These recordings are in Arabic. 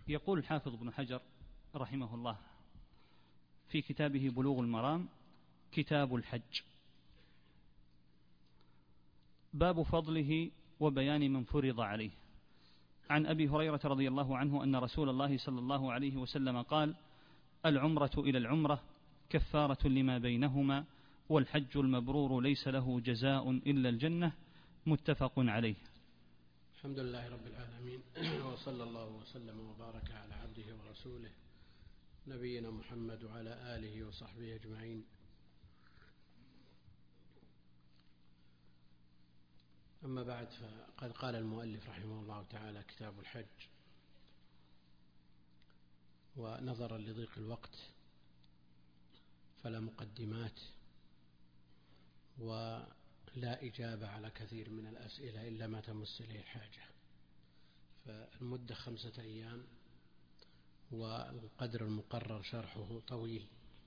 يقول الحافظ ابن حجر رحمه الله في كتابه بلوغ المرام كتاب الحج: باب فضله وبيان من فرض عليه. عن أبي هريرة رضي الله عنه أن رسول الله صلى الله عليه وسلم قال: العمرة إلى العمرة كفارة لما بينهما، والحج المبرور ليس له جزاء إلا الجنة. متفق عليه. الحمد لله رب العالمين، وصلى الله وسلم وبارك على عبده ورسوله نبينا محمد وعلى آله وصحبه أجمعين. أما بعد، فقد قال المؤلف رحمه الله تعالى: كتاب الحج. ونظرا لضيق الوقت فلا مقدمات ولا إجابة على كثير من الأسئلة إلا ما تمس إليه الحاجة. فالمدة 5 أيام، والقدر المقرر شرحه طويل،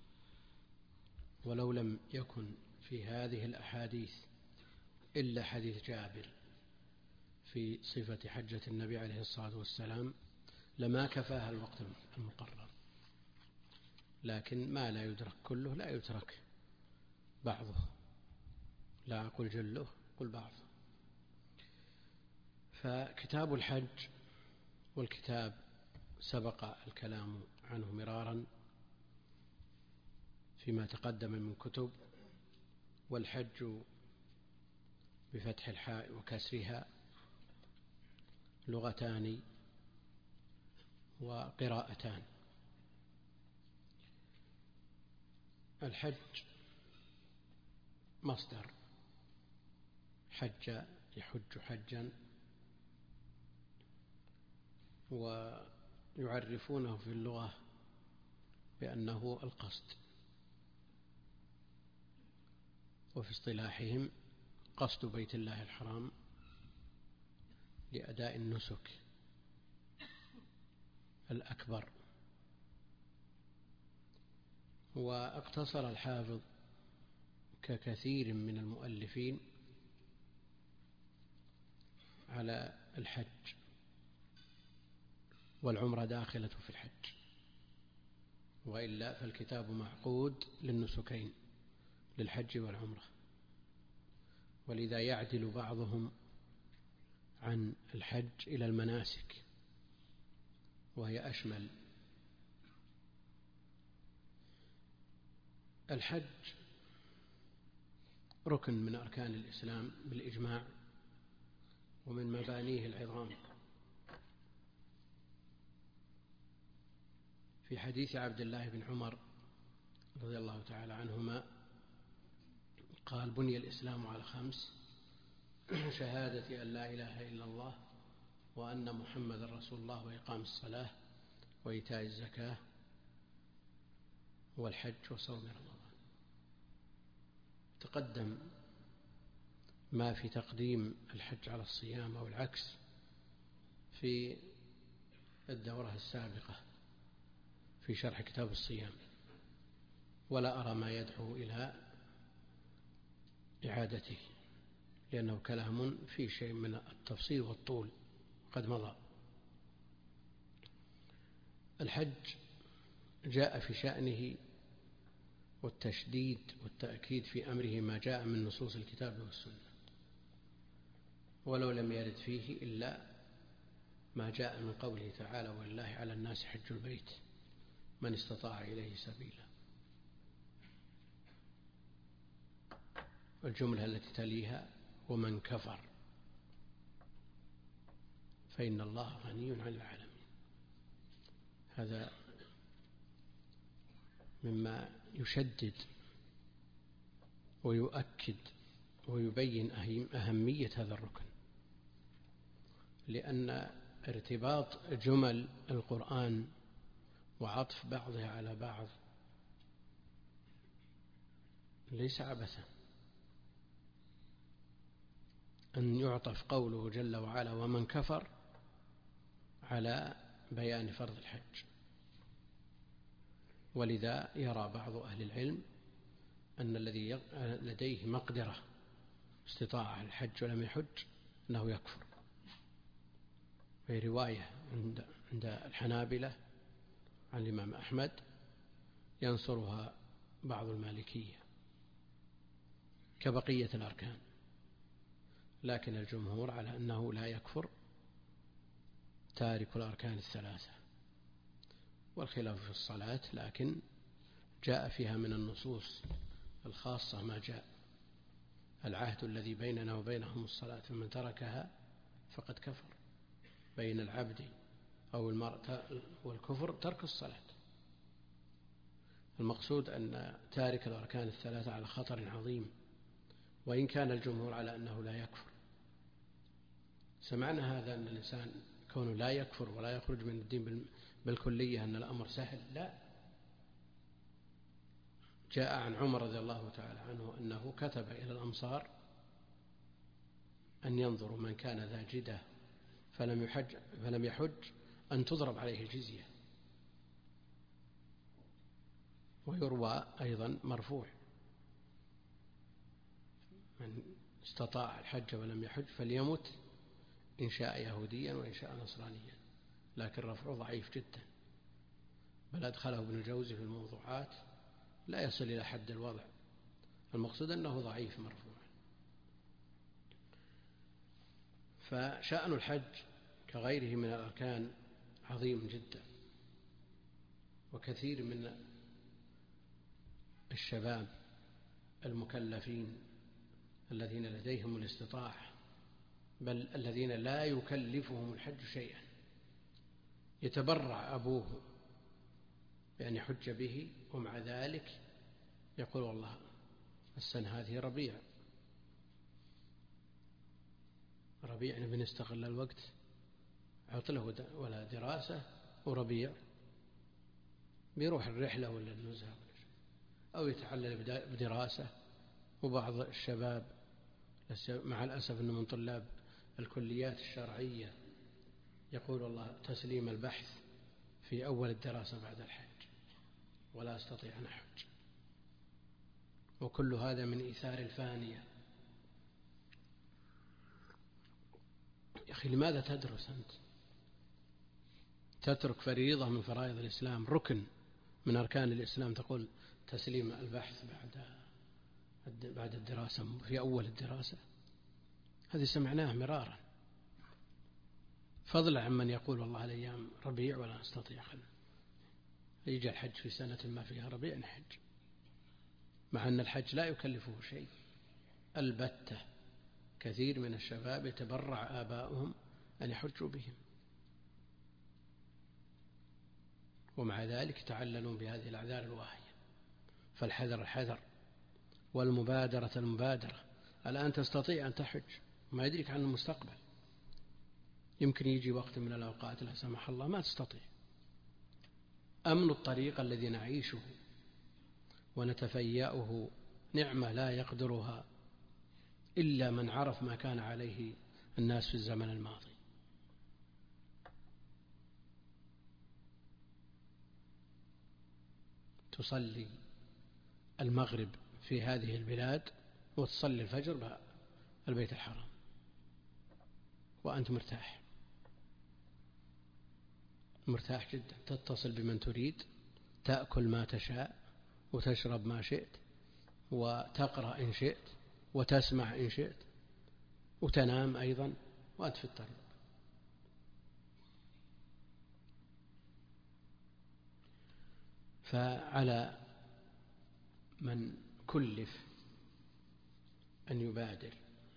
ولو لم يكن في هذه الأحاديث إلا حديث جابر في صفة حجة النبي عليه الصلاة والسلام لما كفاها الوقت المقرر. لكن ما لا يدرك كله لا يترك بعضه، لا أقول جله، قل بعضه. فكتاب الحج، والكتاب سبق الكلام عنه مرارا فيما تقدم من كتب. والحج بفتح الحاء وكسرها لغتان وقراءتان. الحج مصدر حج يحج حجا، ويعرفونه في اللغة بأنه القصد، وفي اصطلاحهم قصد بيت الله الحرام لأداء النسك الأكبر. واقتصر الحافظ ككثير من المؤلفين على الحج، والعمرة داخلة في الحج، وإلا فالكتاب معقود للنسكين، للحج والعمرة. ولذا يعدل بعضهم عن الحج إلى المناسك، وهي أشمل. الحج ركن من أركان الإسلام بالإجماع، ومن مبانيه العظام. في حديث عبد الله بن عمر رضي الله تعالى عنهما قال: بني الإسلام على 5: شهادة أن لا إله إلا الله وأن محمد رسول الله، وإقام الصلاة، وإيتاء الزكاة، والحج، وصوم رمضان. تقدم ما في تقديم الحج على الصيام أو العكس في الدورة السابقة في شرح كتاب الصيام، ولا أرى ما يدعو إلى إعادته، لأنه كلام فيه شيء من التفصيل والطول قد مضى. الحج جاء في شأنه والتشديد والتأكيد في أمره ما جاء من نصوص الكتاب والسنة، ولو لم يرد فيه إلا ما جاء من قوله تعالى: ولله على الناس حج البيت من استطاع إليه سبيلا. والجملة التي تليها: ومن كفر فإن الله غني عن العالمين. هذا مما يشدد ويؤكد ويبين أهمية هذا الركن، لأن ارتباط جمل القرآن وعطف بعضها على بعض ليس عبثا. أن يعطف قوله جل وعلا: ومن كفر، على بيان فرض الحج. ولذا يرى بعض أهل العلم أن الذي لديه مقدرة استطاعة على الحج ولم يحج أنه يكفر. في رواية عند الحنابلة عن الإمام أحمد ينصرها بعض المالكية كبقية الأركان، لكن الجمهور على أنه لا يكفر تارك الأركان الثلاثة. والخلاف في الصلاة، لكن جاء فيها من النصوص الخاصة ما جاء: العهد الذي بيننا وبينهم الصلاة فمن تركها فقد كفر. بين العبد أو المرء والكفر ترك الصلاة. المقصود أن تارك الأركان الثلاثة على خطر عظيم، وإن كان الجمهور على أنه لا يكفر. سمعنا هذا أن الإنسان كونه لا يكفر ولا يخرج من الدين بالكلية أن الأمر سهل، لا. جاء عن عمر رضي الله تعالى عنه أنه كتب إلى الأمصار أن ينظروا من كان ذا جدة فلم يحج أن تضرب عليه الجزية. ويروى أيضا مرفوع: من استطاع الحج ولم يحج فليمت إن شاء يهوديا وإن شاء نصرانيا. لكن رفعه ضعيف جدا، بل أدخله ابن الجوزي في الموضوعات لا يصل إلى حد الوضع. المقصود أنه ضعيف مرفوع. فشأن الحج كغيره من الأركان عظيم جدا، وكثير من الشباب المكلفين الذين لديهم الاستطاعة، بل الذين لا يكلفهم الحج شيئا، يتبرع أبوه بأن يحج به، ومع ذلك يقول: والله السنة هذه ربيع نبي نستغل الوقت، عطله ولا دراسة وربيع، بيروح الرحلة ولا النزهة أو يتعلل بدراسة. وبعض الشباب مع الأسف أنه من طلاب الكليات الشرعية يقول: والله تسليم البحث في أول الدراسة بعد الحج ولا أستطيع أن أحج. وكل هذا من إيثار الفانية. يا أخي لماذا تدرس أنت؟ تترك فريضة من فرائض الإسلام، ركن من أركان الإسلام، تقول تسليم البحث بعد الدراسة في أول الدراسة. هذه سمعناه مرارا، فضلا عن من يقول: والله الأيام ربيع ولا أستطيع، يجي الحج في سنة ما فيها ربيع نحج، مع أن الحج لا يكلفه شيء البتة. كثير من الشباب يتبرع آباؤهم أن يحجوا بهم، ومع ذلك تعللون بهذه الأعذار الواهية. فالحذر الحذر، والمبادرة المبادرة. الآن تستطيع أن تحج، ما يدريك عن المستقبل، يمكن يجي وقت من الأوقات لا سمح الله ما تستطيع. أمن الطريق الذي نعيشه ونتفيأه نعمة لا يقدرها إلا من عرف ما كان عليه الناس في الزمن الماضي. تصلي المغرب في هذه البلاد وتصلي الفجر بالبيت الحرام وأنت مرتاح جدا، تتصل بمن تريد، تأكل ما تشاء وتشرب ما شئت، وتقرأ إن شئت، وتسمع إن شئت، وتنام أيضا وأنت في الطريق. فعلى من كلف أن يبادر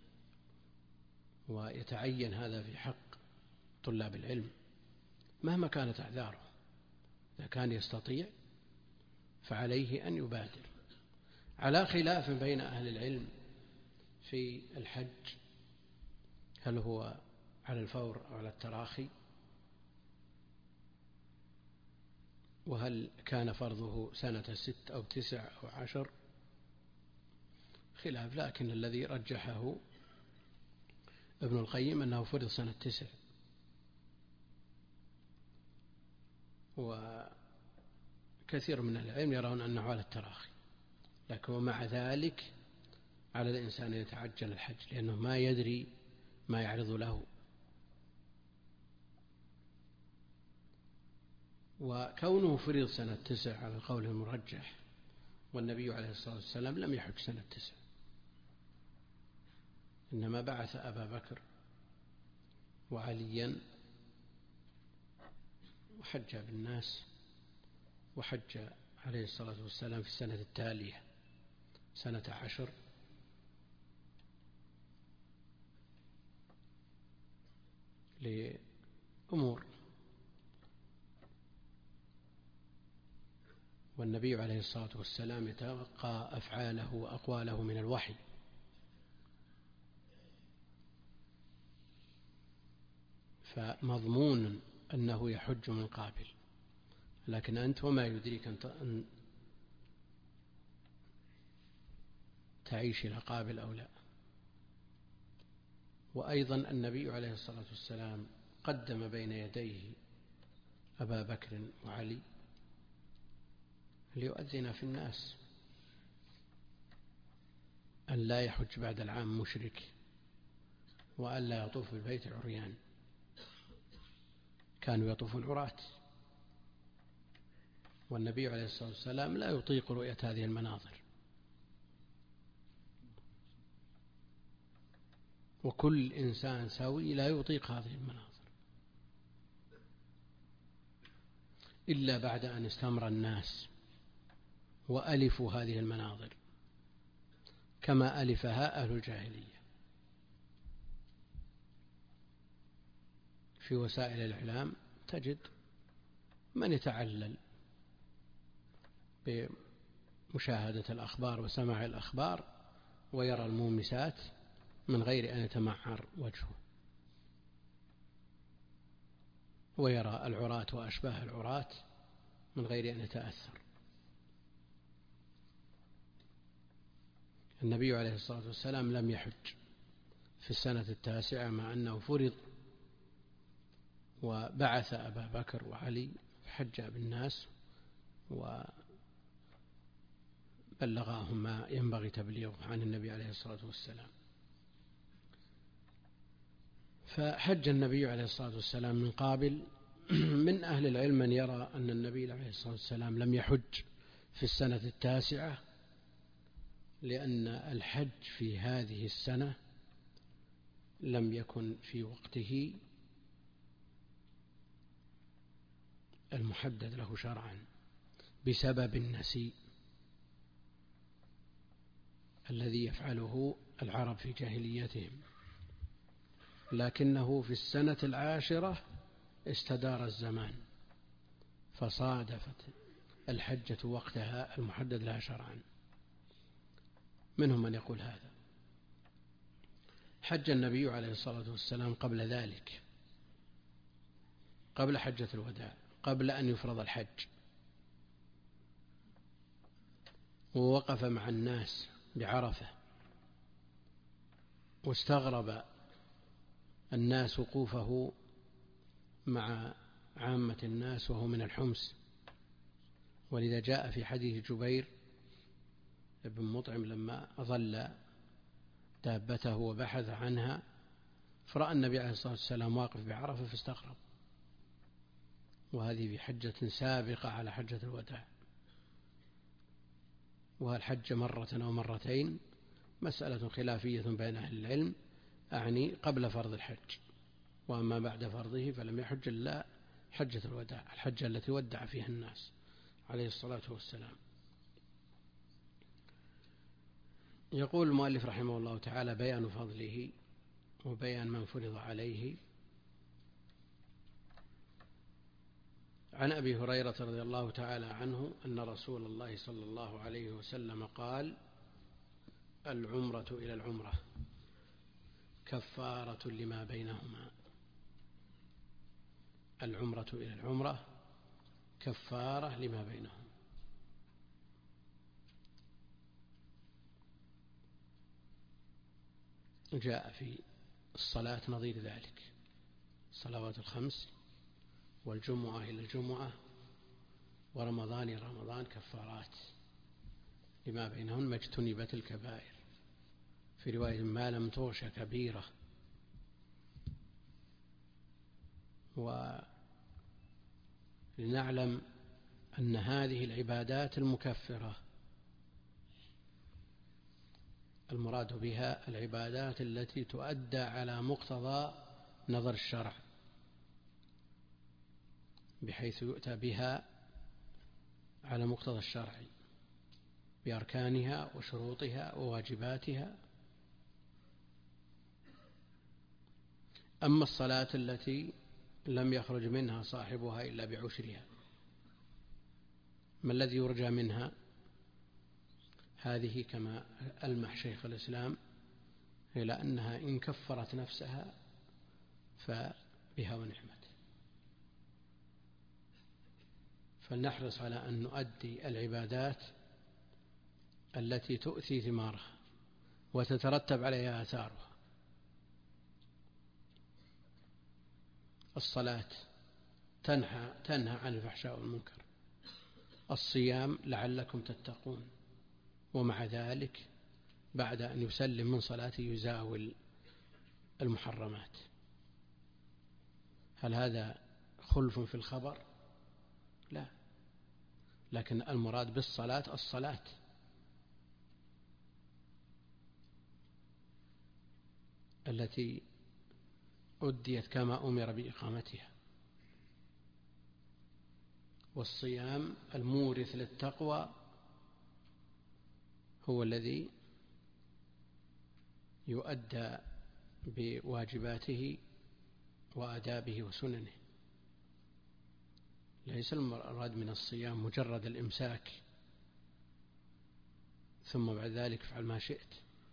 ويتعين هذا في حق طلاب العلم مهما كانت أعذاره، إذا كان يستطيع فعليه أن يبادر، على خلاف بين أهل العلم في الحج، هل هو على الفور أو على التراخي، وهل كان فرضه سنة 6 أو 9 أو 10، خلاف. لكن الذي رجحه ابن القيم أنه فرض سنة 9، وكثير من العلم يرون أنه على التراخي. لكن ومع ذلك على الإنسان أن يتعجل الحج، لأنه ما يدري ما يعرض له. وكونه فرض سنة 9 على القول المرجح، والنبي عليه الصلاة والسلام لم يحج سنة 9، إنما بعث أبا بكر وعليا وحج بالناس، وحج عليه الصلاة والسلام في السنة التالية سنة 10 لأمور، والنبي عليه الصلاة والسلام يتلقى أفعاله وأقواله من الوحي، فمضمون أنه يحج من قابل، لكن أنت وما يدريك أن تعيش إلى قابل أو لا. وأيضا النبي عليه الصلاة والسلام قدم بين يديه أبا بكر وعلي ليؤذن في الناس أن لا يحج بعد العام مشرك، وأن لا يطوف بالبيت عريان، كانوا يطوفون عراة، والنبي عليه الصلاة والسلام لا يطيق رؤية هذه المناظر، وكل إنسان سوي لا يطيق هذه المناظر إلا بعد أن استمر الناس وألفوا هذه المناظر كما ألفها أهل الجاهلية. في وسائل الإعلام تجد من يتعلل بمشاهدة الأخبار وسماع الأخبار ويرى المومسات من غير أن يتمعر وجهه، ويرى العراة وأشباه العراة من غير أن يتأثر. النبي عليه الصلاة والسلام لم يحج في السنة 9 مع أنه فرض، وبعث أبا بكر وعلي حج بالناس وبلغاهم ما ينبغي تبليغه عن النبي عليه الصلاة والسلام. فحج النبي عليه الصلاة والسلام من قابل. من أهل العلم من يرى أن النبي عليه الصلاة والسلام لم يحج في السنة 9 لأن الحج في هذه السنة لم يكن في وقته المحدد له شرعا بسبب النسيء الذي يفعله العرب في جاهليتهم، لكنه في السنة 10 استدار الزمان فصادفت الحجة وقتها المحدد لها شرعا. منهم من يقول هذا. حج النبي عليه الصلاة والسلام قبل ذلك، قبل حجة الوداع، قبل أن يفرض الحج، ووقف مع الناس بعرفة، واستغرب الناس وقوفه مع عامة الناس وهو من الحمص، ولذا جاء في حديث جبير بن مطعم لما أظل دابته وبحث عنها فرأى النبي عليه الصلاة والسلام واقف بعرفة فاستغرب. وهذه في حجة سابقة على حجة الوداع، وهل حج مرة أو مرتين مسألة خلافية بين أهل العلم، أعني قبل فرض الحج، وأما بعد فرضه فلم يحج إلا حجة الوداع، الحجة التي ودع فيها الناس عليه الصلاة والسلام. يقول المؤلف رحمه الله تعالى: بيان فضله وبيان من فرض عليه. عن أبي هريرة رضي الله تعالى عنه أن رسول الله صلى الله عليه وسلم قال: العمرة إلى العمرة كفارة لما بينهما. العمرة إلى العمرة كفارة لما بينهما. جاء في الصلاة نظير ذلك، الصلوات الخمس والجمعة إلى الجمعة ورمضان إلى رمضان كفارات لما بينهن ما اجتنبت الكبائر، في رواية ما لم تغش كبيرة. لنعلم أن هذه العبادات المكفرة المراد بها العبادات التي تؤدى على مقتضى نظر الشرع، بحيث يؤتى بها على مقتضى الشرع بأركانها وشروطها وواجباتها. أما الصلاة التي لم يخرج منها صاحبها إلا بعشرها، ما الذي يرجى منها؟ هذه كما ألمح شيخ الإسلام إلى أنها إن كفرت نفسها فبها ونعمت. فلنحرص على أن نؤدي العبادات التي تؤتي ثمارها وتترتب عليها آثارها. الصلاة تنهى عن الفحشاء والمنكر، الصيام لعلكم تتقون، ومع ذلك بعد أن يسلم من صلاته يزاول المحرمات. هل هذا خلف في الخبر؟ لا، لكن المراد بالصلاة الصلاة التي أديت كما أمر بإقامتها، والصيام المورث للتقوى هو الذي يؤدى بواجباته وآدابه وسننه. ليس المراد من الصيام مجرد الإمساك ثم بعد ذلك افعل ما شئت.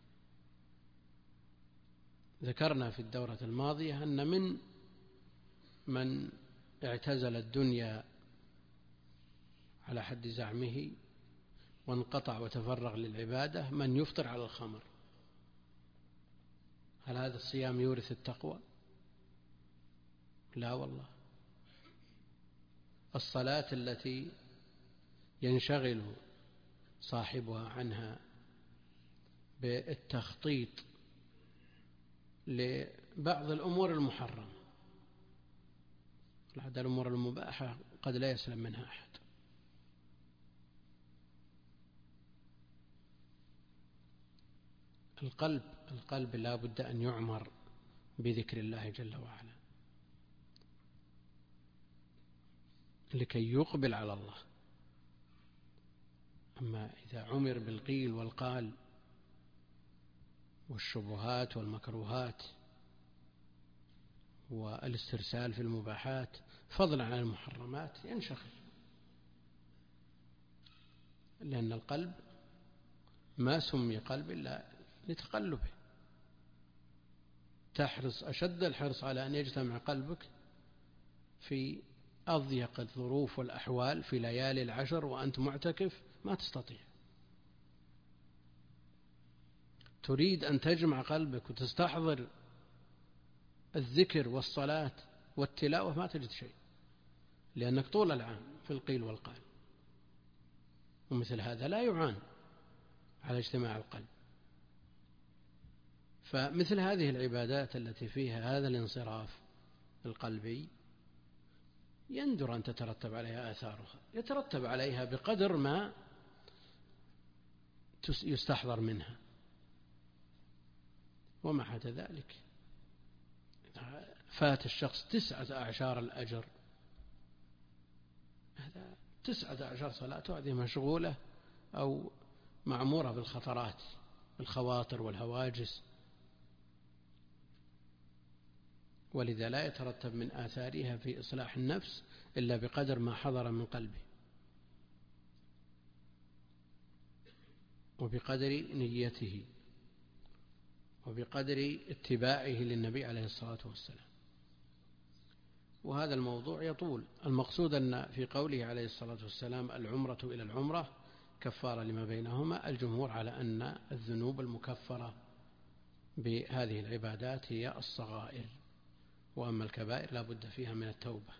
ذكرنا في الدورة الماضية أن من اعتزل الدنيا على حد زعمه وانقطع وتفرغ للعبادة من يفطر على الخمر. هل هذا الصيام يورث التقوى؟ لا والله. الصلاة التي ينشغل صاحبها عنها بالتخطيط لبعض الأمور المحرمة، بعض الأمور المباحة قد لا يسلم منها أحد. القلب لا بد أن يعمر بذكر الله جل وعلا لكي يقبل على الله. أما إذا عمر بالقيل والقال والشبهات والمكروهات والاسترسال في المباحات فضلا عن المحرمات ينشغل، لأن القلب ما سمي قلب إلا لتقلبه. تحرص أشد الحرص على أن يجتمع قلبك في أضيق الظروف والأحوال في ليالي العشر وأنت معتكف، ما تستطيع. تريد أن تجمع قلبك وتستحضر الذكر والصلاة والتلاوة، ما تجد شيء، لأنك طول العام في القيل والقال. ومثل هذا لا يعان على اجتماع القلب. فمثل هذه العبادات التي فيها هذا الانصراف القلبي يندر أن تترتب عليها آثارها، يترتب عليها بقدر ما يستحضر منها، وما عدا ذلك فات الشخص 19 الأجر. هذا 19 صلاة هذه مشغولة أو معمورة بالخطرات، الخواطر والهواجس، ولذا لا يترتب من آثارها في إصلاح النفس إلا بقدر ما حضر من قلبه وبقدر نيته وبقدر اتباعه للنبي عليه الصلاة والسلام. وهذا الموضوع يطول. المقصود أن في قوله عليه الصلاة والسلام العمرة إلى العمرة كفارة لما بينهما، الجمهور على أن الذنوب المكفرة بهذه العبادات هي الصغائر، وأما الكبائر لا بد فيها من التوبة.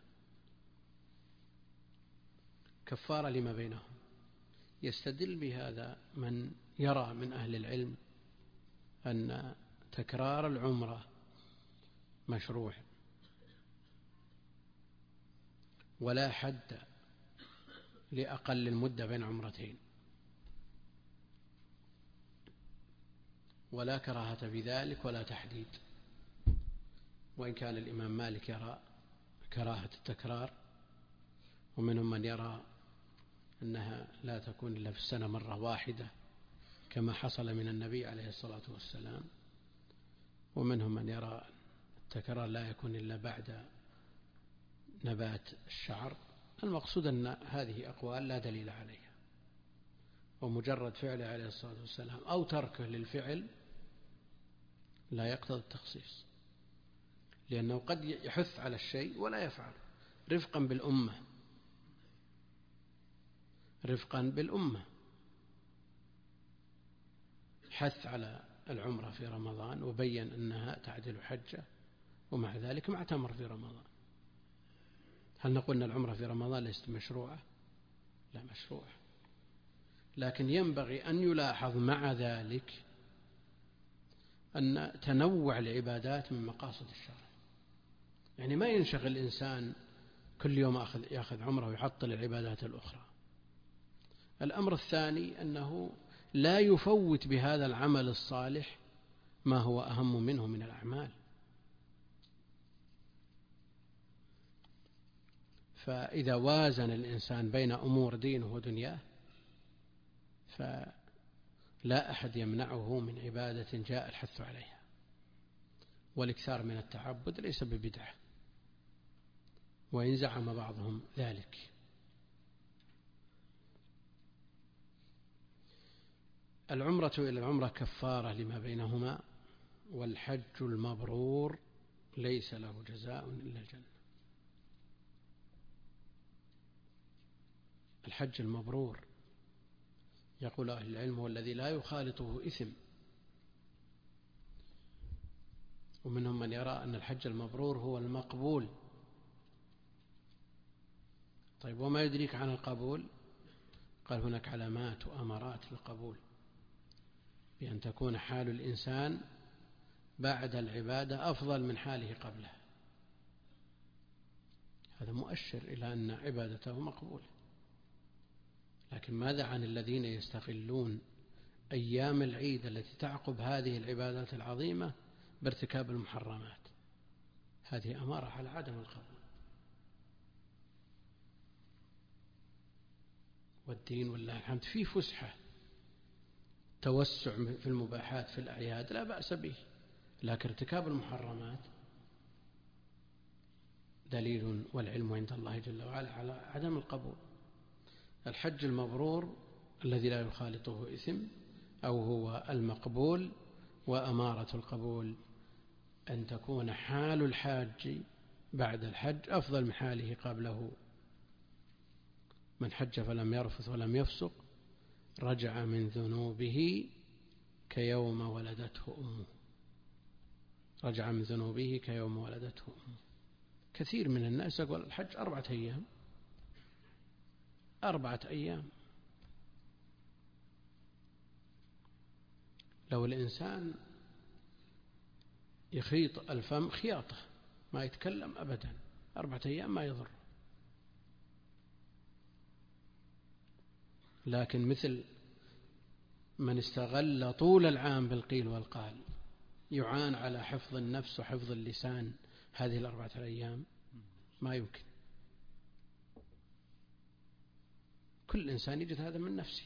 كفارة لما بينهم. يستدل بهذا من يرى من أهل العلم أن تكرار العمرة مشروع، ولا حد لأقل المدة بين عمرتين، ولا كراهة في ذلك ولا تحديد، وإن كان الإمام مالك يرى كراهة التكرار، ومنهم من يرى أنها لا تكون إلا في السنة مرة واحدة كما حصل من النبي عليه الصلاة والسلام، ومنهم من يرى التكرار لا يكون إلا بعد نبات الشعر. المقصود أن هذه أقوال لا دليل عليها، ومجرد فعله عليه الصلاة والسلام أو تركه للفعل لا يقتضي التخصيص، لأنه قد يحث على الشيء ولا يفعل رفقا بالأمة، رفقا بالأمة، حث على العمرة في رمضان وبين أنها تعدل حجة، ومع ذلك ما اعتمر في رمضان. هل نقول أن العمرة في رمضان ليست مشروعة؟ لا، مشروعة، لكن ينبغي أن يلاحظ مع ذلك أن تنوع العبادات من مقاصد الشرع، يعني ما ينشغل الإنسان كل يوم يأخذ عمره ويحطل العبادات الأخرى. الأمر الثاني أنه لا يفوت بهذا العمل الصالح ما هو أهم منه من الأعمال. فإذا وازن الإنسان بين أمور دينه ودنياه فلا أحد يمنعه من عبادة جاء الحث عليها. والإكثار من التعبد ليس ببدعة، وإن زعم بعضهم ذلك. العمرة إلى العمرة كفارة لما بينهما، والحج المبرور ليس له جزاء إلا الجنة. الحج المبرور يقول أهل العلم هو الذي لا يخالطه إثم، ومنهم من يرى أن الحج المبرور هو المقبول. طيب، وما يدريك عن القبول؟ قال هناك علامات وأمارات للقبول، بأن تكون حال الإنسان بعد العبادة أفضل من حاله قبلها، هذا مؤشر إلى أن عبادته مقبولة. لكن ماذا عن الذين يستغلون أيام العيد التي تعقب هذه العبادات العظيمة بارتكاب المحرمات؟ هذه أمارة على عدم القبول. والدين والله الحمد فيه فسحة، توسع في المباحات في الأعياد لا بأس به، لكن ارتكاب المحرمات دليل والعلم عند الله جل وعلا على عدم القبول. الحج المبرور الذي لا يخالطه إثم أو هو المقبول، وأمارة القبول أن تكون حال الحاج بعد الحج أفضل من حاله قبله. من حج فلم يرفث ولم يفسق رجع من ذنوبه كيوم ولدته أمه. رجع من ذنوبه كيوم ولدته أمه. كثير من الناس يقول الحج 4 أيام، 4 أيام. لو الإنسان يخيط الفم خياطة ما يتكلم أبدا 4 أيام ما يضر. لكن مثل من استغل طول العام بالقيل والقال يعان على حفظ النفس وحفظ اللسان هذه 4 أيام ما يمكن. كل إنسان يجد هذا من نفسه.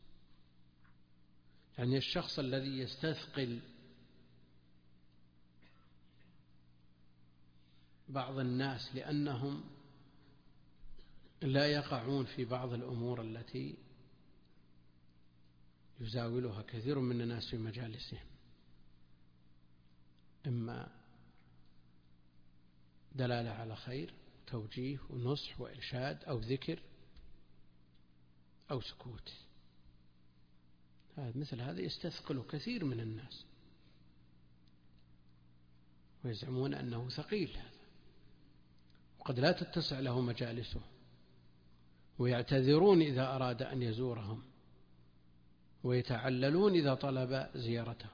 يعني الشخص الذي يستثقل بعض الناس لأنهم لا يقعون في بعض الأمور التي يزاولها كثير من الناس في مجالسهم، إما دلالة على خير، توجيه ونصح وإرشاد، أو ذكر، أو سكوت. مثل هذا يستثقل كثير من الناس ويزعمون أنه ثقيل هذا، وقد لا تتسع له مجالسه، ويعتذرون إذا أراد أن يزورهم، ويتعللون إذا طلب زيارته.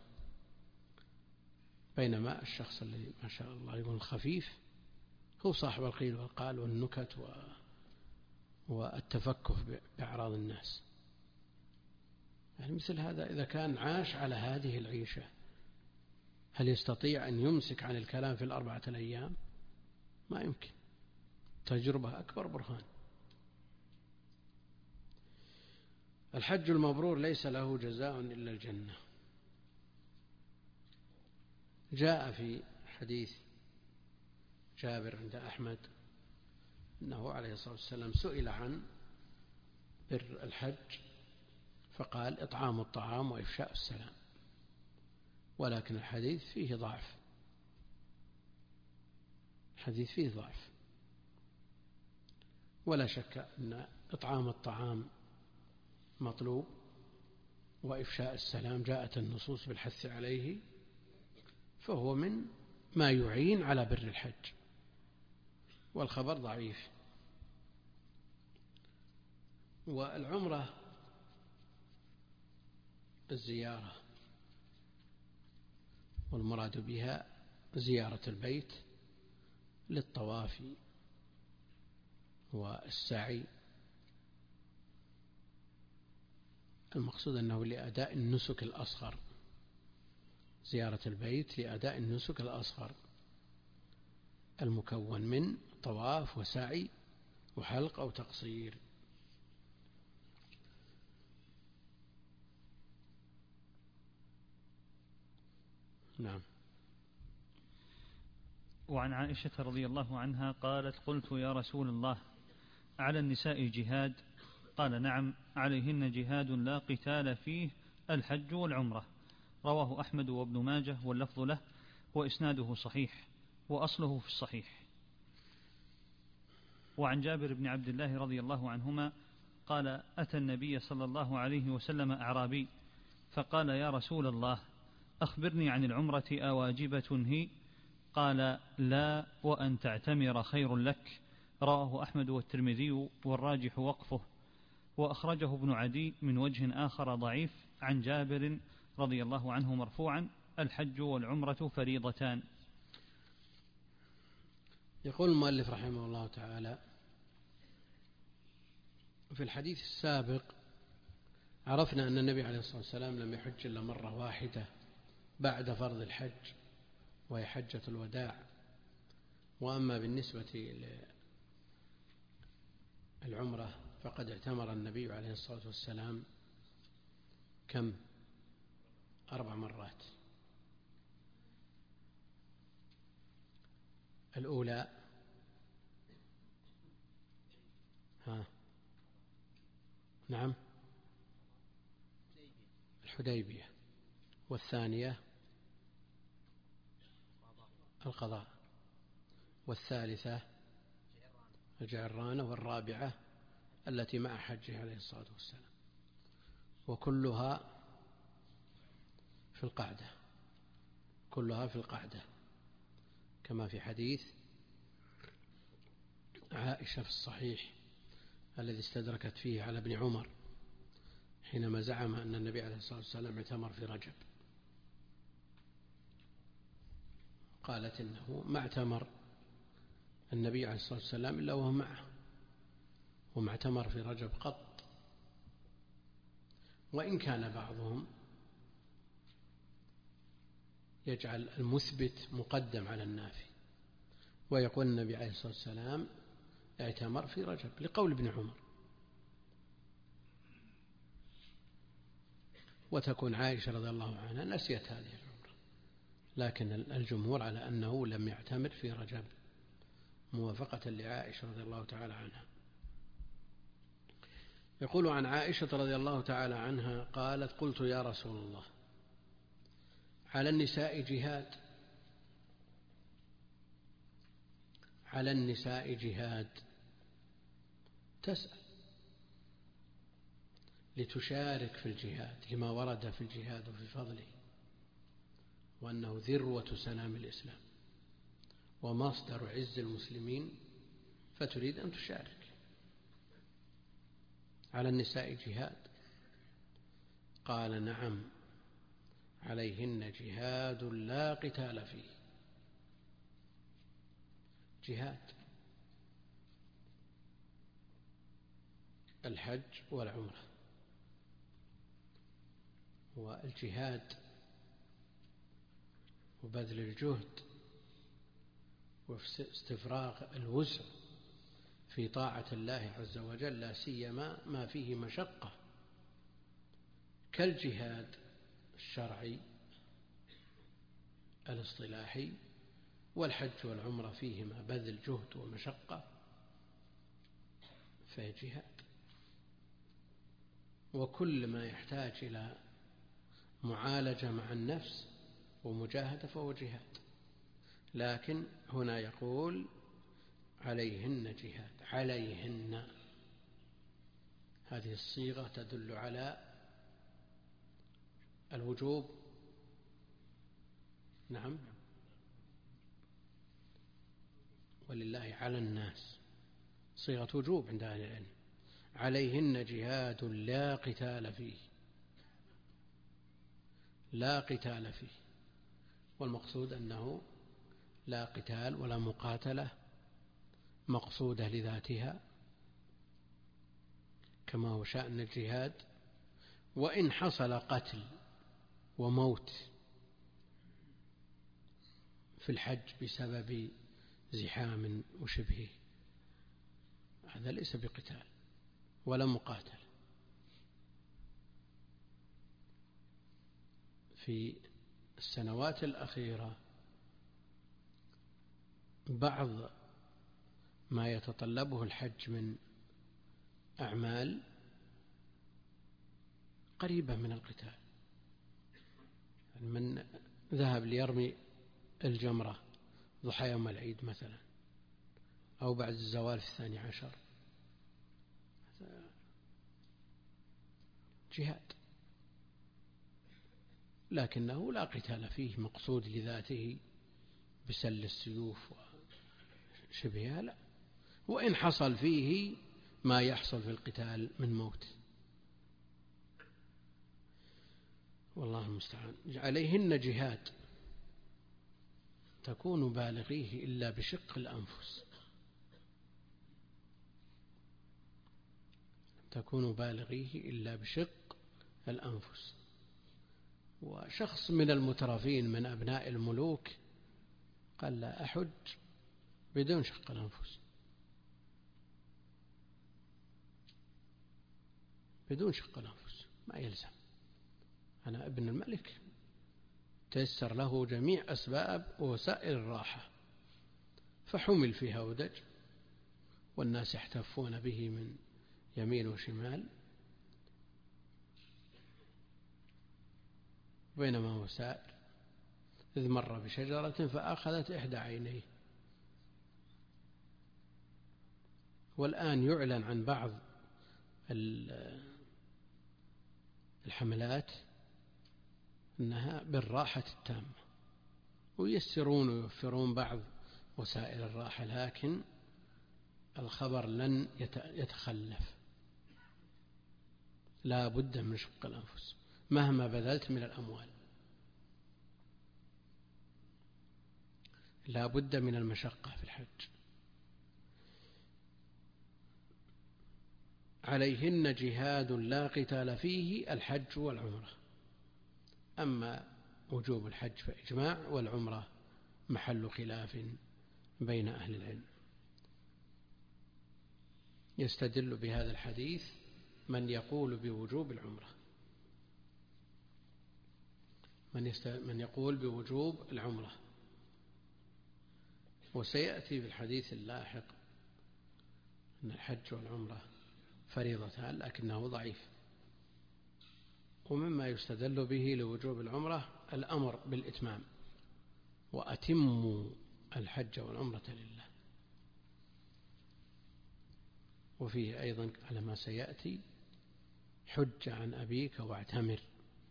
بينما الشخص الذي ما شاء الله يكون خفيف هو صاحب القيل والقال والنكت والتفكه بأعراض الناس. يعني مثل هذا إذا كان عاش على هذه العيشة هل يستطيع أن يمسك عن الكلام في 4 أيام؟ ما يمكن. تجربة أكبر برهان. الحج المبرور ليس له جزاء إلا الجنة. جاء في حديث جابر عند أحمد أنه عليه الصلاة والسلام سئل عن بر الحج فقال إطعام الطعام وإفشاء السلام، ولكن الحديث فيه ضعف. الحديث فيه ضعف، ولا شك أن إطعام الطعام مطلوب وإفشاء السلام جاءت النصوص بالحث عليه، فهو من ما يعين على بر الحج، والخبر ضعيف. والعمرة الزيارة، والمراد بها زيارة البيت للطواف والسعي. المقصود أنه لأداء النسك الأصغر، زيارة البيت لأداء النسك الأصغر المكون من طواف وسعي وحلق أو تقصير. نعم. وعن عائشة رضي الله عنها قالت: قلت يا رسول الله على النساء جهاد؟ قال: نعم، عليهن جهاد لا قتال فيه، الحج والعمرة. رواه أحمد وابن ماجه واللفظ له، وإسناده صحيح، وأصله في الصحيح. وعن جابر بن عبد الله رضي الله عنهما قال: أتى النبي صلى الله عليه وسلم أعرابي فقال: يا رسول الله أخبرني عن العمرة أواجبة هي؟ قال: لا، وأن تعتمر خير لك. رواه أحمد والترمذي والراجح وقفه، وأخرجه ابن عدي من وجه آخر ضعيف عن جابر رضي الله عنه مرفوعا: الحج والعمرة فريضتان. يقول المؤلف رحمه الله تعالى: في الحديث السابق عرفنا أن النبي عليه الصلاة والسلام لم يحج إلا مرة واحدة بعد فرض الحج، وهي حجة الوداع. وأما بالنسبة للعمرة فقد اعتمر النبي عليه الصلاة والسلام كم؟ 4 مرات. الأولى نعم الحديبية، والثانية القضاء، والثالثة الجعرانة، والرابعة التي مع حجه عليه الصلاة والسلام، وكلها في القعدة، كلها في القعدة، كما في حديث عائشة في الصحيح الذي استدركت فيه على ابن عمر حينما زعم أن النبي عليه الصلاة والسلام اعتمر في رجب. قالت إنه ما اعتمر النبي عليه الصلاة والسلام إلا وهو معه، وما اعتمر في رجب قط. وإن كان بعضهم يجعل المثبت مقدم على النافي، ويقول النبي عليه الصلاة والسلام اعتمر في رجب لقول ابن عمر، وتكون عائشة رضي الله عنها نسيت هذه العمرة، لكن الجمهور على أنه لم يعتمر في رجب موافقة لعائشة رضي الله تعالى عنها. يقول عن عائشة رضي الله تعالى عنها قالت: قلت يا رسول الله على النساء جهاد؟ على النساء جهاد، تسأل لتشارك في الجهاد لما ورد في الجهاد وفي فضله، وأنه ذروة سنام الإسلام ومصدر عز المسلمين، فتريد أن تشارك. على النساء جهاد؟ قال: نعم، عليهن جهاد لا قتال فيه. جهاد الحج والعمرة. والجهاد وبذل الجهد واستفراغ الوسع في طاعة الله عز وجل، لا سيما ما فيه مشقة كالجهاد الشرعي الاصطلاحي، والحج والعمرة فيهما بذل جهد ومشقة، فهي جهاد. وكل ما يحتاج إلى معالجة مع النفس ومجاهدة فهو جهاد. لكن هنا يقول عليهن جهاد، عليهن، هذه الصيغة تدل على الوجوب. نعم، ولله على الناس، صيغة وجوب عند أهل العلم. عليهن جهاد لا قتال فيه، لا قتال فيه، والمقصود أنه لا قتال ولا مقاتلة مقصودة لذاتها كما هو شأن الجهاد. وإن حصل قتل وموت في الحج بسبب زحام وشبهه، هذا ليس بقتال ولا مقاتل. في السنوات الأخيرة بعض ما يتطلبه الحج من أعمال قريبة من القتال. من ذهب ليرمي الجمرة ضحى يوم العيد مثلا، أو بعد الزوال في 12، جهاد، لكنه لا قتال فيه مقصود لذاته بسل السيوف وشبهها، لا. وإن حصل فيه ما يحصل في القتال من موت، والله المستعان. عليهن جهاد تكون بالغيه إلا بشق الأنفس، تكون بالغيه إلا بشق الأنفس. وشخص من المترفين من أبناء الملوك قال لا أحج بدون شق الأنفس، بدون شق الأنفس ما يلزم. أنا ابن الملك تيسر له جميع أسباب وسائل الراحة، فحمل في هودج والناس يحتفون به من يمين وشمال، بينما هو سائر إذ مر بشجرة فأخذت إحدى عينيه. والآن يعلن عن بعض الحملات أنها بالراحة التامة، وييسرون ويوفرون بعض وسائل الراحة، لكن الخبر لن يتخلف، لا بد من شق الأنفس مهما بذلت من الأموال، لا بد من المشقة في الحج. عليهن جهاد لا قتال فيه الحج والعمرة. أما وجوب الحج فإجماع، والعمرة محل خلاف بين أهل العلم. يستدل بهذا الحديث من يقول بوجوب العمرة، من يقول بوجوب العمرة. وسيأتي في الحديث اللاحق أن الحج والعمرة فريضتان لكنه ضعيف. ومما يستدل به لوجوب العمرة الأمر بالإتمام، وأتموا الحج والعمرة لله. وفيه أيضا على ما سيأتي حج عن أبيك واعتمر.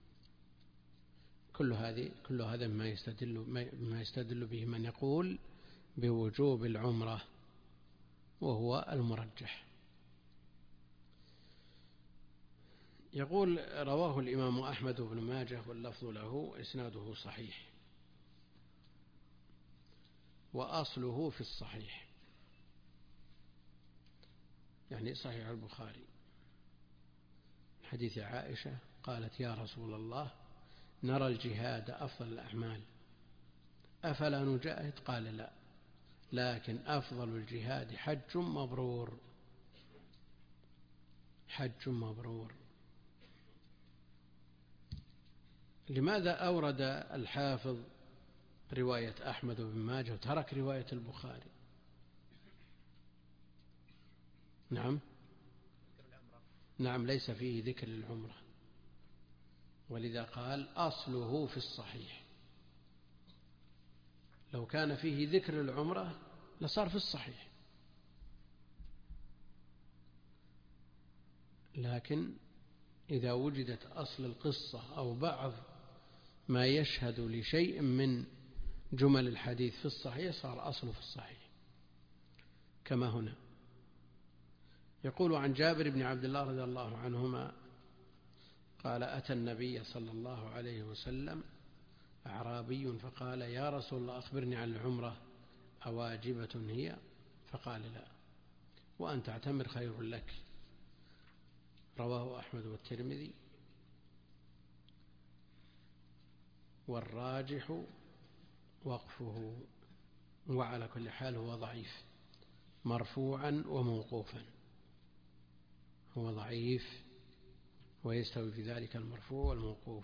كل هذا ما يستدل به من يقول بوجوب العمرة، وهو المرجح. يقول رواه الإمام أحمد بن ماجه واللفظ له، إسناده صحيح، وأصله في الصحيح، يعني صحيح البخاري. حديث عائشة قالت: يا رسول الله، نرى الجهاد أفضل الأعمال، أفلا نجاهد؟ قال: لا، لكن أفضل الجهاد حج مبرور. حج مبرور. لماذا أورد الحافظ رواية أحمد بن ماجه وترك رواية البخاري؟ نعم، ليس فيه ذكر للعمرة، ولذا قال: أصله في الصحيح. لو كان فيه ذكر العمرة لصار في الصحيح، لكن إذا وجدت أصل القصة أو بعض ما يشهد لشيء من جمل الحديث في الصحيح صار أصله في الصحيح، كما هنا. يقول عن جابر بن عبد الله رضي الله عنهما قال: أتى النبي صلى الله عليه وسلم أعرابي فقال: يا رسول الله، أخبرني عن العمرة، أواجبة هي؟ فقال: لا، وأن تعتمر خير لك. رواه أحمد والترمذي. والراجح وقفه، وعلى كل حال هو ضعيف مرفوعا وموقوفا، هو ضعيف ويستوي في ذلك المرفوع والموقوف.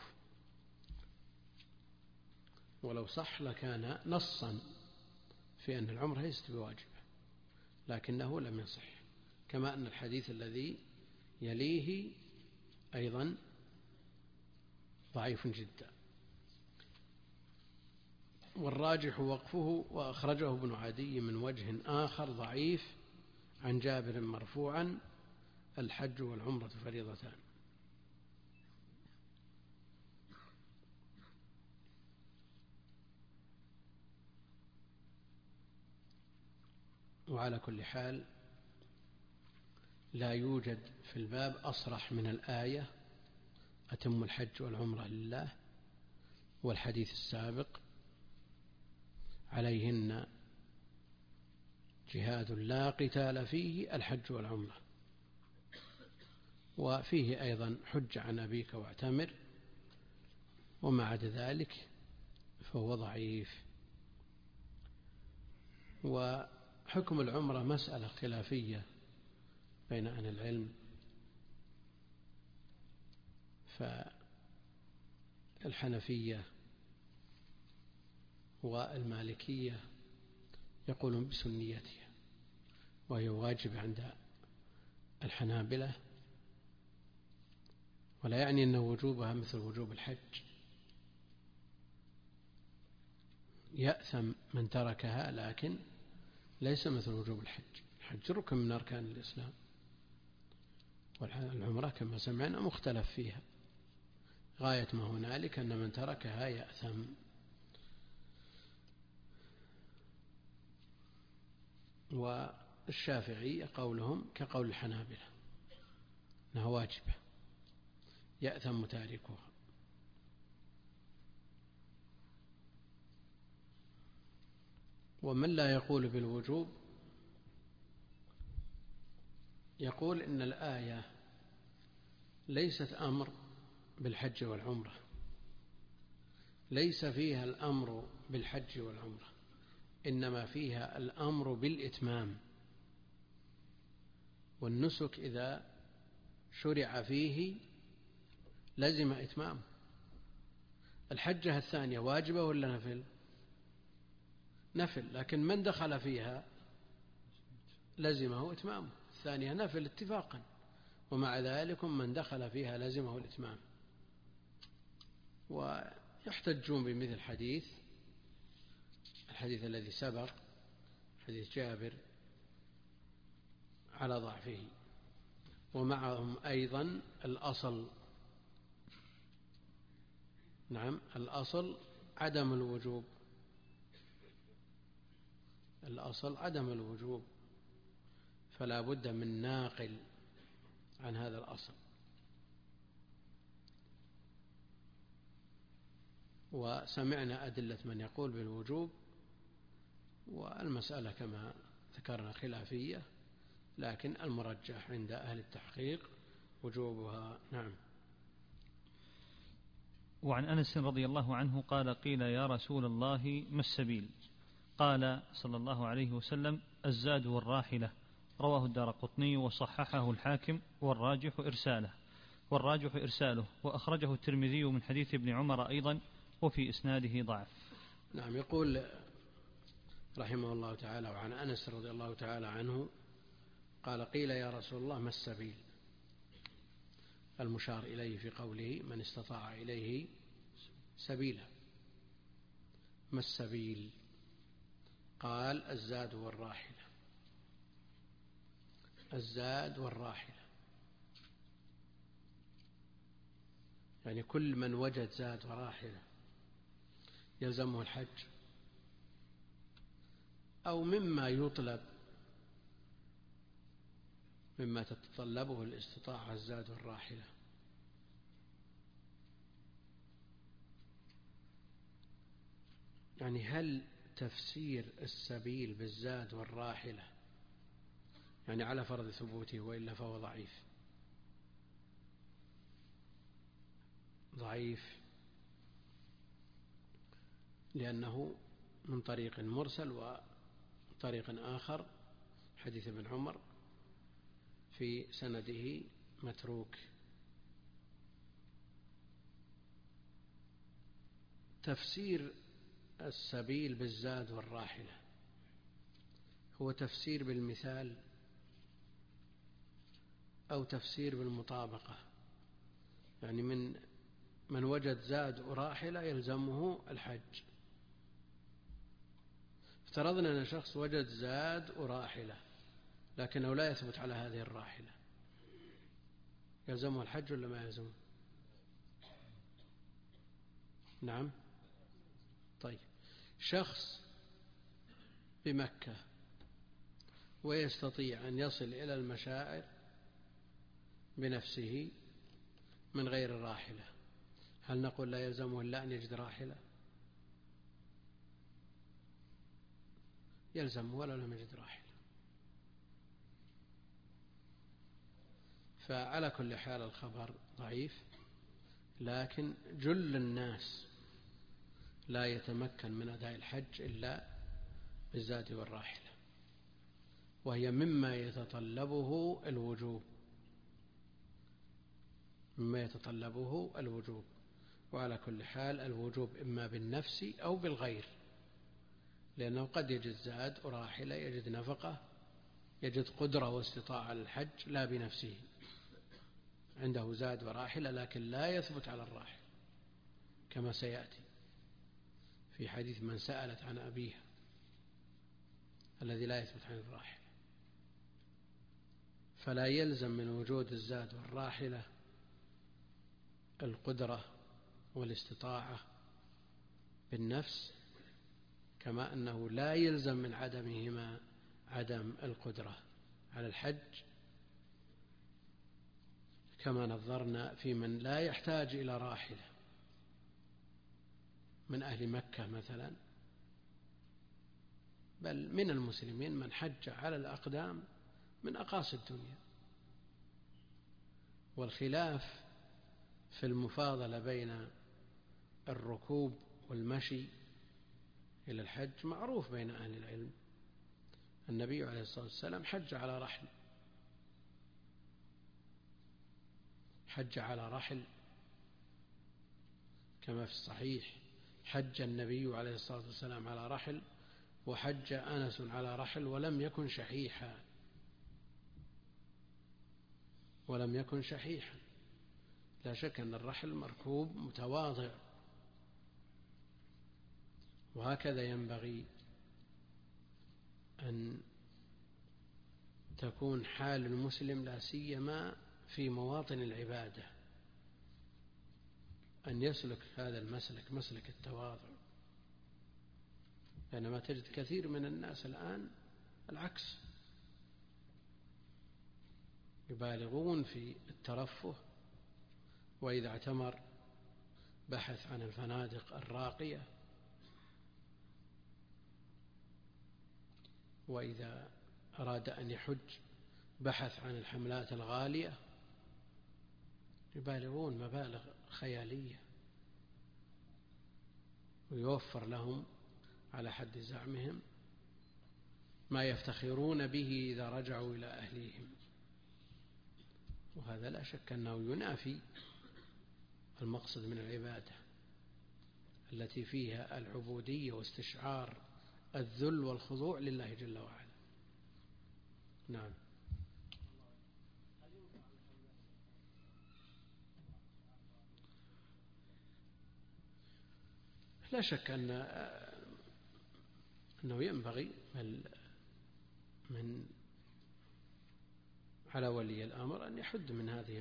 ولو صح لكان نصا في أن العمرة ليست بواجبة، لكنه لم يصح، كما أن الحديث الذي يليه أيضا ضعيف جدا. والراجح وقفه، وأخرجه ابن عدي من وجه آخر ضعيف عن جابر مرفوعا: الحج والعمرة فريضتان. وعلى كل حال لا يوجد في الباب أصرح من الآية: أتم الحج والعمرة لله، والحديث السابق: عليهن جهاد لا قتال فيه الحج والعمرة. وفيه أيضا: حج عن أبيك واعتمر، وما عدا ذلك فهو ضعيف. وحكم العمرة مسألة خلافية بين أهل العلم، فالحنفية والمالكية يقولون بسنيتها، وهي واجب عند الحنابلة، ولا يعني أن وجوبها مثل وجوب الحج. يأثم من تركها، لكن ليس مثل وجوب الحج. الحج ركن من أركان الإسلام، والعمرة كما سمعنا مختلف فيها، غاية ما هنالك أن من تركها يأثم. والشافعي قولهم كقول الحنابلة أنها واجبة، يأثم تاركها. ومن لا يقول بالوجوب يقول إن الآية ليست أمر بالحج والعمرة، ليس فيها الأمر بالحج والعمرة، إنما فيها الأمر بالإتمام. والنسك إذا شرع فيه لزم إتمام. الحجة الثانية واجبة ولا نفل؟ نفل، لكن من دخل فيها لزمه إتمامه. الثانية نفل اتفاقا، ومع ذلك من دخل فيها لزمه الإتمام. ويحتجون بمثل الحديث الذي سبق، حديث جابر، على ضعفه. ومعهم أيضا الأصل، الأصل عدم الوجوب، الأصل عدم الوجوب، فلا بد من ناقل عن هذا الأصل. وسمعنا أدلة من يقول بالوجوب، والمسألة كما ذكرنا خلافية، لكن المرجح عند أهل التحقيق وجوبها. نعم. وعن أنس رضي الله عنه قال قيل يا رسول الله ما السبيل؟ قال صلى الله عليه وسلم الزاد والراحلة. رواه الدارقطني وصححه الحاكم والراجح إرساله وأخرجه الترمذي من حديث ابن عمر أيضا وفي إسناده ضعف. نعم. يقول رحمه الله تعالى وعن أنس رضي الله تعالى عنه قال قيل يا رسول الله ما السبيل؟ المشار إليه في قوله من استطاع إليه سبيلا. ما السبيل؟ قال الزاد والراحلة. الزاد والراحلة يعني كل من وجد زاد وراحلة يلزمه الحج أو مما يطلب مما تتطلبه الاستطاعة الزاد والراحلة. يعني هل تفسير السبيل بالزاد والراحلة يعني على فرض ثبوته وإلا فهو ضعيف لأنه من طريق مرسل وطريق آخر حديث ابن عمر في سنده متروك. تفسير السبيل بالزاد والراحلة هو تفسير بالمثال أو تفسير بالمطابقة، يعني من وجد زاد وراحلة يلزمه الحج. افترضنا أن شخص وجد زاد وراحلة لكنه لا يثبت على هذه الراحلة، يلزمه الحج ولا ما يلزمه؟ نعم. طيب، شخص بمكة ويستطيع أن يصل إلى المشاعر بنفسه من غير الراحلة، هل نقول لا يلزمه إلا أن يجد راحلة؟ يلزمه ولا لم يجد راحلة. فعلى كل حال الخبر ضعيف، لكن جل الناس لا يتمكن من أداء الحج إلا بالزاد والراحلة، وهي مما يتطلبه الوجوب. وعلى كل حال الوجوب إما بالنفس أو بالغير، لأنه قد يجد زاد وراحلة، يجد نفقة، يجد قدرة واستطاعة على الحج لا بنفسه، عنده زاد وراحلة لكن لا يثبت على الراحل كما سيأتي في حديث من سألت عن أبيها الذي لا يثبت عن الراحل. فلا يلزم من وجود الزاد والراحلة القدرة والاستطاعة بالنفس، كما أنه لا يلزم من عدمهما عدم القدرة على الحج، كما نظرنا في من لا يحتاج إلى راحلة من أهل مكة مثلا، بل من المسلمين من حج على الأقدام من أقاصي الدنيا. والخلاف في المفاضلة بين الركوب والمشي إلى الحج معروف بين أهل العلم. النبي عليه الصلاة والسلام حج على رحل كما في الصحيح، حج النبي عليه الصلاة والسلام على رحل، وحج أنس على رحل ولم يكن شحيحا. لا شك أن الرحل مركوب متواضع، وهكذا ينبغي أن تكون حال المسلم لا سيما في مواطن العبادة، أن يسلك هذا المسلك، مسلك التواضع. لأنما تجد كثير من الناس الآن العكس، يبالغون في الترفه، وإذا اعتمر بحث عن الفنادق الراقية، وإذا أراد أن يحج بحث عن الحملات الغالية، يبالغون مبالغ خيالية، ويوفر لهم على حد زعمهم ما يفتخرون به إذا رجعوا إلى أهليهم، وهذا لا شك أنه ينافي المقصد من العبادة التي فيها العبودية واستشعار الذل والخضوع لله جل وعلا. نعم. لا شك أنه ينبغي من على ولي الأمر أن يحد من هذه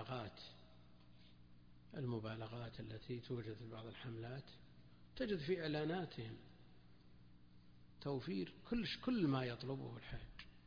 المبالغات التي توجد في بعض الحملات. تجد في إعلاناتهم توفير كل ما يطلبه الحاج.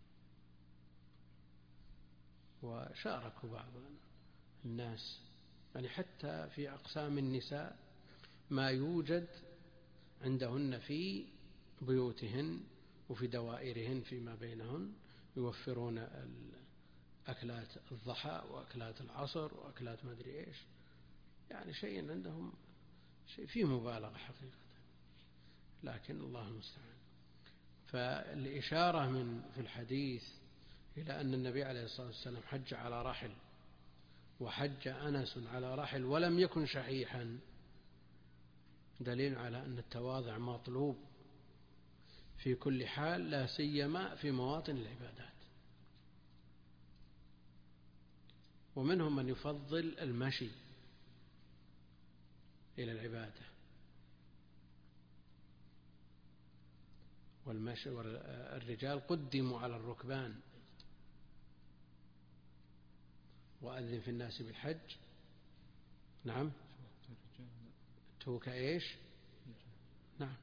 وشاركوا بعض الناس يعني حتى في أقسام النساء ما يوجد عندهن في بيوتهن وفي دوائرهن فيما بينهن، يوفرون أكلات الضحى وأكلات العصر وأكلات ما أدري إيش، يعني شيء عندهم شيء فيه مبالغة حقيقة، لكن الله المستعان. فالإشارة في الحديث إلى أن النبي عليه الصلاة والسلام حج على رحل وحج أنس على رحل ولم يكن شحيحا دليل على أن التواضع مطلوب في كل حال، لا سيما في مواطن العبادات. ومنهم من يفضل المشي إلى العبادة، والمشي والرجال قدموا على الركبان. وأذن في الناس بالحج. نعم. توك إيش؟ نعم،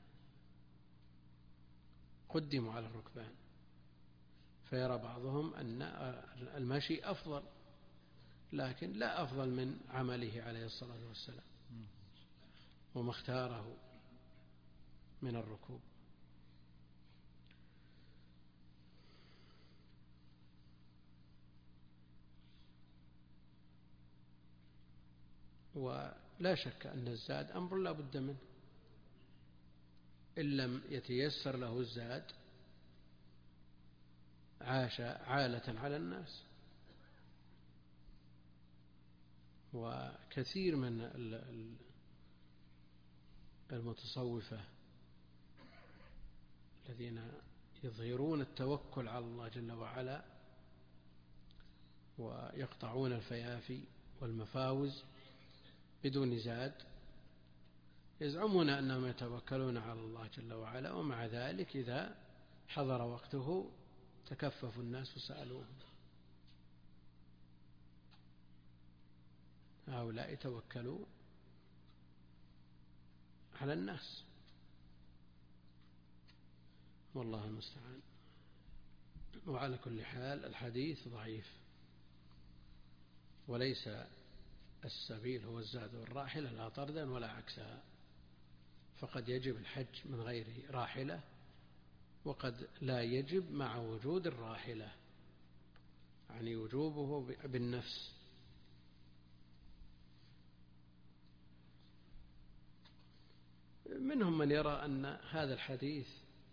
قدموا على الركبان. فيرى بعضهم أن المشي أفضل، لكن لا أفضل من عمله عليه الصلاة والسلام وما اختاره من الركوب. ولا شك أن الزاد أمر لا بد منه، إن لم يتيسر له الزاد عاش عالة على الناس. وكثير من المتصوفة الذين يظهرون التوكل على الله جل وعلا ويقطعون الفيافي والمفاوز بدون زاد، يزعمون أنهم يتوكلون على الله جل وعلا، ومع ذلك إذا حضر وقته تكففوا الناس وسألوهم. هؤلاء توكلوا على الناس، والله المستعان. وعلى كل حال الحديث ضعيف، وليس السبيل هو الزاد والراحلة لا طردا ولا عكسها، فقد يجب الحج من غير راحلة، وقد لا يجب مع وجود الراحلة، يعني وجوبه بالنفس. منهم من يرى أن هذا الحديث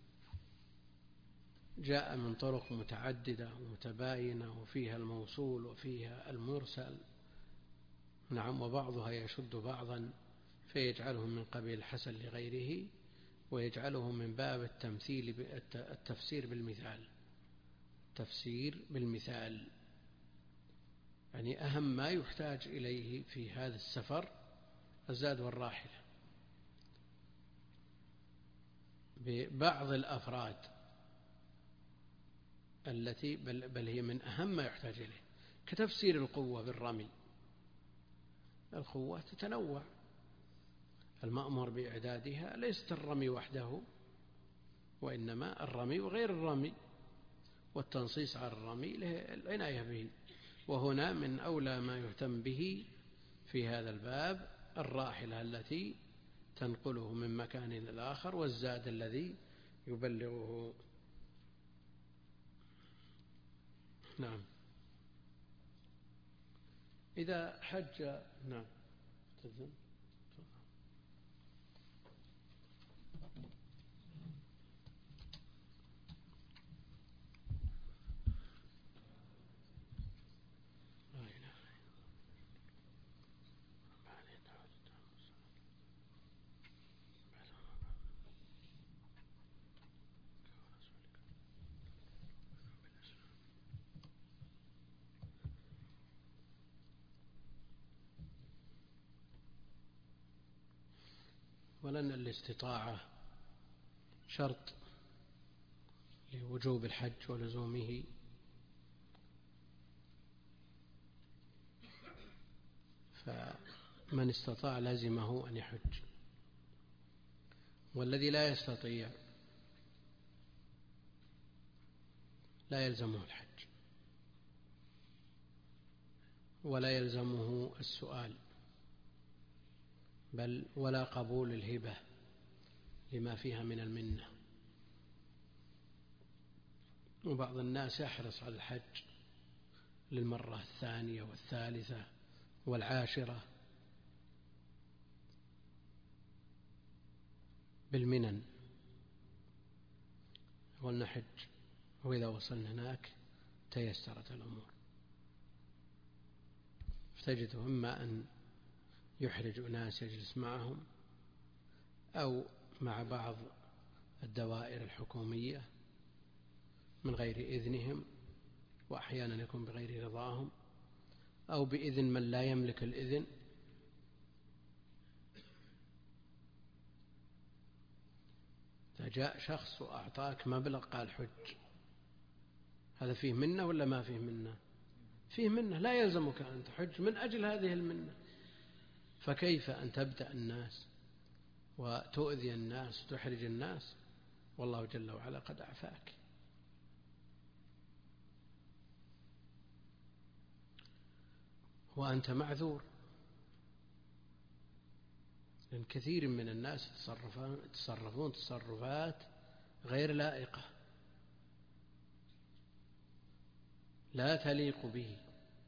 جاء من طرق متعددة ومتباينة وفيها الموصول وفيها المرسل، نعم، وبعضها يشد بعضا فيجعله من قبيل الحسن لغيره، ويجعله من باب التفسير بالمثال. تفسير بالمثال يعني أهم ما يحتاج إليه في هذا السفر الزاد والراحلة ببعض الأفراد التي بل هي من أهم ما يحتاج إليه، كتفسير القوة بالرمي. القوة تتنوع، المأمور بإعدادها ليست الرمي وحده، وإنما الرمي وغير الرمي، والتنصيص على الرمي العناية به. وهنا من أولى ما يهتم به في هذا الباب الراحلة التي تنقله من مكان إلى الآخر، والزاد الذي يبلغه. نعم. إذا حج. نعم. تفضل. ولأن الاستطاعة شرط لوجوب الحج ولزومه، فمن استطاع لازمه أن يحج، والذي لا يستطيع لا يلزمه الحج ولا يلزمه السؤال، بل ولا قبول الهبة لما فيها من المنة. وبعض الناس يحرص على الحج للمرة الثانية والثالثة والعاشرة بالمنن، ولنحج وإذا وصلنا هناك تيسرت الأمور. فتجده إما أن يحرج أناس يجلس معهم، أو مع بعض الدوائر الحكومية من غير إذنهم، وأحيانا يكون بغير رضاهم، أو بإذن من لا يملك الإذن. إذا جاء شخص وأعطاك مبلغ قال حج، هذا فيه منة ولا ما فيه منة؟ فيه منة، لا يلزمك أن تحج من أجل هذه المنة. فكيف أن تبدأ الناس وتؤذي الناس وتحرج الناس والله جل وعلا قد أعفاك؟ وأنت معذور، لأن كثير من الناس يتصرفون تصرفات غير لائقة لا تليق به.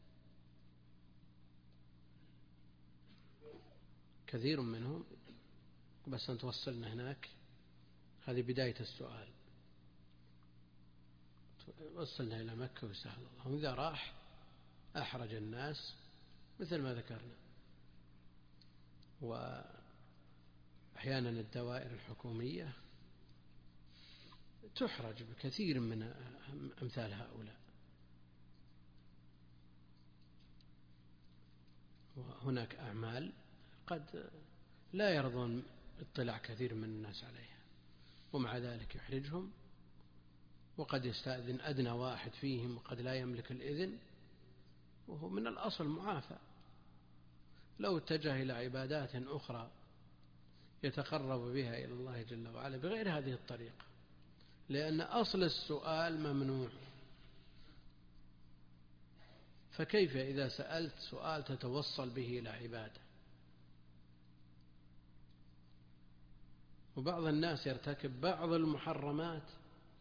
كثير منهم بس أن توصلنا هناك، هذه بداية السؤال، وصلنا إلى مكة وسهل الله، وإذا راح أحرج الناس مثل ما ذكرنا. وأحيانا الدوائر الحكومية تحرج بكثير من أمثال هؤلاء. وهناك أعمال قد لا يرضون اطلاع كثير من الناس عليها، ومع ذلك يحرجهم، وقد يستأذن أدنى واحد فيهم وقد لا يملك الإذن، وهو من الأصل معافى. لو اتجه إلى عبادات أخرى يتقرب بها إلى الله جل وعلا بغير هذه الطريقة، لأن أصل السؤال ممنوع. فكيف إذا سألت سؤال تتوصل به إلى عبادة؟ وبعض الناس يرتكب بعض المحرمات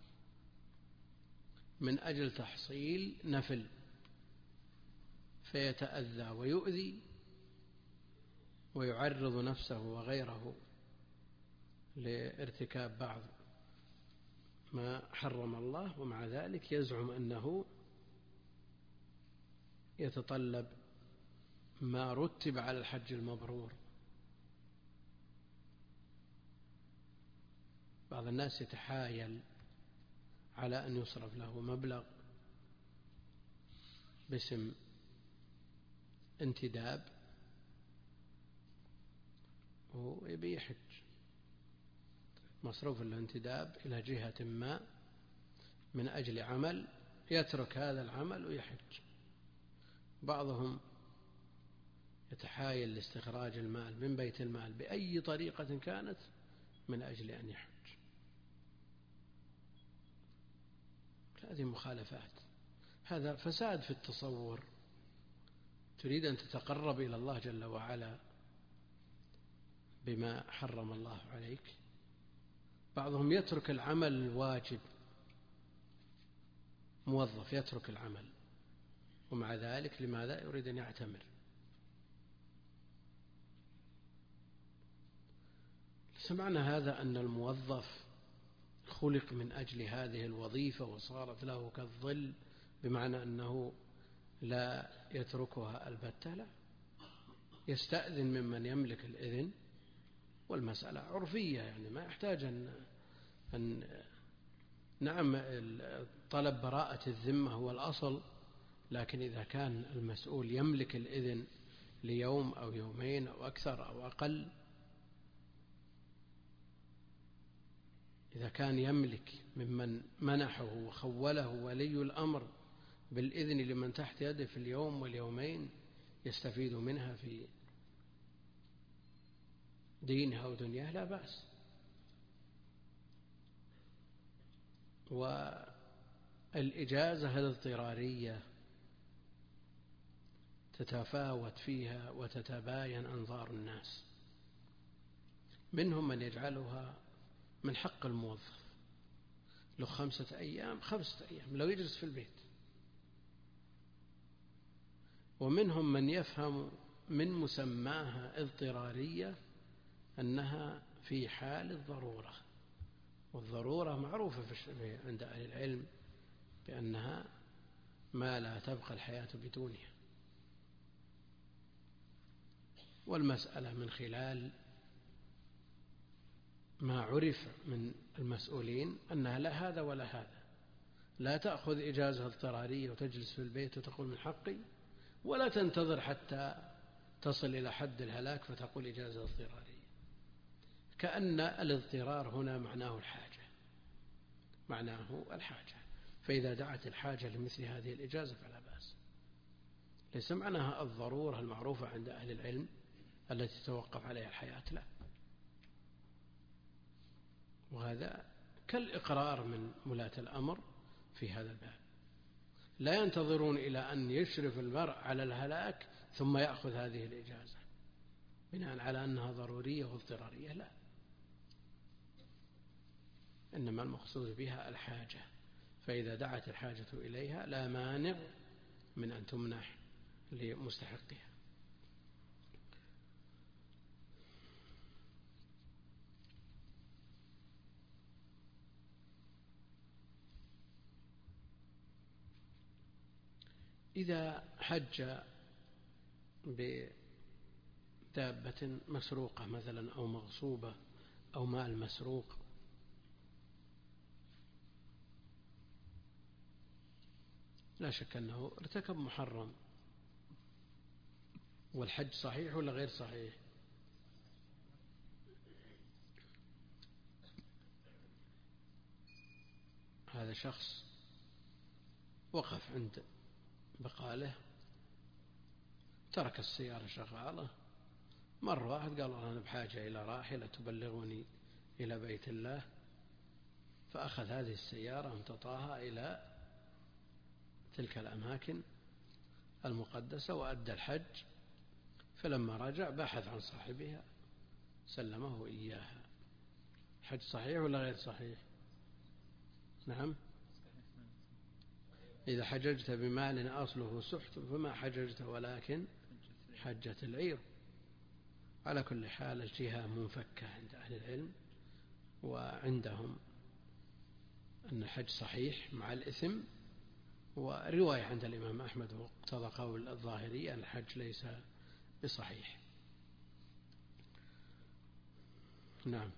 من أجل تحصيل نفل، فيتأذى ويؤذي ويعرض نفسه وغيره لارتكاب بعض ما حرم الله، ومع ذلك يزعم أنه يتطلب ما رتب على الحج المبرور. بعض الناس يتحايل على أن يصرف له مبلغ باسم انتداب ويبي يحج، مصروف الانتداب إلى جهة ما من أجل عمل، يترك هذا العمل ويحج. بعضهم يتحايل لاستخراج المال من بيت المال بأي طريقة كانت من أجل أن يحج. هذه مخالفات، هذا فساد في التصور. تريد أن تتقرب إلى الله جل وعلا بما حرم الله عليك. بعضهم يترك العمل الواجب، موظف يترك العمل، ومع ذلك لماذا؟ يريد أن يعتمر، ليس معنى هذا أن الموظف خلق من أجل هذه الوظيفة وصارت له كالظل بمعنى أنه لا يتركها البتة، لا، يستأذن ممن يملك الإذن، والمسألة عرفية، يعني ما يحتاج أن نعم طلب براءة الذمة هو الأصل، لكن إذا كان المسؤول يملك الإذن ليوم أو يومين أو أكثر أو أقل، إذا كان يملك ممن منحه وخوله ولي الأمر بالإذن لمن تحت يده في اليوم واليومين يستفيد منها في دينها ودنياه لا بأس. والإجازة الاضطرارية تتفاوت فيها وتتباين أنظار الناس، منهم من يجعلها من حق الموظف، له 5 أيام 5 أيام لو يجلس في البيت، ومنهم من يفهم من مسماها اضطرارية أنها في حال الضرورة، والضرورة معروفة عند أهل العلم بأنها ما لا تبقى الحياة بدونها. والمسألة من خلال ما عرف من المسؤولين أنها لا هذا ولا هذا، لا تأخذ إجازة اضطرارية وتجلس في البيت وتقول من حقي، ولا تنتظر حتى تصل إلى حد الهلاك فتقول إجازة اضطرارية. كأن الاضطرار هنا معناه الحاجة، فإذا دعت الحاجة لمثل هذه الإجازة فلا بأس. ليس معناها الضرورة المعروفة عند أهل العلم التي تتوقف عليها الحياة، لا، وهذا كالإقرار من ولاة الأمر في هذا الباب، لا ينتظرون إلى أن يشرف المرء على الهلاك ثم يأخذ هذه الإجازة بناء على أنها ضرورية واضطرارية، لا، إنما المقصود بها الحاجة، فإذا دعت الحاجة إليها لا مانع من أن تمنح لمستحقها. إذا حج بدابة مسروقة مثلا أو مغصوبة أو مال مسروق، لا شك أنه ارتكب محرم. والحج صحيح ولا غير صحيح؟ هذا شخص وقف عند بقاله، ترك السيارة شغالة، مر واحد قال أنا بحاجة إلى راحلة تبلغني إلى بيت الله، فأخذ هذه السيارة وانتطاها إلى تلك الأماكن المقدسة وأدى الحج، فلما رجع بحث عن صاحبها سلمه إياها. حج صحيح ولا غير صحيح؟ نعم. إذا حججت بمال أصله سحت فما حججت ولكن حجة العير. على كل حال الجهة منفكة عند أهل العلم، وعندهم أن الحج صحيح مع الإثم، ورواية عند الإمام أحمد واقتضى قول الظاهري أن الحج ليس بصحيح. نعم.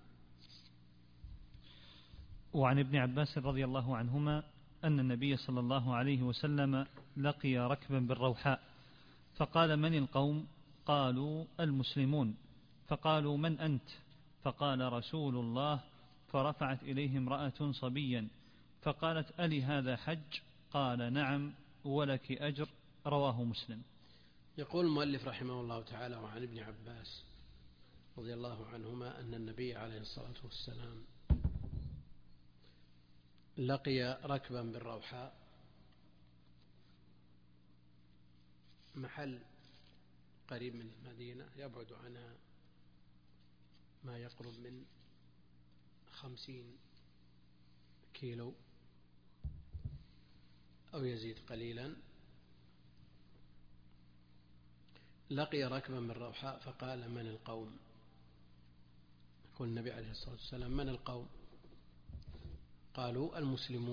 وعن ابن عباس رضي الله عنهما أن النبي صلى الله عليه وسلم لقي ركبا بالروحاء فقال من القوم؟ قالوا المسلمون. فقالوا من أنت؟ فقال رسول الله. فرفعت إليه امرأة صبيا فقالت ألي هذا حج؟ قال نعم ولك أجر. رواه مسلم. يقول المؤلف رحمه الله تعالى وعن ابن عباس رضي الله عنهما أن النبي عليه الصلاة والسلام لقي ركبا بالروحاء، محل قريب من المدينة يبعد عنها ما يقرب من 50 كيلو أو يزيد قليلا. لقي ركبا بالروحاء فقال من القوم؟ يقول النبي عليه الصلاة والسلام: من القوم؟ قالوا: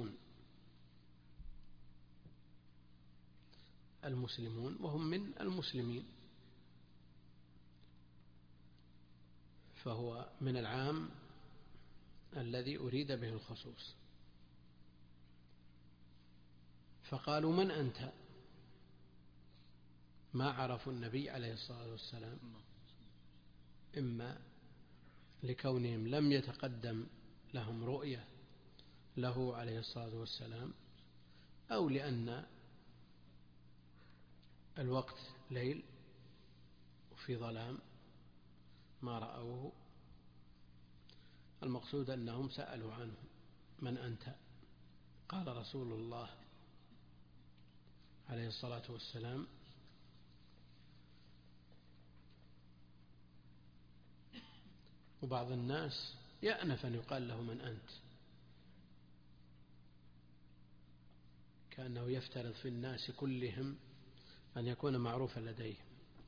المسلمون، وهم من المسلمين، فهو من العام الذي أريد به الخصوص. فقالوا: من أنت؟ ما عرفوا النبي عليه الصلاة والسلام، إما لكونهم لم يتقدم لهم رؤية له عليه الصلاة والسلام، أو لأن الوقت ليل وفي ظلام ما رأوه. المقصود أنهم سألوا عنه: من أنت؟ قال رسول الله عليه الصلاة والسلام: وبعض الناس يأنف أن يقال له من أنت، كأنه يفترض في الناس كلهم أن يكون معروفا لديهم،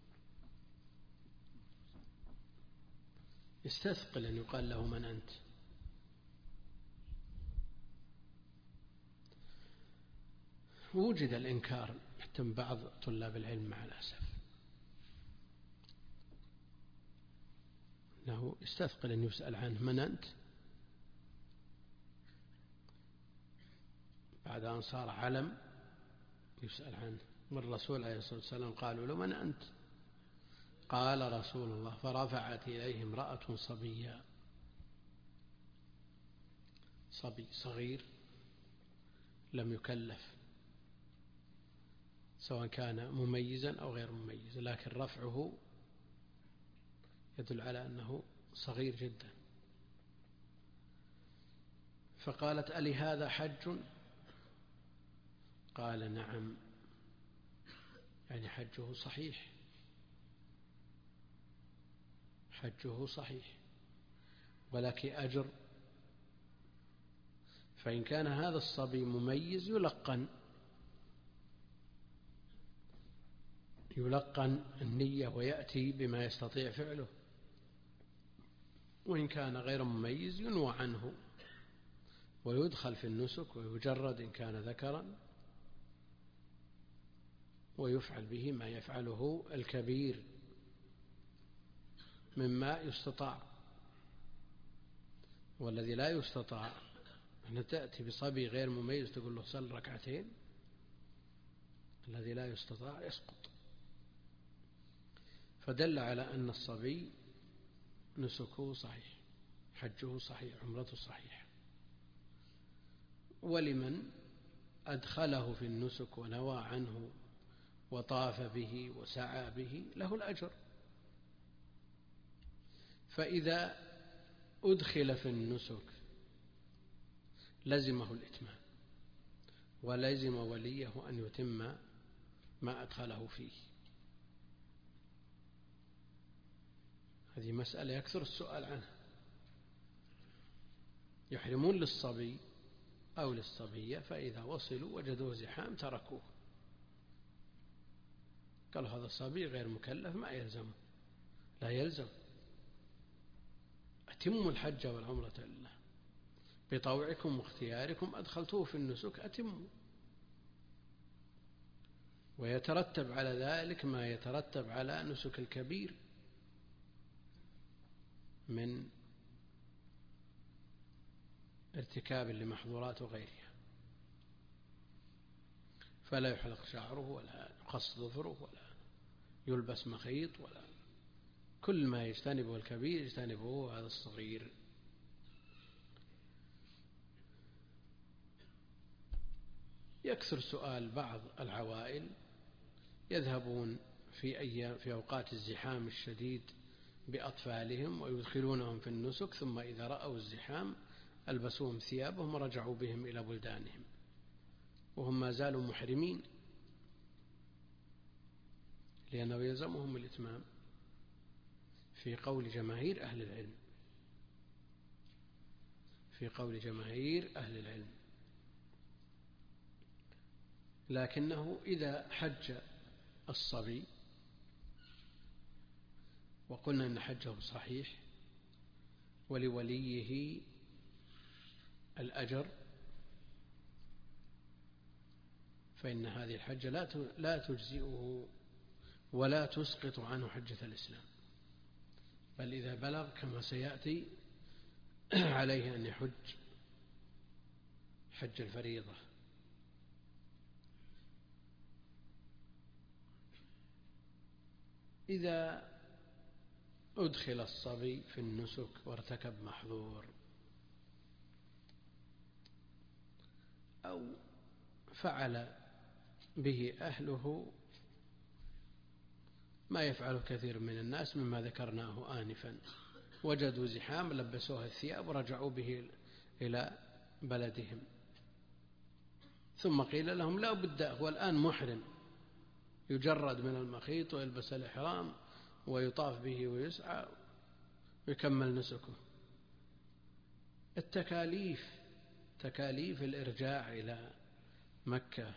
يستثقل أن يقال له من أنت. ووجد الإنكار حتى من بعض طلاب العلم مع الأسف، أنه يستثقل أن يسأل عنه: من أنت؟ بعد أن صار علم يسأل عنه. والرسول عليه الصلاة والسلام قالوا له: من أنت؟ قال رسول الله: فرفعت إليه امرأة صبيا، صبي صغير لم يكلف، سواء كان مميزا أو غير مميز، لكن رفعه يدل على أنه صغير جدا. فقالت: ألي هذا حج؟ قال: نعم، يعني حجه صحيح، حجه صحيح، ولك أجر. فإن كان هذا الصبي مميز يلقن النية ويأتي بما يستطيع فعله، وإن كان غير مميز ينوى عنه ويدخل في النسك ويجرد إن كان ذكرا، ويفعل به ما يفعله الكبير مما يستطاع. والذي لا يستطاع أن تأتي بصبي غير مميز تقول له صل ركعتين، الذي لا يستطاع يسقط. فدل على أن الصبي نسكه صحيح، حجه صحيح، عمرته صحيح. ولمن أدخله في النسك ونوى عنه وطاف به وسعى به له الأجر. فإذا أدخل في النسك لزمه الإتمام، ولزم وليه أن يتم ما أدخله فيه. هذه مسألة يكثر السؤال عنها. يحرمون للصبي أو للصبية، فإذا وصلوا وجدوه زحام تركوه، قالوا هذا الصبي غير مكلف ما يلزمه. لا يلزم، أتموا الحج والعمرة لله بطوعكم واختياركم، أدخلتوه في النسك أتموا. ويترتب على ذلك ما يترتب على نسك الكبير من ارتكاب لمحظورات وغيرها، فلا يحلق شعره ولا يقص ظفره ولا يلبس مخيط، ولا كل ما يجتنبه الكبير يجتنبه هذا الصغير. يكثر سؤال بعض العوائل، يذهبون في أوقات الزحام الشديد بأطفالهم ويدخلونهم في النسك، ثم إذا رأوا الزحام ألبسوهم ثيابهم ورجعوا بهم إلى بلدانهم وهم ما زالوا محرمين، لأنه يلزمهم الإتمام في قول جماهير أهل العلم، في قول جماهير أهل العلم. لكنه إذا حج الصبي وقلنا أن حجه صحيح، ولوليه الأجر، فإن هذه الحجة لا تجزئه ولا تسقط عنه حجة الإسلام، بل إذا بلغ كما سيأتي عليه أن يحج حج الفريضة. إذا أدخل الصبي في النسك وارتكب محظور أو فعل به أهله ما يفعل كثير من الناس مما ذكرناه آنفا، وجدوا زحام لبسوه الثياب ورجعوا به إلى بلدهم، ثم قيل لهم لا بد هو الآن محرم، يجرد من المخيط ويلبس الإحرام ويطاف به ويسعى ويكمل نسكه. تكاليف الإرجاع إلى مكة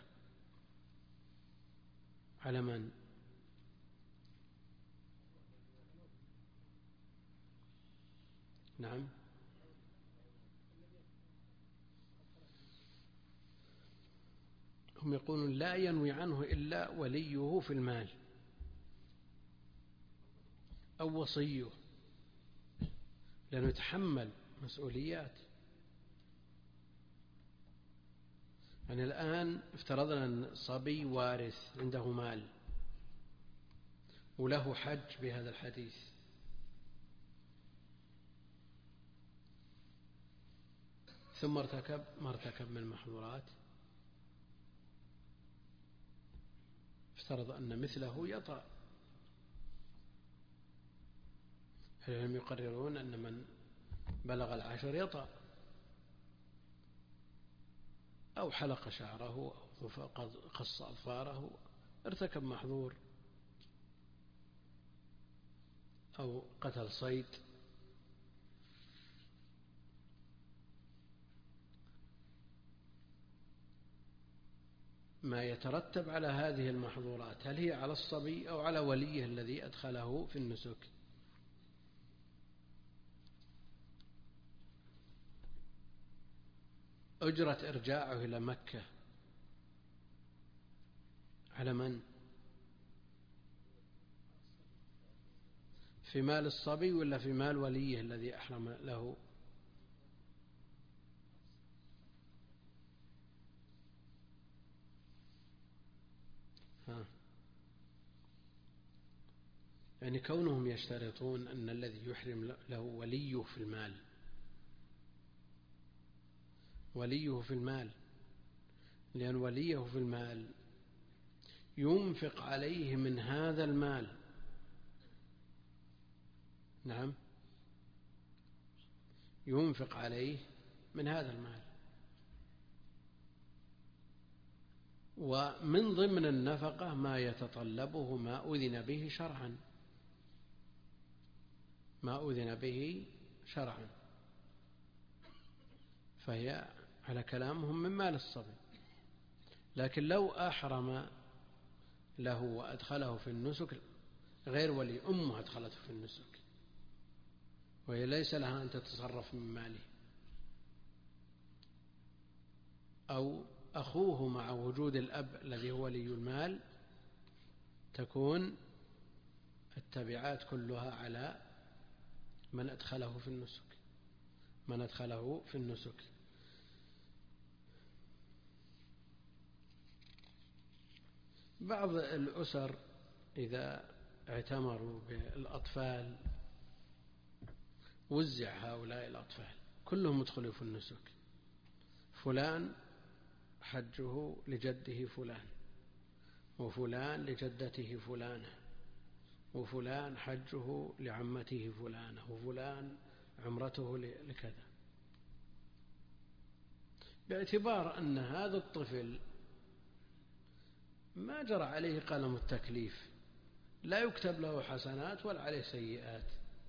على من؟ نعم، هم يقولون لا ينوي عنه إلا وليه في المال أو وصيه، لأنه يتحمل مسؤوليات. يعني الآن افترضنا أن صبي وارث عنده مال وله حج بهذا الحديث، ثم ارتكب من المحظورات، افترض أن مثله يطأ. هم يقررون أن من بلغ 10 يطأ، أو حلق شعره أو قص أظفاره، ارتكب محظور، أو قتل صيد. ما يترتب على هذه المحظورات هل هي على الصبي أو على وليه الذي أدخله في النسك؟ أجرة إرجاعه إلى مكة على من؟ في مال الصبي ولا في مال وليه الذي أحرم له؟ يعني كونهم يشترطون أن الذي يحرم له وليه في المال، وليه في المال، لأن وليه في المال ينفق عليه من هذا المال. نعم، ينفق عليه من هذا المال، ومن ضمن النفقة ما يتطلبه ما أذن به شرعا، ما أذن به شرعا، فهي على كلامهم من مال الصبي. لكن لو أحرم له وأدخله في النسك غير ولي، أمه أدخلته في النسك وهي ليس لها أن تتصرف من ماله، أو أخوه مع وجود الأب الذي هو ولي المال، تكون التبعات كلها على من أدخله في النسك. بعض الأسر إذا اعتمروا بالأطفال وزع هؤلاء الأطفال كلهم يدخلوا في النسك، فلان حجه لجده فلان، وفلان لجدته فلانة، وفلان حجه لعمته فلانة، وفلان عمرته لكذا، باعتبار أن هذا الطفل ما جرى عليه قلم التكليف، لا يكتب له حسنات ولا عليه سيئات.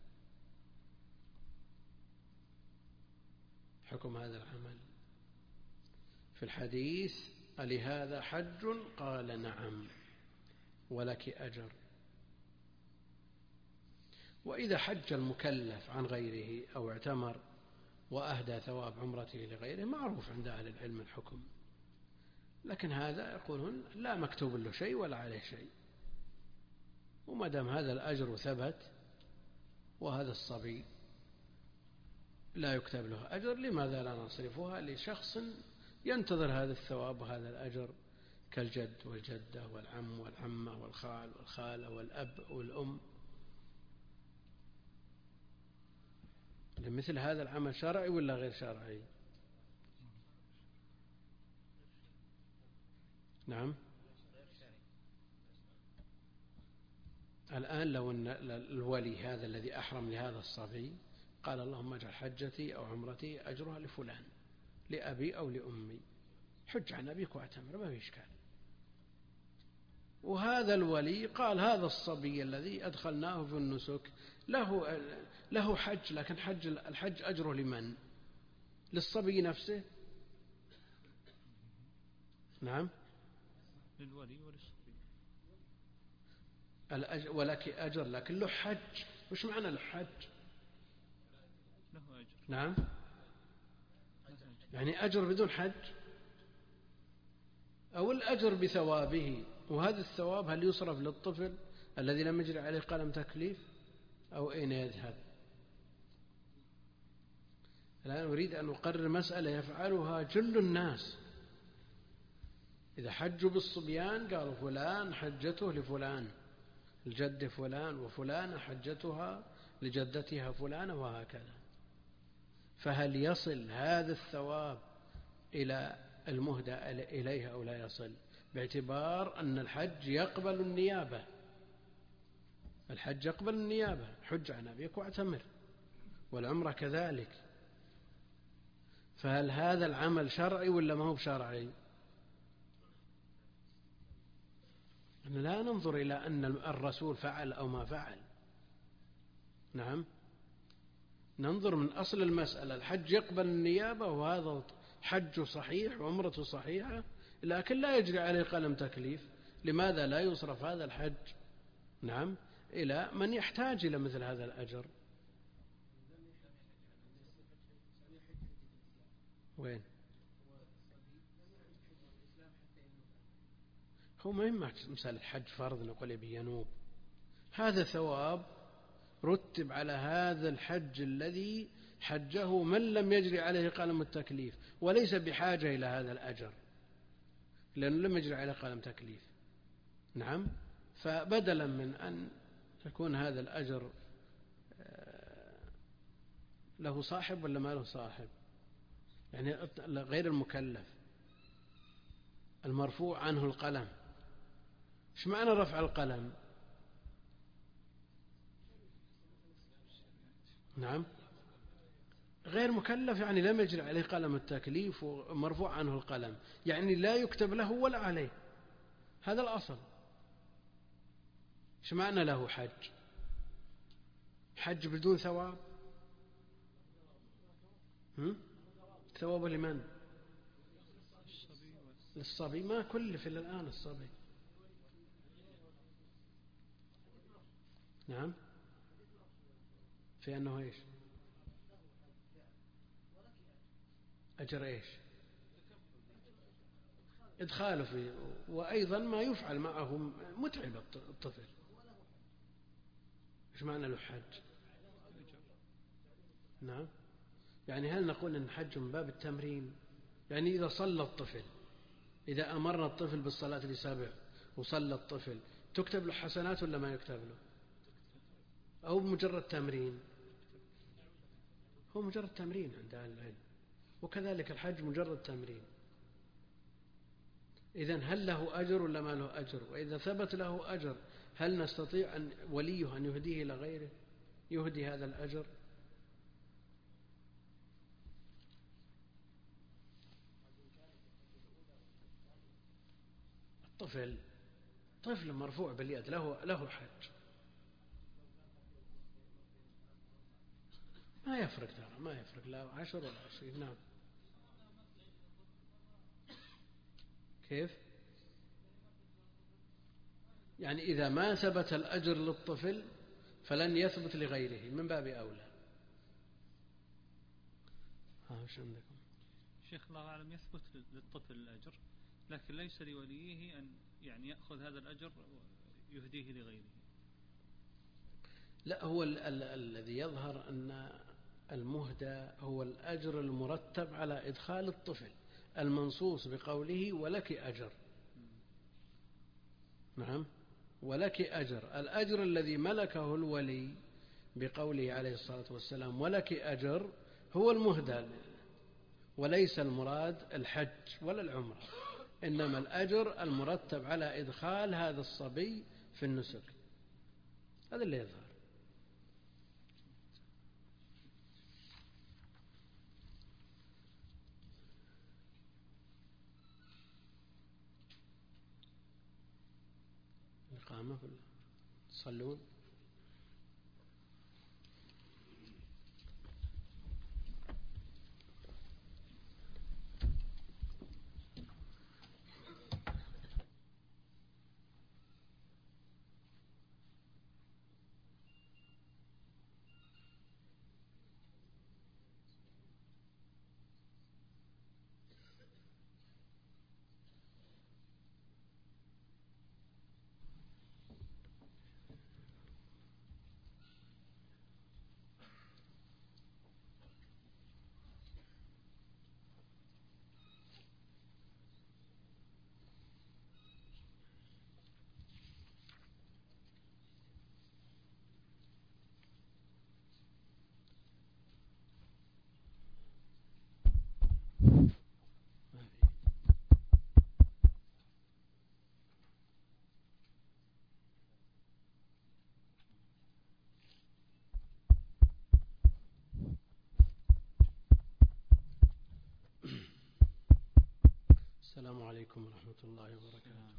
حكم هذا العمل في الحديث: ألهذا حج؟ قال نعم ولك أجر. وإذا حج المكلف عن غيره أو اعتمر وأهدى ثواب عمرته لغيره معروف عند أهل العلم الحكم، لكن هذا يقولون لا مكتوب له شيء ولا عليه شيء، وما دام هذا الأجر ثبت وهذا الصبي لا يكتب له أجر، لماذا لا نصرفها لشخص ينتظر هذا الثواب وهذا الأجر كالجد والجدة والعم والعمة والخال والخالة والأب والأم؟ مثل هذا العمل شرعي ولا غير شرعي؟ نعم. الآن لو أن الولي هذا الذي أحرم لهذا الصبي قال اللهم اجعل حجتي أو عمرتي أجرها لفلان، لأبي أو لأمي، حج عن أبيك واعتمر، ما في إشكال. وهذا الولي قال هذا الصبي الذي أدخلناه في النسك له حج، لكن الحج أجره لمن؟ للصبي نفسه؟ نعم، للولي وللصبي. ولك أجر لكن له حج. وش معنى له حج؟ له أجر. نعم، يعني أجر بدون حج، أو الأجر بثوابه، وهذا الثواب هل يصرف للطفل الذي لم يجري عليه قلم تكليف أو أين يذهب؟ الآن أريد أن أقرر مسألة يفعلها جل الناس، إذا حجوا بالصبيان قالوا فلان حجته لفلان، الجد فلان، وفلان حجتها لجدتها فلانة، وهكذا. فهل يصل هذا الثواب إلى المهدى إليها أو لا يصل؟ باعتبار أن الحج يقبل النيابة، الحج يقبل النيابة، حج عن أبيك واعتمر، والعمرة كذلك. فهل هذا العمل شرعي ولا ما هو شرعي؟ لا ننظر إلى أن الرسول فعل أو ما فعل، نعم، ننظر من أصل المسألة. الحج يقبل النيابة، وهذا حج صحيح وعمرة صحيحة، لكن لا يجري عليه قلم تكليف. لماذا لا يصرف هذا الحج، نعم، إلى من يحتاج إلى مثل هذا الأجر؟ وين هو؟ ما يهمك مسألة حج فرض نقول يبي ينوب، هذا ثواب رتب على هذا الحج الذي حجه من لم يجري عليه قلم التكليف، وليس بحاجة إلى هذا الأجر لأنه لم يجري عليه قلم تكليف، نعم. فبدلا من أن يكون هذا الأجر له صاحب ولا ما له صاحب، يعني غير المكلف المرفوع عنه القلم، ايش معنى رفع القلم؟ نعم، غير مكلف يعني لم يجري عليه قلم التكليف ومرفوع عنه القلم، يعني لا يكتب له ولا عليه، هذا الأصل. ايش معنى له حج؟ حج بدون ثواب؟ ثواب لمن؟ للصبي. ما كلف إلا الآن الصبي، نعم، في أنه إيش؟ أجر إيش؟ إدخاله فيه، وأيضا ما يفعل معه متعب الطفل. إيش معنى له حج؟ نعم، يعني هل نقول أن حج من باب التمرين؟ يعني إذا صلى الطفل، إذا أمرنا الطفل بالصلاة لسبع وصلى الطفل، تكتب له حسنات ولا ما يكتب له؟ أو مجرد تمرين؟ هو مجرد تمرين عند أهل العلم، وكذلك الحج مجرد تمرين. إذن هل له أجر ولا ما له أجر؟ وإذا ثبت له أجر هل نستطيع أن وليه أن يهديه إلى غيره، يهدي هذا الأجر؟ طفل مرفوع باليد له حج، ما يفرق ترى، ما يفرق لا 10 ولا 20. نعم، كيف؟ يعني إذا ما ثبت الأجر للطفل فلن يثبت لغيره من باب أولى. وش عندكم؟ شيخ الله أعلم يثبت للطفل الأجر، لكن ليس لوليه أن يعني يأخذ هذا الأجر ويهديه لغيره. لا، هو الذي يظهر أن المهدى هو الأجر المرتب على إدخال الطفل المنصوص بقوله ولك أجر. نعم، ولك أجر. الأجر الذي ملكه الولي بقوله عليه الصلاة والسلام ولك أجر هو المهدى، وليس المراد الحج ولا العمرة، إنما الأجر المرتب على إدخال هذا الصبي في النسك. هذا اللي يظهر. الإقامة تصلون. السلام عليكم ورحمة الله وبركاته.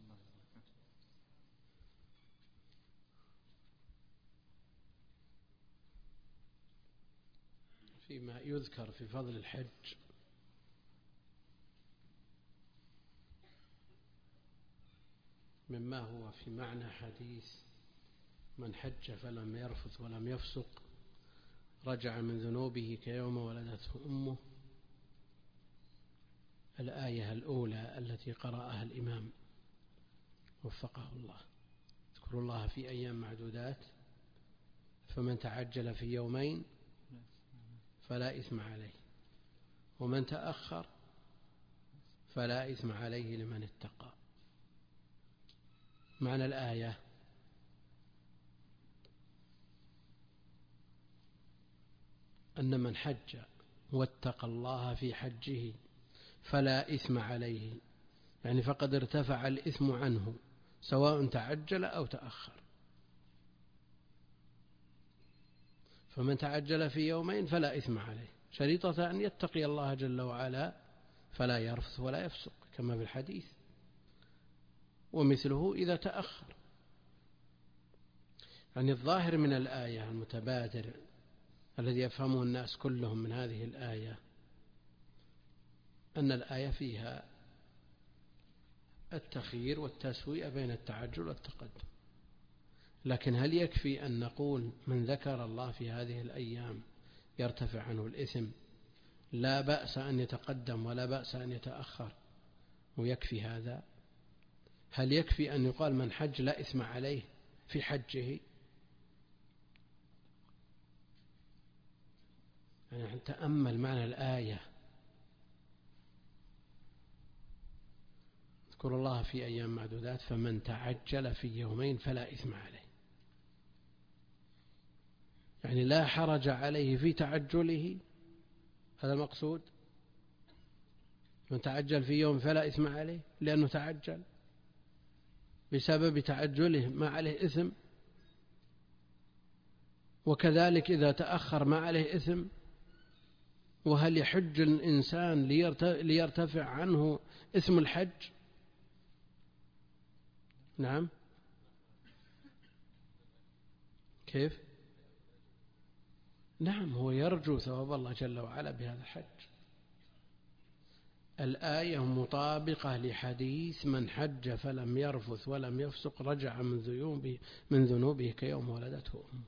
فيما يذكر في فضل الحج مما هو في معنى حديث من حج فلم يرفث ولم يفسق رجع من ذنوبه كيوم ولدته أمه، الآية الأولى التي قرأها الإمام وفقه الله: اذكروا الله في أيام معدودات فمن تعجل في يومين فلا إثم عليه ومن تأخر فلا إثم عليه لمن اتقى. معنى الآية: أن من حج واتقى الله في حجه فلا إثم عليه، يعني فقد ارتفع الإثم عنه سواء تعجل أو تأخر. فمن تعجل في يومين فلا إثم عليه، شريطة أن يتقي الله جل وعلا فلا يرفث ولا يفسق كما في الحديث، ومثله إذا تأخر. يعني الظاهر من الآية المتبادر الذي يفهمه الناس كلهم من هذه الآية أن الآية فيها التخيير والتسوية بين التعجل والتقدم. لكن هل يكفي أن نقول من ذكر الله في هذه الأيام يرتفع عنه الإثم، لا بأس أن يتقدم ولا بأس أن يتأخر، ويكفي هذا؟ هل يكفي أن يقال من حج لا إثم عليه في حجه؟ يعني تأمل معنى الآية: اذكروا الله في أيام معدودات فمن تعجل في يومين فلا إثم عليه، يعني لا حرج عليه في تعجله، هذا المقصود. من تعجل في يوم فلا إثم عليه لأنه تعجل، بسبب تعجله ما عليه إثم، وكذلك إذا تأخر ما عليه إثم. وهل يحج الإنسان ليرتفع عنه إثم الحج؟ نعم. كيف؟ نعم، هو يرجو ثواب الله جل وعلا بهذا الحج. الآية مطابقة لحديث من حج فلم يرفث ولم يفسق رجع من ذنوبه كيوم ولدته أمه.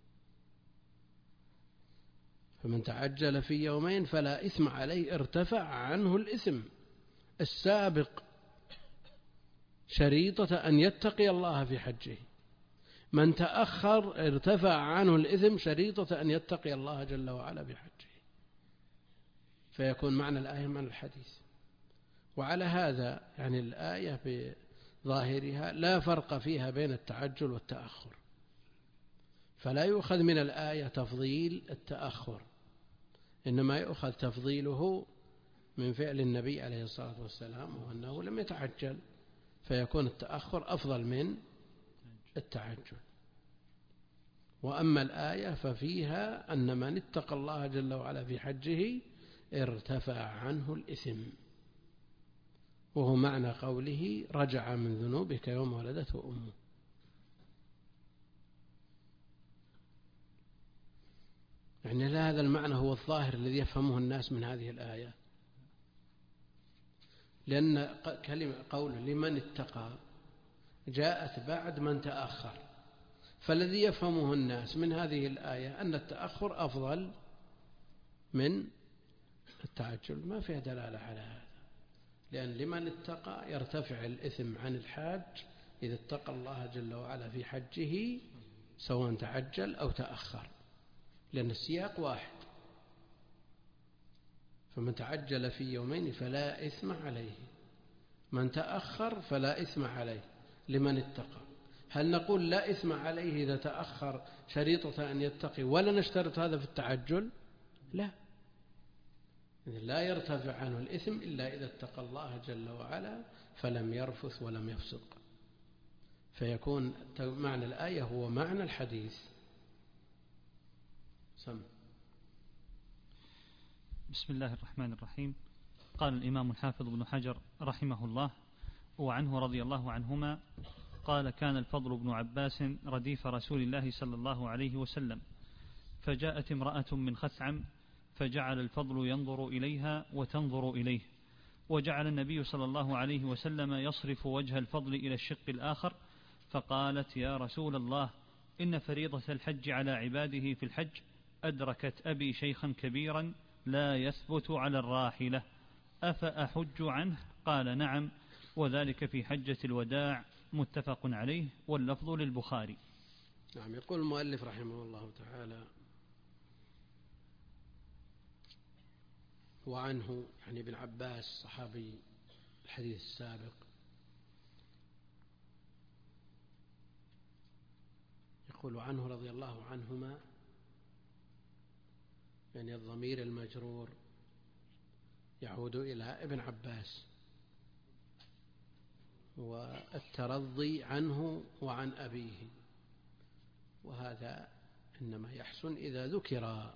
فمن تعجل في يومين فلا إثم عليه، ارتفع عنه الإثم السابق شريطة أن يتقي الله في حجه. من تأخر ارتفع عنه الإثم شريطة أن يتقي الله جل وعلا في حجه. فيكون معنى الآية معنى الحديث. وعلى هذا يعني الآية بظاهرها لا فرق فيها بين التعجل والتأخر، فلا يؤخذ من الآية تفضيل التأخر، إنما يؤخذ تفضيله من فعل النبي عليه الصلاة والسلام وأنه لم يتعجل، فيكون التأخر أفضل من التعجل. وأما الآية ففيها أن من اتقى الله جل وعلا في حجه ارتفع عنه الإثم، وهو معنى قوله رجع من ذنوبه كيوم ولدته أمه. يعني هذا المعنى هو الظاهر الذي يفهمه الناس من هذه الآية، لأن كلمة قول لمن اتقى جاءت بعد من تأخر، فالذي يفهمه الناس من هذه الآية أن التأخر أفضل من التعجل. ما فيها دلالة على هذا، لأن لمن اتقى يرتفع الإثم عن الحاج إذا اتقى الله جل وعلا في حجه سواء تعجل أو تأخر، لأن السياق واحد. فمن تعجل في يومين فلا إثم عليه، من تأخر فلا إثم عليه لمن اتقى. هل نقول لا إثم عليه إذا تأخر شريطة أن يتقي ولا نشترط هذا في التعجل؟ لا، لا يرتفع عنه الإثم إلا إذا اتقى الله جل وعلا فلم يرفث ولم يفسق. فيكون معنى الآية هو معنى الحديث. بسم الله الرحمن الرحيم. قال الإمام الحافظ ابن حجر رحمه الله: وعنه رضي الله عنهما قال: كان الفضل بن عباس رديف رسول الله صلى الله عليه وسلم، فجاءت امرأة من خثعم فجعل الفضل ينظر إليها وتنظر إليه، وجعل النبي صلى الله عليه وسلم يصرف وجه الفضل إلى الشق الآخر، فقالت: يا رسول الله، إن فريضة الحج على عباده في الحج أدركت أبي شيخا كبيرا لا يثبت على الراحلة، أفأحج عنه؟ قال: نعم، وذلك في حجة الوداع، متفق عليه، واللفظ للبخاري. نعم. يقول المؤلف رحمه الله تعالى: وعنه يعني ابن عباس صحابي الحديث السابق، يقول عنه رضي الله عنهما، يعني الضمير المجرور يعود إلى ابن عباس، والترضي عنه وعن أبيه، وهذا إنما يحسن إذا ذكر.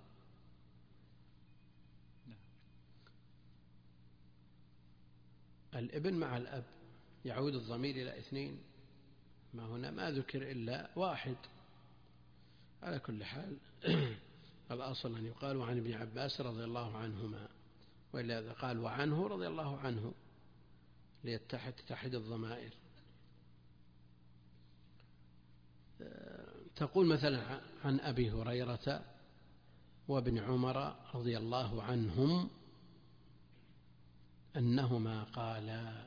الابن مع الأب يعود الضمير إلى اثنين، ما هنا ما ذكر إلا واحد. على كل حال الأصل أن يقال عن ابن عباس رضي الله عنهما، وإلا إذا قال وعنه رضي الله عنه ليتحد الضمائر. تقول مثلا عن أبي هريرة وابن عمر رضي الله عنهم أنهما قالا،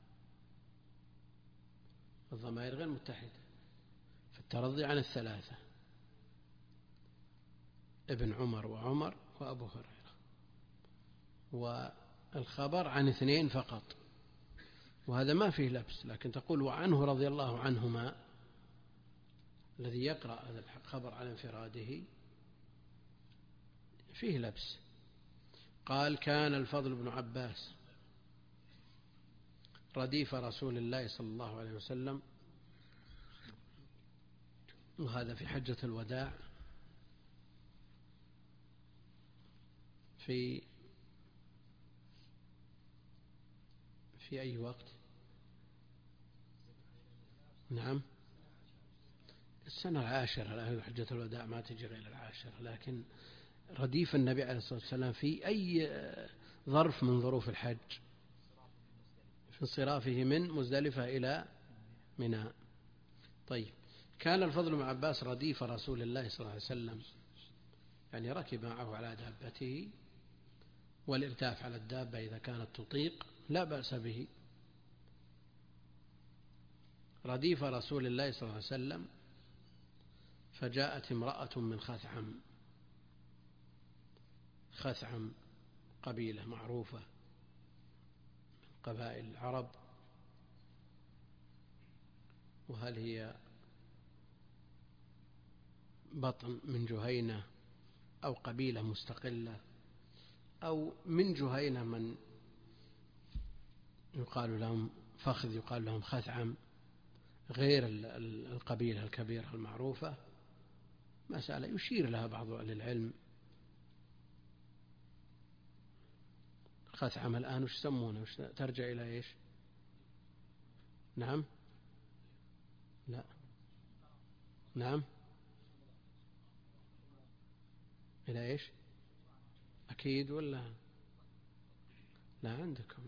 الضمائر غير متحدة، فالترضي عن الثلاثة: ابن عمر وعمر وأبو هريرة، والخبر عن اثنين فقط، وهذا ما فيه لبس. لكن تقول وعنه رضي الله عنهما، الذي يقرأ هذا الخبر على انفراده فيه لبس. قال: كان الفضل بن عباس رديف رسول الله صلى الله عليه وسلم، وهذا في حجة الوداع في أي وقت؟ نعم، السنة العاشرة. حجة الوداع ما تجري إلى العاشرة، لكن رديف النبي عليه الصلاة والسلام في أي ظرف من ظروف الحج في انصرافه من مزدلفة إلى منى. طيب، كان الفضل بن عباس رديف رسول الله صلى الله عليه وسلم، يعني ركب معه على دابته، والإرداف على الدابة إذا كانت تطيق لا بأس به. رديف رسول الله صلى الله عليه وسلم، فجاءت امرأة من خثعم. خثعم قبيلة معروفة من قبائل العرب، وهل هي بطن من جهينة أو قبيلة مستقلة، أو من جهينة من يقال لهم فخذ يقال لهم خثعم غير القبيلة الكبيرة المعروفة، مسألة يشير لها بعض أهل العلم. خثعم الآن وش يسمونه؟ ترجع إلى إيش؟ نعم، لا، نعم، إلى إيش؟ أكيد ولا لا؟ عندكم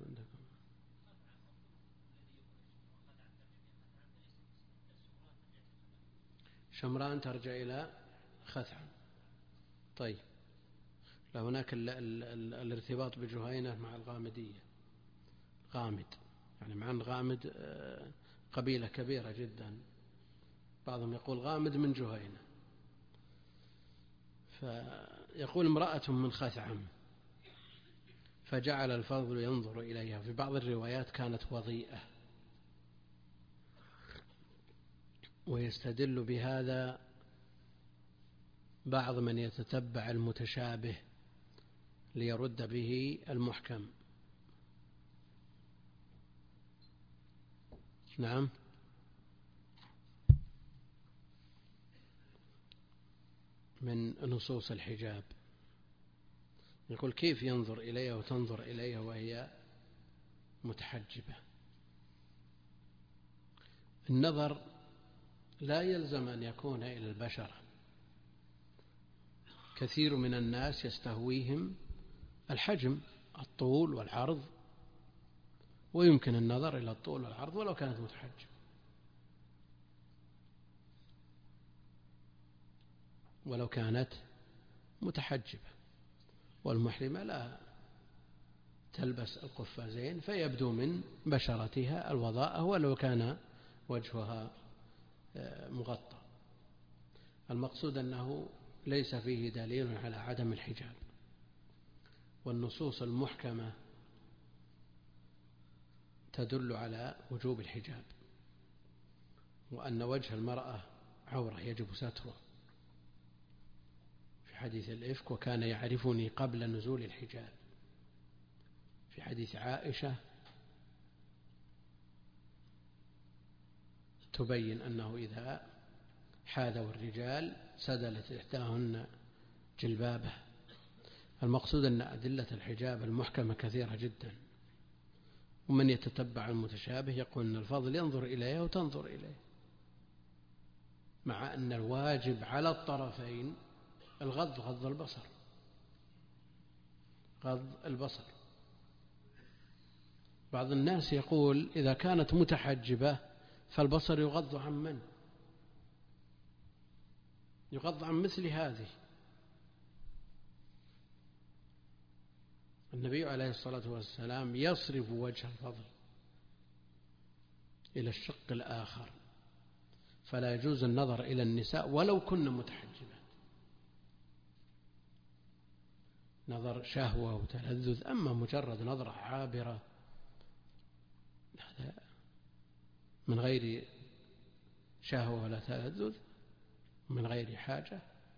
شمران ترجع إلى خثعم. طيب، هناك الارتباط بجهينة مع الغامدية، غامد يعني مع غامد قبيلة كبيرة جدا، بعضهم يقول غامد من جهينة. فيقول امرأة من خثعم، فجعل الفضل ينظر إليها. في بعض الروايات كانت وضيئة، ويستدل بهذا بعض من يتتبع المتشابه ليرد به المحكم. نعم، من نصوص الحجاب. يقول كيف ينظر إليها وتنظر إليها وهي متحجبة؟ النظر لا يلزم أن يكون إلى البشرة. كثير من الناس يستهويهم الحجم، الطول والعرض، ويمكن النظر إلى الطول والعرض ولو كانت متحجبة. ولو كانت متحجبة. والمحرمة لا تلبس القفازين فيبدو من بشرتها الوضاءة ولو كان وجهها مغطى. المقصود أنه ليس فيه دليل على عدم الحجاب، والنصوص المحكمة تدل على وجوب الحجاب، وأن وجه المرأة عورة يجب ستره. في حديث الإفك وكان يعرفني قبل نزول الحجاب. في حديث عائشة تبين أنه إذا حاذوا الرجال سدلت إحداهن جلبابه. المقصود أن أدلة الحجاب المحكمة كثيرة جدا، ومن يتتبع المتشابه يقول أن الفضل ينظر إليها وتنظر إليه، مع أن الواجب على الطرفين غض البصر، غض البصر. بعض الناس يقول إذا كانت متحجبة فالبصر يغض عن من؟ يغض عن مثل هذه. النبي عليه الصلاة والسلام يصرف وجه الفضل إلى الشق الآخر، فلا يجوز النظر إلى النساء ولو كن متحجبات، نظر شهوة وتلذذ. أما مجرد نظرة عابرة هذا من غير شهوة ولا تلذذ، من غير حاجة،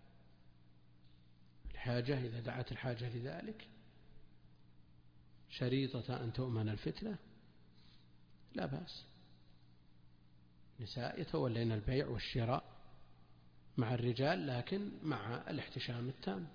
الحاجة إذا دعت الحاجة لذلك شريطة أن تؤمن الفتنة لا بأس. نساء يتولين البيع والشراء مع الرجال لكن مع الاحتشام التام.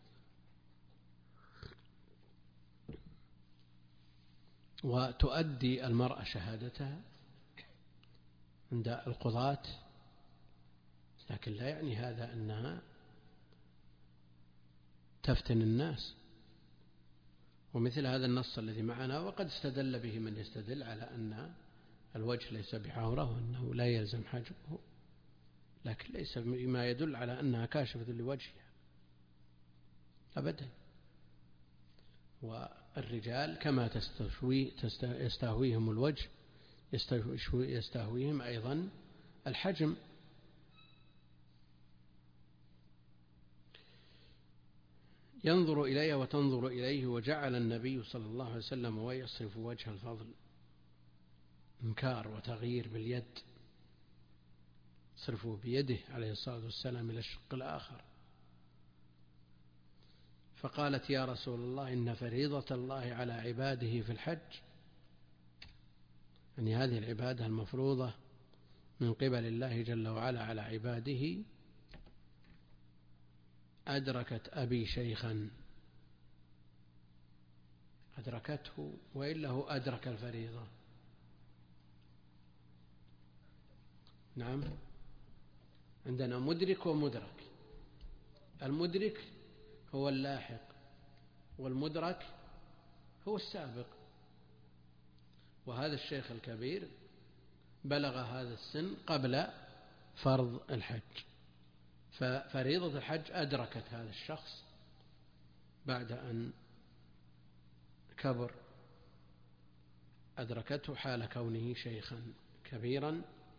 وتؤدي المرأة شهادتها عند القضاة، لكن لا يعني هذا أنها تفتن الناس ومثل هذا النص الذي معنا وقد استدل به من يستدل على أن الوجه ليس بعورة وأنه لا يلزم حجبه، لكن ليس بما يدل على أنها كاشفة لوجهها أبدا. والرجال كما يستهويهم الوجه يستهويهم أيضا الحجم. ينظر إلي وتنظر إليه. وجعل النبي صلى الله عليه وسلم ويصرف وجه الفضل إنكار وتغيير باليد، صرفه بيده عليه الصلاة والسلام إلى الشق الآخر. فقالت يا رسول الله إن فريضة الله على عباده في الحج، يعني هذه العبادة المفروضة من قبل الله جل وعلا على عباده أدركت أبي شيخا، أدركته وإلا هو أدرك الفريضة. نعم، عندنا مدرك ومدرك. المدرك هو اللاحق والمدرك هو السابق. وهذا الشيخ الكبير بلغ هذا السن قبل فرض الحج، ففريضة الحج أدركت هذا الشخص بعد أن كبر، أدركته حال كونه شيخا كبيرا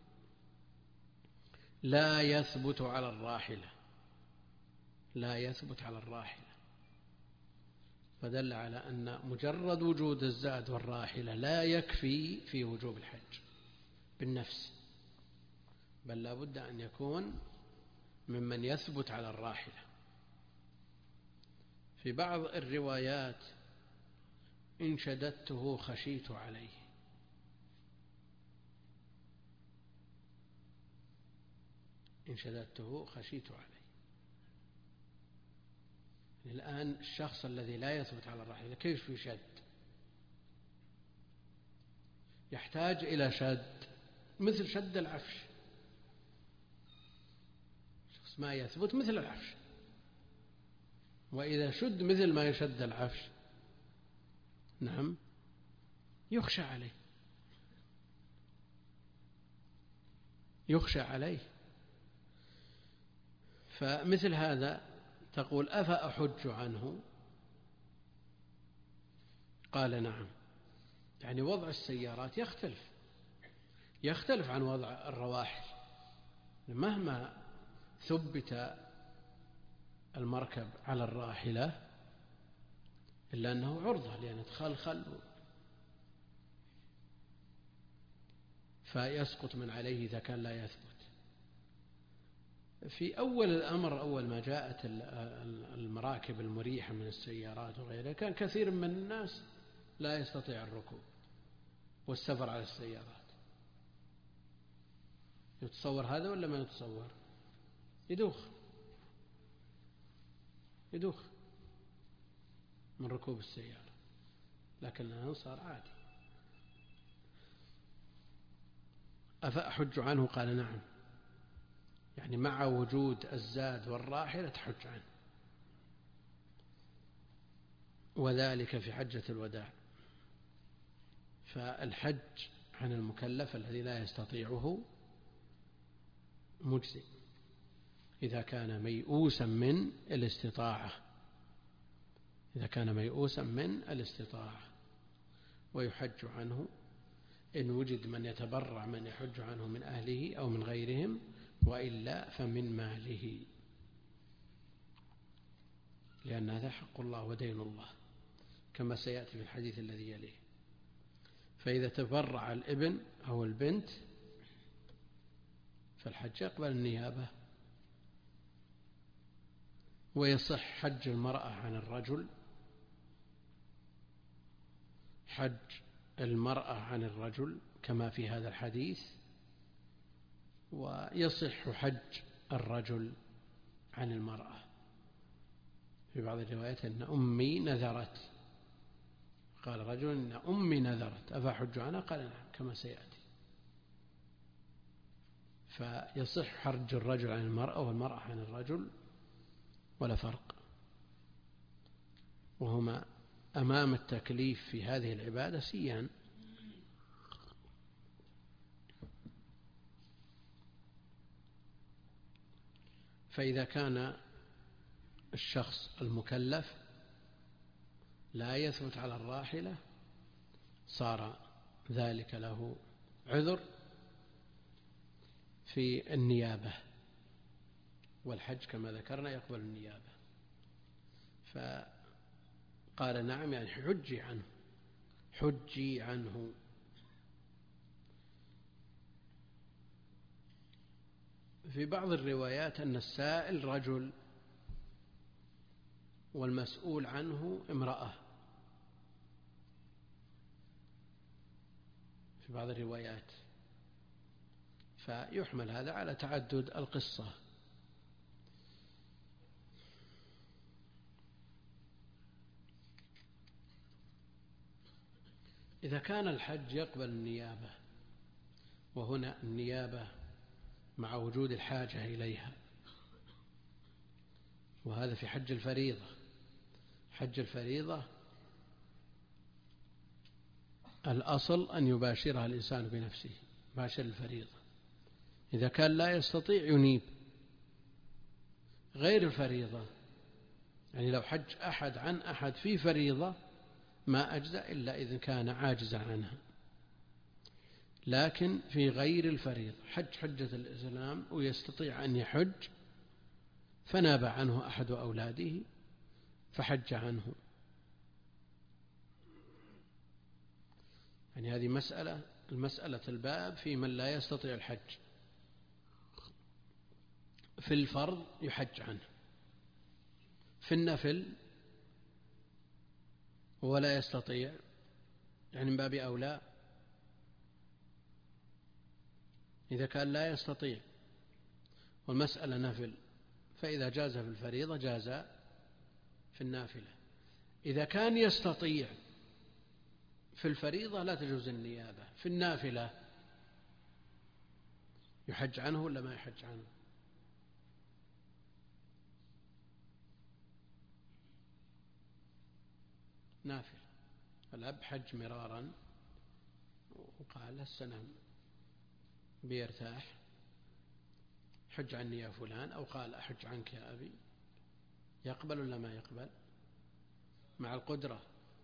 لا يثبت على الراحلة، لا يثبت على الراحلة. فدل على أن مجرد وجود الزاد والراحلة لا يكفي في وجوب الحج بالنفس، بل لا بد أن يكون ممن يثبت على الراحلة. في بعض الروايات إن شددته خشيت عليه، إن شددته خشيت عليه. الآن الشخص الذي لا يثبت على الراحلة كيف يشد؟ يحتاج إلى شد مثل شد العفش. شخص ما يثبت مثل العفش، وإذا شد مثل ما يشد العفش نعم يخشى عليه، يخشى عليه. فمثل هذا تقول أفأحج عنه؟ قال نعم. يعني وضع السيارات يختلف عن وضع الرواحل. مهما ثبت المركب على الراحلة إلا أنه عرضة لأن تخلخل فيسقط من عليه إذا كان لا يثبت. في أول الأمر، أول ما جاءت المراكب المريحة من السيارات وغيرها، كان كثير من الناس لا يستطيع الركوب والسفر على السيارات. يتصور هذا ولا ما يتصور؟ يدوخ من ركوب السيارة، لكن الآن صار عادي. أفأحج عنه؟ قال نعم. يعني مع وجود الزاد والراحلة تحج عنه، وذلك في حجة الوداع. فالحج عن المكلف الذي لا يستطيعه مجزئ إذا كان ميؤوسا من الاستطاعة، إذا كان ميؤوسا من الاستطاعة. ويحج عنه إن وجد من يتبرع من يحج عنه من أهله أو من غيرهم، وإلا فمن ماله، لأن هذا حق الله ودين الله كما سيأتي في الحديث الذي يليه. فإذا تبرع الابن أو البنت فالحج يقبل النيابة. ويصح حج المرأة عن الرجل، حج المرأة عن الرجل كما في هذا الحديث. ويصح حج الرجل عن المرأة. في بعض الروايات أن أمي نذرت، قال رجل إن أمي نذرت أفأحج عنها؟ قال نعم كما سيأتي. فيصح حج الرجل عن المرأة والمرأة عن الرجل ولا فرق، وهما أمام التكليف في هذه العبادة سيان. فإذا كان الشخص المكلف لا يثبت على الراحلة صار ذلك له عذر في النيابة، والحج كما ذكرنا يقبل النيابة. فقال نعم، يعني حجي عنه. في بعض الروايات أن السائل رجل والمسؤول عنه امرأة، في بعض الروايات، فيحمل هذا على تعدد القصة. إذا كان الحج يقبل النيابة، وهنا النيابة مع وجود الحاجة إليها، وهذا في حج الفريضة. حج الفريضة الأصل أن يباشرها الإنسان بنفسه، باشر الفريضة. إذا كان لا يستطيع ينيب. غير الفريضة، يعني لو حج أحد عن أحد في فريضة ما أجزأ إلا إذا كان عاجزا عنها. لكن في غير الفريضة حجة الإسلام ويستطيع أن يحج، فناب عنه أحد أولاده فحج عنه. يعني هذه المسألة الباب في من لا يستطيع الحج. في الفرض يحج عنه، في النفل ولا يستطيع، يعني من باب أولى. إذا كان لا يستطيع والمسألة نفل، فإذا جاز في الفريضة جاز في النافلة. إذا كان يستطيع في الفريضة لا تجوز النيابة، في النافلة يحج عنه ولا ما يحج عنه؟ نافلة. الأب حج مرارا وقال السنة بيرتاح، حج عني يا فلان، أو قال أحج عنك يا أبي، يقبل ولا ما يقبل مع القدرة؟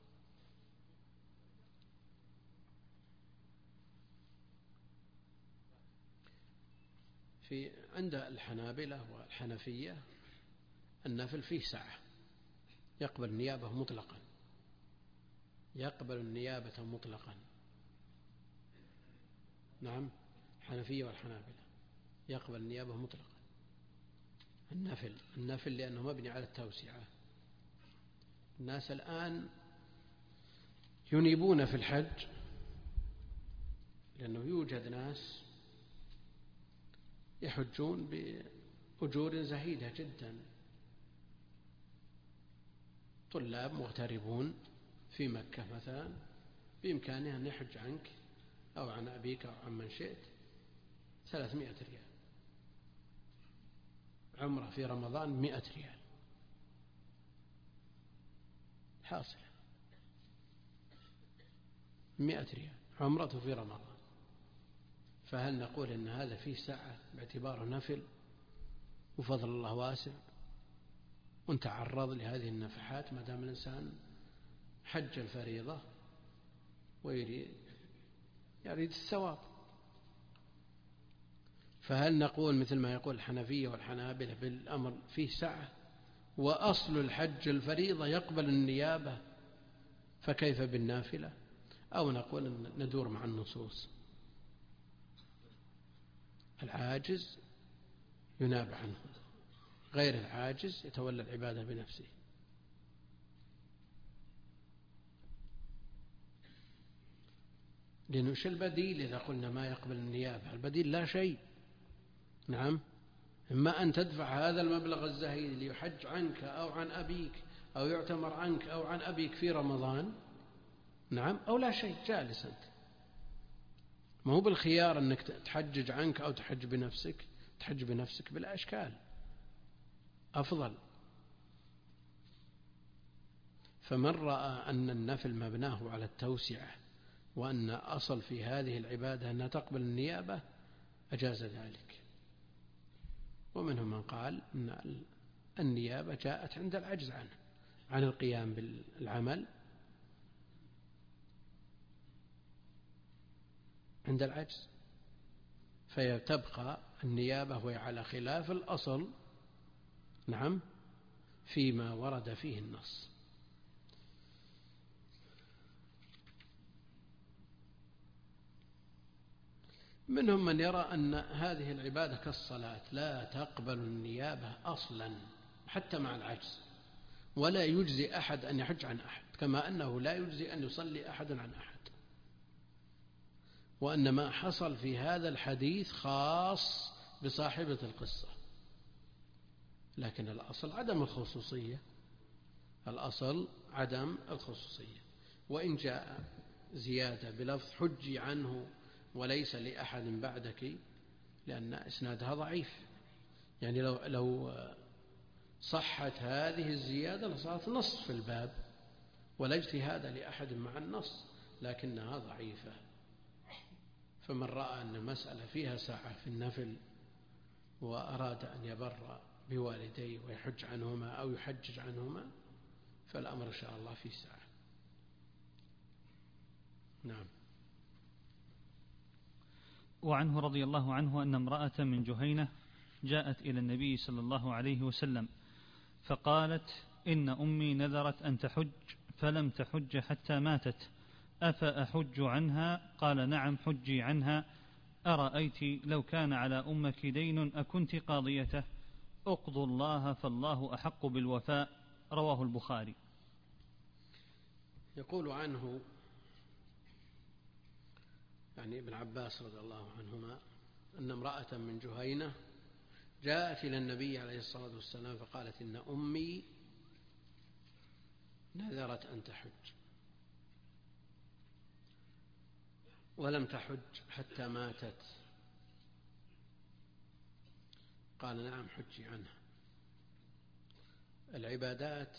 عند الحنابلة والحنفية النفل فيه سعة، يقبل النيابة مطلقا، يقبل النيابة مطلقا. نعم، الحنفية والحنابلة يقبل النيابة مطلقا. النفل لأنه مبني على التوسعة. الناس الآن ينيبون في الحج لأنه يوجد ناس يحجون بأجور زهيدة جدا، طلاب مغتربون في مكة مثلا، بإمكانه أن يحج عنك أو عن أبيك أو عن من شئت 300 ريال، عمرة في رمضان 100 ريال حاصل، 100 ريال عمرة في رمضان. فهل نقول إن هذا فيه سعة باعتباره نفل وفضل الله واسع ونتعرض لهذه النفحات ما دام الإنسان حج الفريضة ويريد الثواب؟ فهل نقول مثل ما يقول الحنفية والحنابلة بالأمر فيه سعة وأصل الحج الفريضة يقبل النيابة، فكيف بالنافلة؟ أو نقول ندور مع النصوص، العاجز يناب عنه، غير العاجز يتولى العبادة بنفسه. لأنه وش البديل إذا قلنا ما يقبل النيابة؟ البديل لا شيء. نعم، إما أن تدفع هذا المبلغ الزهيد ليحج عنك أو عن أبيك أو يعتمر عنك أو عن أبيك في رمضان، نعم، أو لا شيء، جالس أنت، ما هو بالخيار أنك تحجج عنك أو تحج بنفسك، تحج بنفسك بلا إشكال أفضل. فمن رأى أن النفل مبناه على التوسعة وأن أصل في هذه العبادة أنها تقبل النيابة أجاز ذلك. ومنهم من قال أن النيابة جاءت عند العجز عن القيام بالعمل، عند العجز، فتبقى النيابة وهي على خلاف الأصل نعم فيما ورد فيه النص. منهم من يرى أن هذه العبادة كالصلاة لا تقبل النيابة أصلا حتى مع العجز، ولا يجزي أحد أن يحج عن أحد، كما أنه لا يجزي أن يصلي أحد عن أحد، وأن ما حصل في هذا الحديث خاص بصاحبة القصة. لكن الأصل عدم الخصوصية، الأصل عدم الخصوصية. وإن جاء زيادة بلفظ حجي عنه وليس لأحد بعدك، لأن إسنادها ضعيف، يعني لو صحت هذه الزيادة لصارت نص في الباب ولا اجتهاد لأحد مع النص، لكنها ضعيفة. فمن رأى أن المسألة فيها ساعة في النفل وأراد أن يبر بوالديه ويحج عنهما أو يحجج عنهما فالأمر إن شاء الله في ساعة. نعم. وعنه رضي الله عنه أن امرأة من جهينة جاءت إلى النبي صلى الله عليه وسلم فقالت: إن أمي نذرت أن تحج فلم تحج حتى ماتت، أفأحج عنها؟ قال: نعم، حجي عنها. أرأيت لو كان على أمك دين أكنت قاضيته؟ اقضوا الله فالله أحق بالوفاء. رواه البخاري. يقول عنه يعني ابن عباس رضي الله عنهما أن امرأة من جهينة جاءت إلى النبي عليه الصلاة والسلام فقالت: إن أمي نذرت أن تحج ولم تحج حتى ماتت. قال: نعم، حجي عنها. العبادات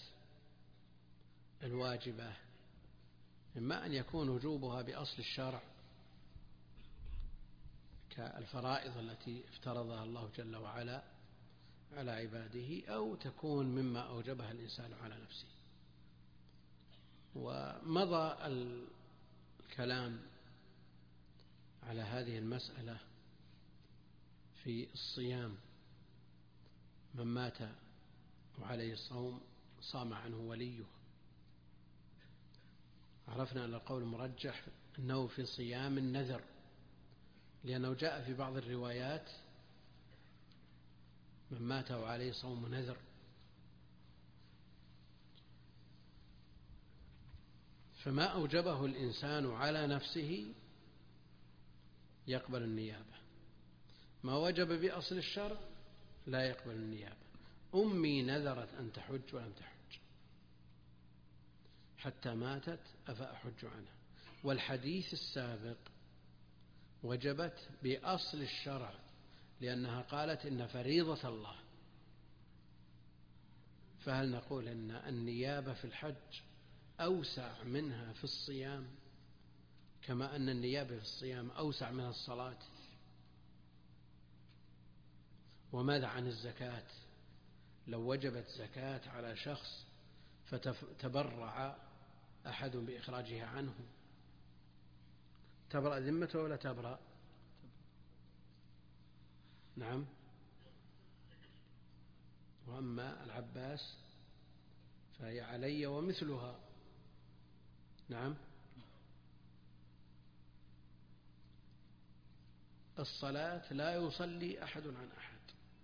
الواجبة إما أن يكون وجوبها بأصل الشرع كالفرائض التي افترضها الله جل وعلا على عباده، أو تكون مما أوجبها الإنسان على نفسه. ومضى الكلام على هذه المسألة في الصيام، من مات وعليه الصوم صام عنه وليه. عرفنا أن القول المرجح أنه في صيام النذر، لأنه جاء في بعض الروايات: من مات وعليه صوم نذر. فما أوجبه الإنسان على نفسه يقبل النيابة، ما وجب بأصل الشرع لا يقبل النيابة. أمي نذرت أن تحج ولم تحج حتى ماتت، أفأحج عنها. والحديث السابق وجبت بأصل الشرع، لأنها قالت: إن فريضة الله. فهل نقول إن النيابة في الحج أوسع منها في الصيام، كما أن النيابة في الصيام أوسع من الصلاة؟ وماذا عن الزكاة؟ لو وجبت زكاة على شخص فتبرع أحد بإخراجها عنه، تبرأ ذمته ولا تبرأ؟ نعم. وأما العباس فهي علي ومثلها. نعم. الصلاة لا يصلي أحد عن أحد،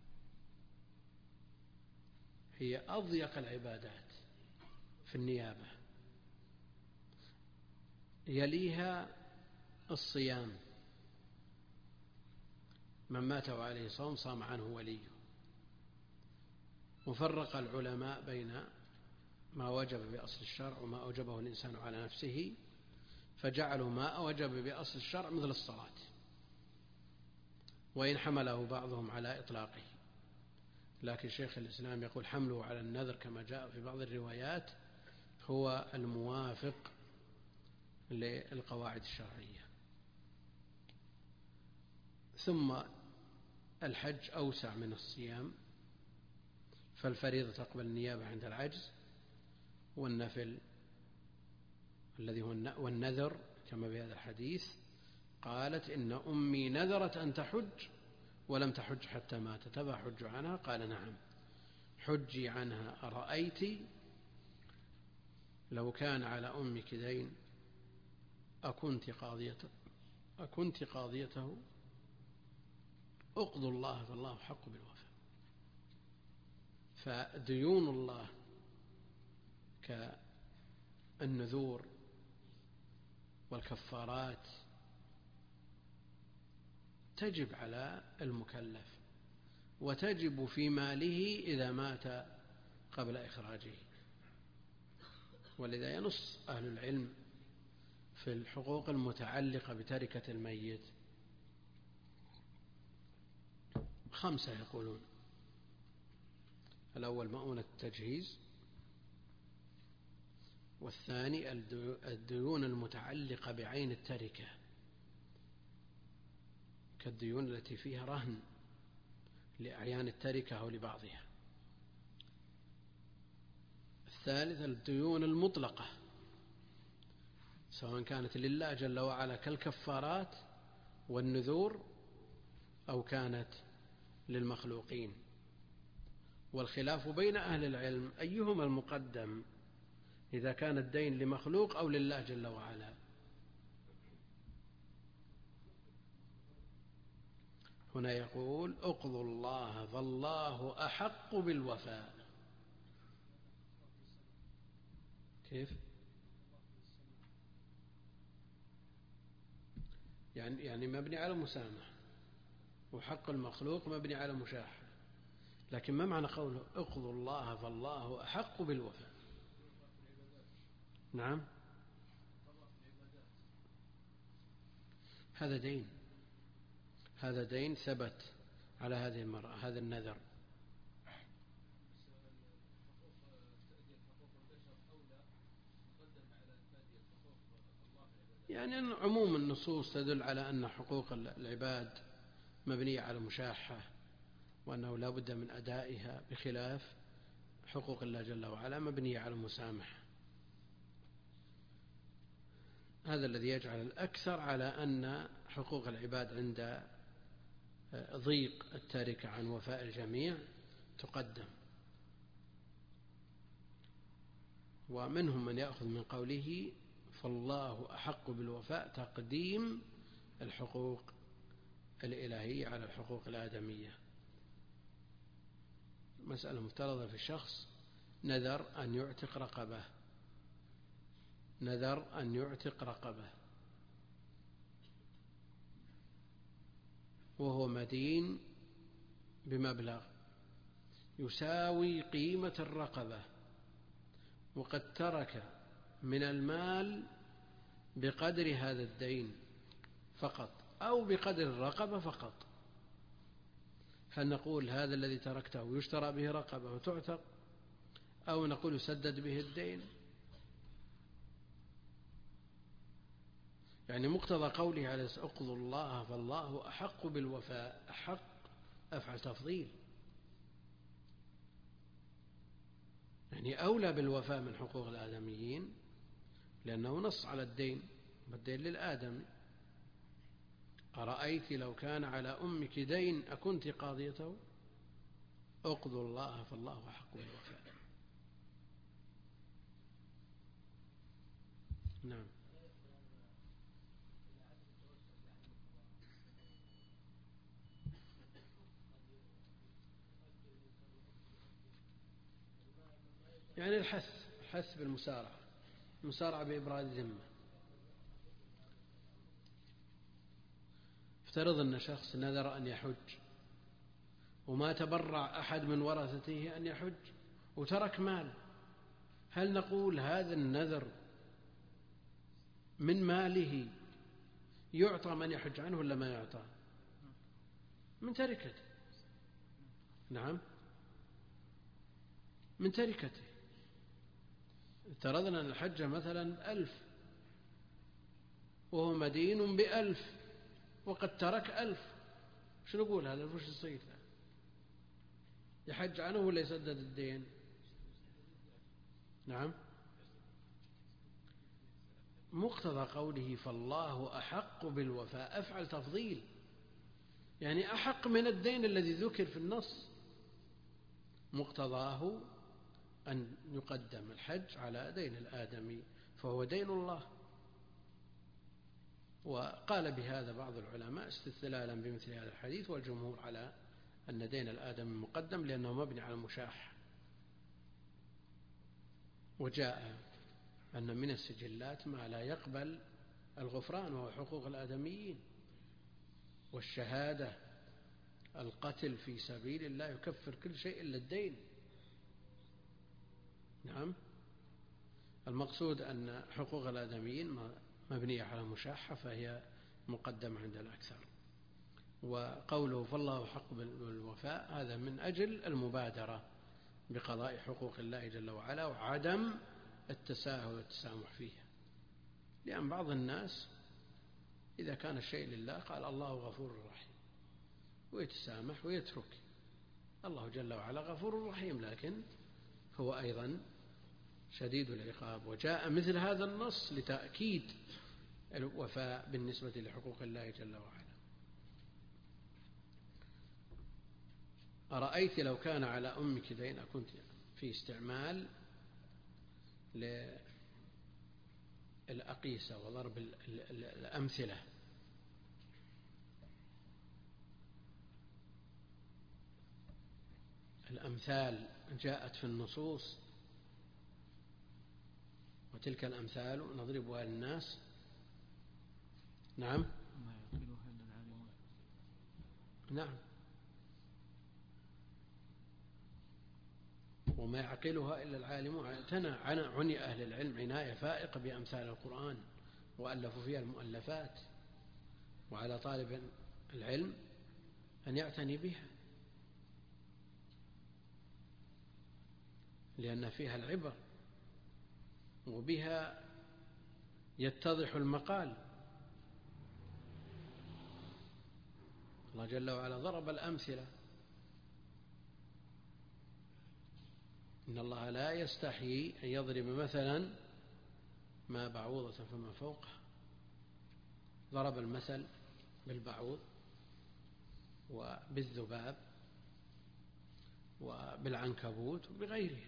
هي أضيق العبادات في النيابة، يليها الصيام، من مات وعليه صوم صام عنه وليه. وفرق العلماء بين ما وجب بأصل الشرع وما أوجبه الإنسان على نفسه، فجعلوا ما أوجب بأصل الشرع مثل الصلاة، وإن حمله بعضهم على إطلاقه. لكن شيخ الإسلام يقول: حمله على النذر كما جاء في بعض الروايات هو الموافق للقواعد الشرعية. ثم الحج أوسع من الصيام، فالفريضة تقبل النيابة عند العجز، والنفل الذي هو والنذر كما في هذا الحديث قالت إن أمي نذرت أن تحج ولم تحج حتى ماتت، أفأحج عنها؟ قال نعم حجي عنها. أرأيت لو كان على أمك دين أكنت قاضيته؟ اقضوا الله فالله حق بالوفاء. فديون الله كالنذور والكفارات تجب على المكلف، وتجب في ماله إذا مات قبل إخراجه. ولذا ينص أهل العلم في الحقوق المتعلقة بتركة الميت 5 يقولون: الأول مؤونة التجهيز، والثاني الديون المتعلقة بعين التركة كالديون التي فيها رهن لأعيان التركة أو لبعضها. الثالث الديون المطلقة سواء كانت لله جل وعلا كالكفارات والنذور أو كانت للمخلوقين. والخلاف بين أهل العلم أيهما المقدم، إذا كان الدين لمخلوق أو لله جل وعلا. هنا يقول: اقضوا الله فالله أحق بالوفاء. كيف؟ يعني مبني على مسامح، وحق المخلوق مبني على مشاحة. لكن ما معنى قوله اقضوا الله فالله أحق بالوفاء؟ نعم، هذا دين ثبت على هذه المرأة، هذا النذر. يعني أن عموم النصوص تدل على أن حقوق العباد مبنية على مشاحة، وأنه لا بد من أدائها، بخلاف حقوق الله جل وعلا مبنية على المسامحة. هذا الذي يجعل الأكثر على أن حقوق العباد عند ضيق التاركة عن وفاء الجميع تقدم. ومنهم من يأخذ من قوله فالله أحق بالوفاء تقديم الحقوق الإلهية على الحقوق الآدمية. مسألة مفترضة في الشخص نذر أن يعتق رقبة وهو مدين بمبلغ يساوي قيمة الرقبة، وقد ترك من المال بقدر هذا الدين فقط أو بقدر الرقبة فقط. هل نقول هذا الذي تركته يشترى به رقبة وتعتق، أو نقول يسدد به الدين؟ يعني مقتضى قوله عليه اقضوا الله فالله أحق بالوفاء، أحق أفعل تفضيل، يعني أولى بالوفاء من حقوق الآدميين، لأنه نص على الدين، والدين للآدم. أرأيت لو كان على أمك دين أكنت قاضيته؟ اقضوا الله فالله أحق بالوفاء. نعم. يعني الحث المسارعة بإبراء الذمة. افترض أن شخص نذر أن يحج وما تبرع أحد من ورثته أن يحج وترك مال، هل نقول هذا النذر من ماله يعطى من يحج عنه ولا ما يعطى؟ من تركته. نعم، من تركته. افترضنا أن الحج مثلا 1000 وهو مدين ب1000 وقد ترك 1000، شو نقول هذا؟ وش يصير؟ يحج عنه ولا يسدد الدين؟ نعم، مقتضى قوله فالله أحق بالوفاء أفعل تفضيل، يعني أحق من الدين الذي ذكر في النص، مقتضاه أن يقدم الحج على دين الآدمي فهو دين الله. وقال بهذا بعض العلماء استدلالا بمثل هذا الحديث، والجمهور على أن دين الآدمي مقدم لأنه مبني على المشاحة. وجاء أن من السجلات ما لا يقبل الغفران وهو حقوق الآدميين، والشهادة، القتل في سبيل الله يكفر كل شيء إلا الدين. نعم، المقصود أن حقوق الآدميين مبنية على مشاحة فهي مقدمة عند الأكثر. وقوله فالله حق بالوفاء هذا من أجل المبادرة بقضاء حقوق الله جل وعلا وعدم التساهل والتسامح فيها، لأن بعض الناس إذا كان الشيء لله قال الله غفور رحيم ويتسامح ويترك. الله جل وعلا غفور رحيم لكن هو أيضا شديد العقاب، وجاء مثل هذا النص لتأكيد الوفاء بالنسبة لحقوق الله جل وعلا. أرأيت لو كان على أمك دين أكنت في استعمال للأقيسة وضرب الأمثلة. الأمثال جاءت في النصوص، وتلك الأمثال نضربها للناس. نعم، ما يعقلها إلا العالمون. نعم، وما يعقلها إلا العالمون. عني أهل العلم عناية فائقة بأمثال القرآن وألفوا فيها المؤلفات، وعلى طالب العلم أن يعتني بها لأن فيها العبر وبها يتضح المقال. الله جل وعلا ضرب الأمثلة، إن الله لا يستحيي أن يضرب مثلا ما بعوضة فما فوقها. ضرب المثل بالبعوض وبالذباب وبالعنكبوت وبغيره.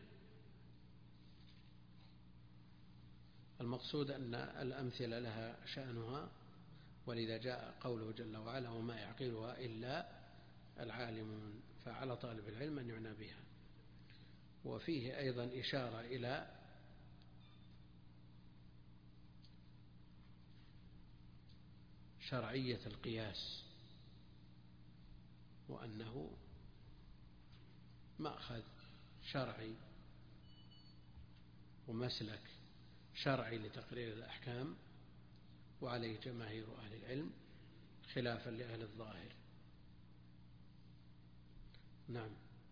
المقصود أن الأمثلة لها شأنها، ولذا جاء قوله جل وعلا وما يعقلها إلا العالمون، فعلى طالب العلم أن يعنى بها. وفيه أيضا إشارة إلى شرعية القياس، وأنه مأخذ شرعي ومسلك شرعي لتقرير الأحكام، وعليه جماهير أهل العلم خلافا لأهل الظاهر. نعم.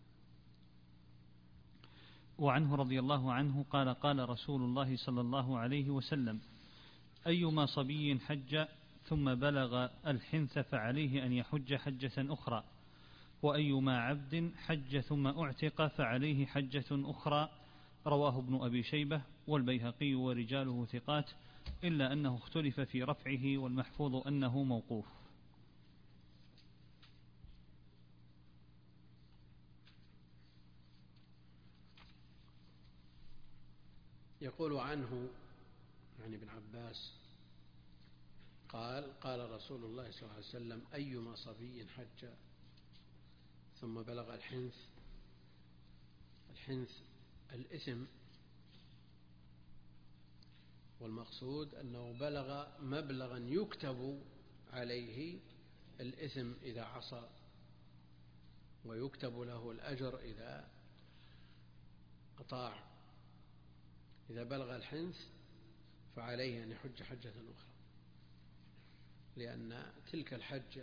وعنه رضي الله عنه قال قال رسول الله صلى الله عليه وسلم أيما صبي حج ثم بلغ الحنث فعليه أن يحج حجة أخرى، وأيما عبد حج ثم أعتق فعليه حجة أخرى. رواه ابن أبي شيبة والبيهقي ورجاله ثقات، إلا أنه اختلف في رفعه، والمحفوظ أنه موقوف. يقول عنه يعني ابن عباس قال قال رسول الله صلى الله عليه وسلم أيما صبي حج ثم بلغ الحنث الإثم، والمقصود أنه بلغ مبلغا يكتب عليه الإثم إذا عصى، ويكتب له الأجر إذا أطاع. إذا بلغ الحنث فعليه أن يحج حجة أخرى، لأن تلك الحجة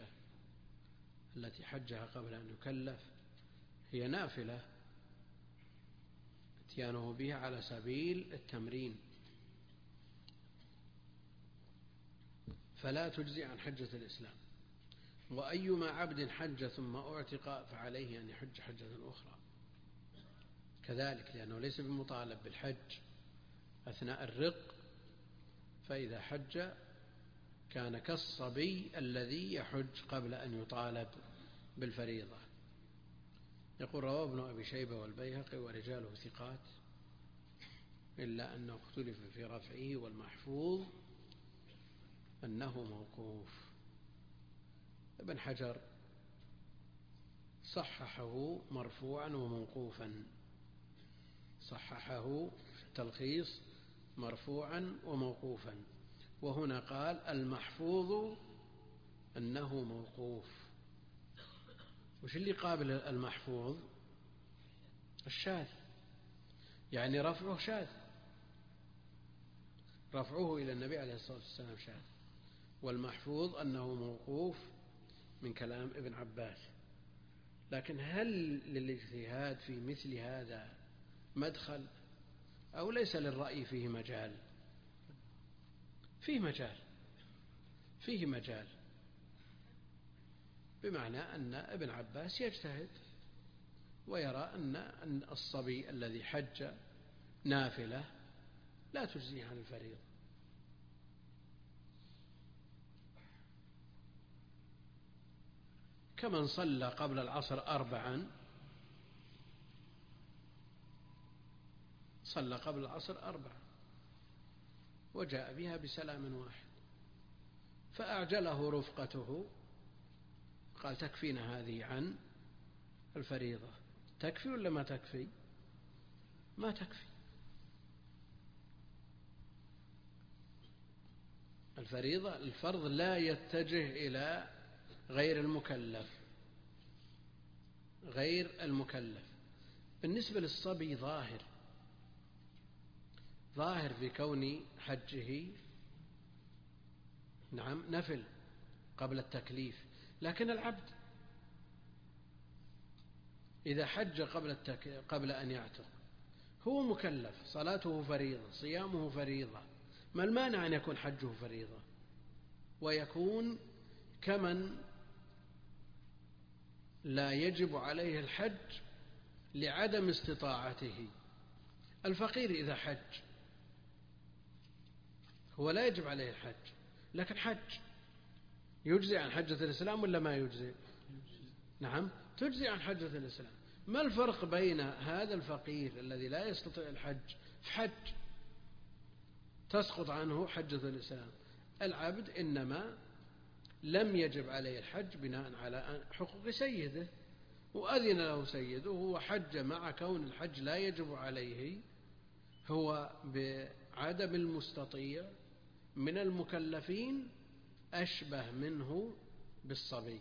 التي حجها قبل أن يكلف هي نافلة إتيانه به على سبيل التمرين، فلا تجزي عن حجة الإسلام. وأيما عبد حج ثم أعتق فعليه أن يحج حجة أخرى كذلك، لأنه ليس بمطالب بالحج أثناء الرق، فإذا حج كان كالصبي الذي يحج قبل أن يطالب بالفريضة. يقول: رواه ابن أبي شيبة والبيهقي ورجاله ثقات، إلا أنه اختلف في رفعه، والمحفوظ أنه موقوف. ابن حجر صححه مرفوعا وموقوفا، صححه في التلخيص مرفوعا وموقوفا، وهنا قال المحفوظ أنه موقوف. وش اللي قابل المحفوظ؟ الشاذ، يعني رفعه شاذ، رفعه إلى النبي عليه الصلاة والسلام شاذ، والمحفوظ أنه موقوف من كلام ابن عباس. لكن هل للاجتهاد في مثل هذا مدخل أو ليس للرأي فيه مجال؟ فيه مجال، بمعنى أن ابن عباس يجتهد ويرى أن الصبي الذي حج نافلة لا تجزيه عن الفريضة. كمن صلى قبل العصر 4، صلى قبل العصر 4 وجاء بها بسلام واحد، فأعجله رفقته، قال: تكفينا هذه عن الفريضة. تكفي ولا ما تكفي؟ ما تكفي. الفريضة، الفرض لا يتجه إلى غير المكلف. بالنسبة للصبي ظاهر في كون حجه نعم نفل قبل التكليف، لكن العبد إذا حج قبل أن يعتق هو مكلف، صلاته فريضة، صيامه فريضة، ما المانع أن يكون حجه فريضة ويكون كمن لا يجب عليه الحج لعدم استطاعته. الفقير إذا حج هو لا يجب عليه الحج، لكن حج يجزي عن حجة الإسلام ولا ما يجزي؟ نعم تجزي عن حجة الإسلام. ما الفرق بين هذا الفقير الذي لا يستطيع الحج في حج تسقط عنه حجة الإسلام؟ العبد إنما لم يجب عليه الحج بناء على حقوق سيده، وأذن له سيده، هو حج مع كون الحج لا يجب عليه، هو بعدم المستطيع من المكلفين أشبه منه بالصبي،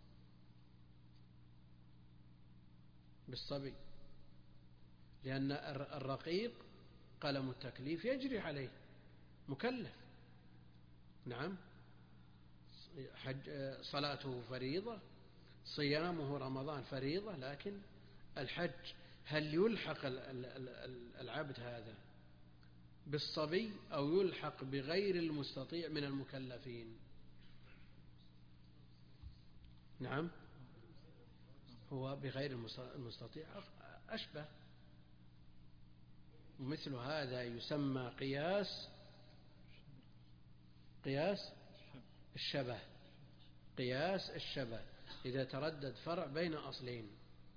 لأن الرقيق قلم التكليف يجري عليه، مكلف. نعم صلاته فريضة، صيامه رمضان فريضة، لكن الحج هل يلحق العبد هذا بالصبي أو يلحق بغير المستطيع من المكلفين؟ نعم هو بغير المستطيع أشبه. ومثل هذا يسمى قياس الشبه إذا تردد فرع بين أصلين.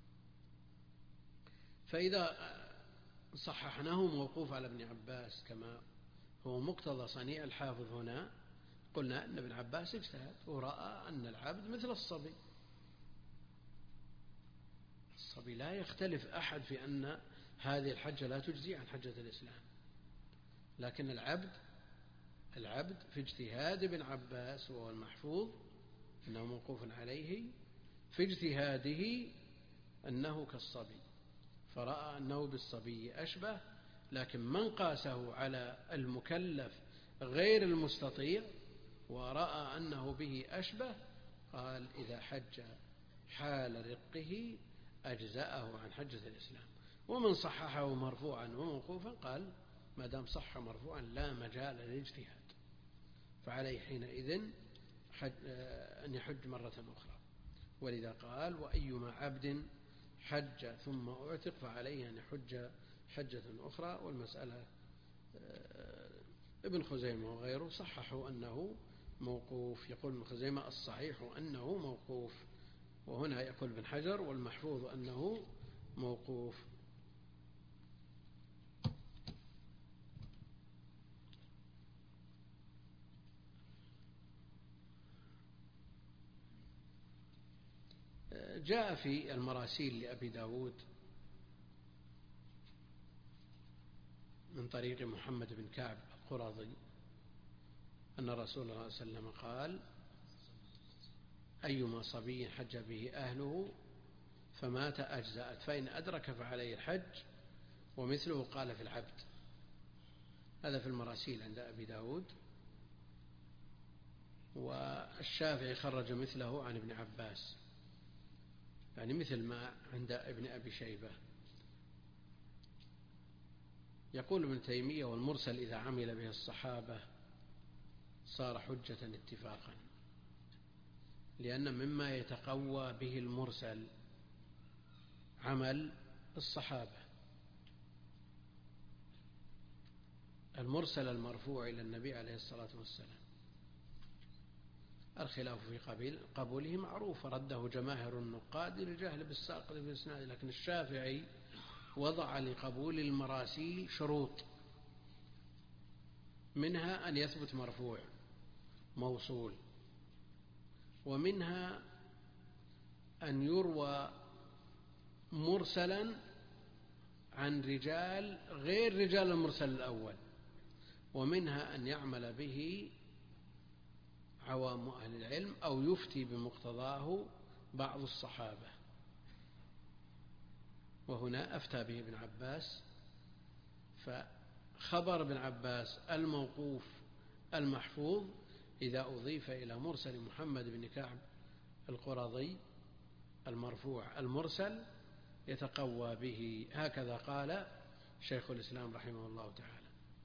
فإذا صححناه موقوف على ابن عباس كما هو مقتضى صنيع الحافظ هنا، قلنا أن ابن عباس اجتهد ورأى أن العبد مثل الصبي لا يختلف أحد في أن هذه الحجة لا تجزي عن حجة الإسلام، لكن العبد في اجتهاد ابن عباس وهو المحفوظ أنه موقوف عليه، في اجتهاده أنه كالصبي، فرأى أنه بالصبي أشبه. لكن من قاسه على المكلف غير المستطيع ورأى أنه به أشبه قال: إذا حج حال رقه أجزأه عن حجة الإسلام. ومن صححه مرفوعا وموقوفا قال ما دام صح مرفوعا لا مجال للاجتهاد، فعليه حينئذ أن يحج مرة أخرى. ولذا قال وأيما عبد حج ثم أعتق فعليه أن يحج حجة أخرى. والمسألة ابن خزيمة وغيره صححوا أنه موقوف. يقول ابن خزيمة الصحيح أنه موقوف، وهنا يقول ابن حجر والمحفوظ أنه موقوف. جاء في المراسيل لأبي داود من طريق محمد بن كعب القرظي أن رسول الله صلى الله عليه وسلم قال أيما صبي حج به أهله فمات أجزأت، فإن أدرك فعليه الحج، ومثله قال في العبد. هذا في المراسيل عند أبي داود. والشافعي خرج مثله عن ابن عباس، يعني مثل ما عند ابن أبي شيبة. يقول ابن تيمية والمرسل إذا عمل به الصحابة صار حجة اتفاقا، لأن مما يتقوى به المرسل عمل الصحابة. المرسل المرفوع إلى النبي عليه الصلاة والسلام الخلاف في قبوله معروف، رده جماهر النقاد للجهل بالساقط في الإسناد. لكن الشافعي وضع لقبول المراسيل شروط، منها أن يثبت مرفوع موصول، ومنها أن يروى مرسلا عن رجال غير رجال المرسل الأول، ومنها أن يعمل به عوام أهل العلم أو يفتي بمقتضاه بعض الصحابة. وهنا أفتى به ابن عباس، فخبر ابن عباس الموقوف المحفوظ إذا أضيف إلى مرسل محمد بن كعب القرظي المرفوع المرسل يتقوى به. هكذا قال شيخ الإسلام رحمه الله تعالى.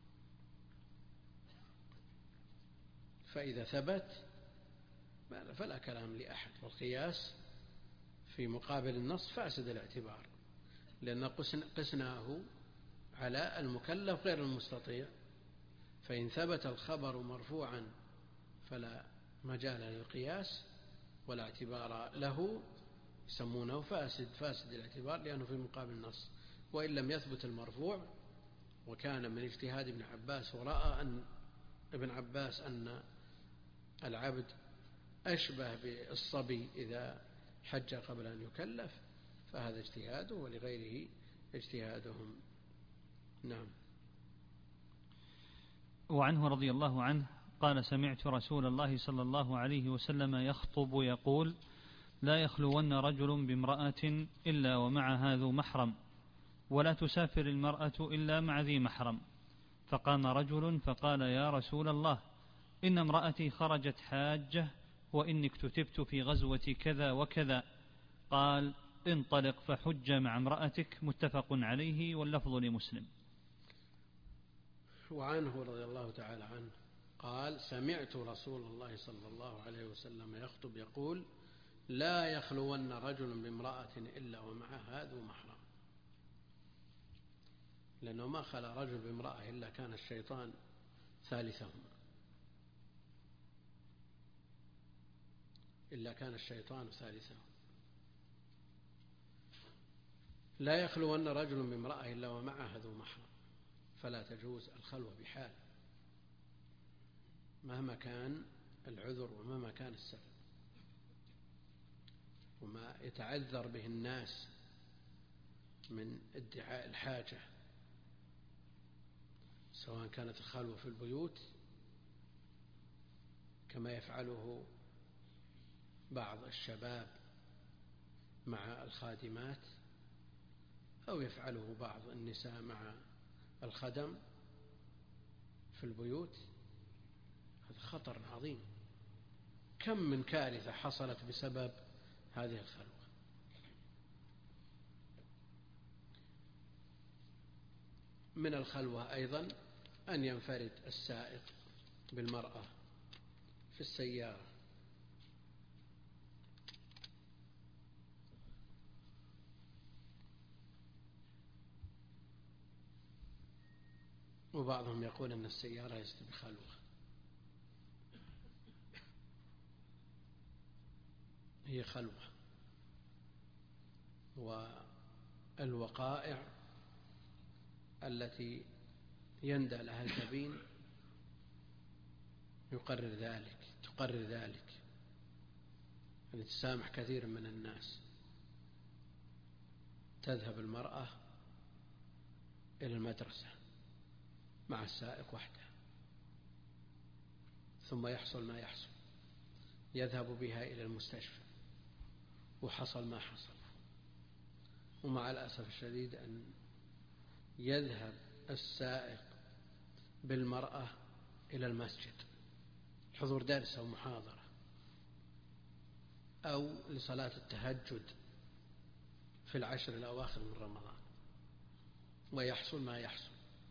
فإذا ثبت فلا كلام لأحد، والقياس في مقابل النص فاسد الاعتبار، لأن قسناه على المكلف غير المستطيع. فإن ثبت الخبر مرفوعا فلا مجال للقياس ولا اعتبار له، يسمونه فاسد الاعتبار لأنه في مقابل النص. وإن لم يثبت المرفوع وكان من اجتهاد ابن عباس، ورأى أن ابن عباس أن العبد أشبه بالصبي إذا حج قبل أن يكلف، فهذا اجتهاده ولغيره اجتهادهم. نعم. وعنه رضي الله عنه قال سمعت رسول الله صلى الله عليه وسلم يخطب يقول لا يخلون رجل بامرأة إلا ومعها ذو محرم، ولا تسافر المرأة إلا مع ذي محرم. فقام رجل فقال يا رسول الله إن امرأتي خرجت حاجة وإني اكتتبت في غزوة كذا وكذا. قال انطلق فحج مع امرأتك. متفق عليه واللفظ لمسلم. وعنه رضي الله تعالى عنه قال سمعت رسول الله صلى الله عليه وسلم يخطب يقول لا يخلون رجل بامرأة إلا ومعها ذو محرم، لأنه ما خلا رجل بامرأة إلا كان الشيطان ثالثهما، لا يخلون رجل بامرأة إلا ومعها ذو محرم، فلا تجوز الخلوة بحال مهما كان العذر ومهما كان السبب، وما يتعذر به الناس من ادعاء الحاجة، سواء كانت الخلوة في البيوت كما يفعله بعض الشباب مع الخادمات، أو يفعله بعض النساء مع الخدم في البيوت. هذا خطر عظيم. كم من كارثة حصلت بسبب هذه الخلوة. من الخلوة أيضا أن ينفرد السائق بالمرأة في السيارة. وبعضهم يقول أن السيارة ليست بخلوة، هي خلوة، والوقائع التي يندى لها الكبين تقرر ذلك، يعني تسامح كثير من الناس. تذهب المرأة إلى المدرسة مع السائق وحده، ثم يحصل ما يحصل، يذهب بها إلى المستشفى وحصل ما حصل. ومع الأسف الشديد أن يذهب السائق بالمرأة إلى المسجد حضور درس أو محاضرة أو لصلاة التهجد في العشر الأواخر من رمضان، ويحصل ما يحصل.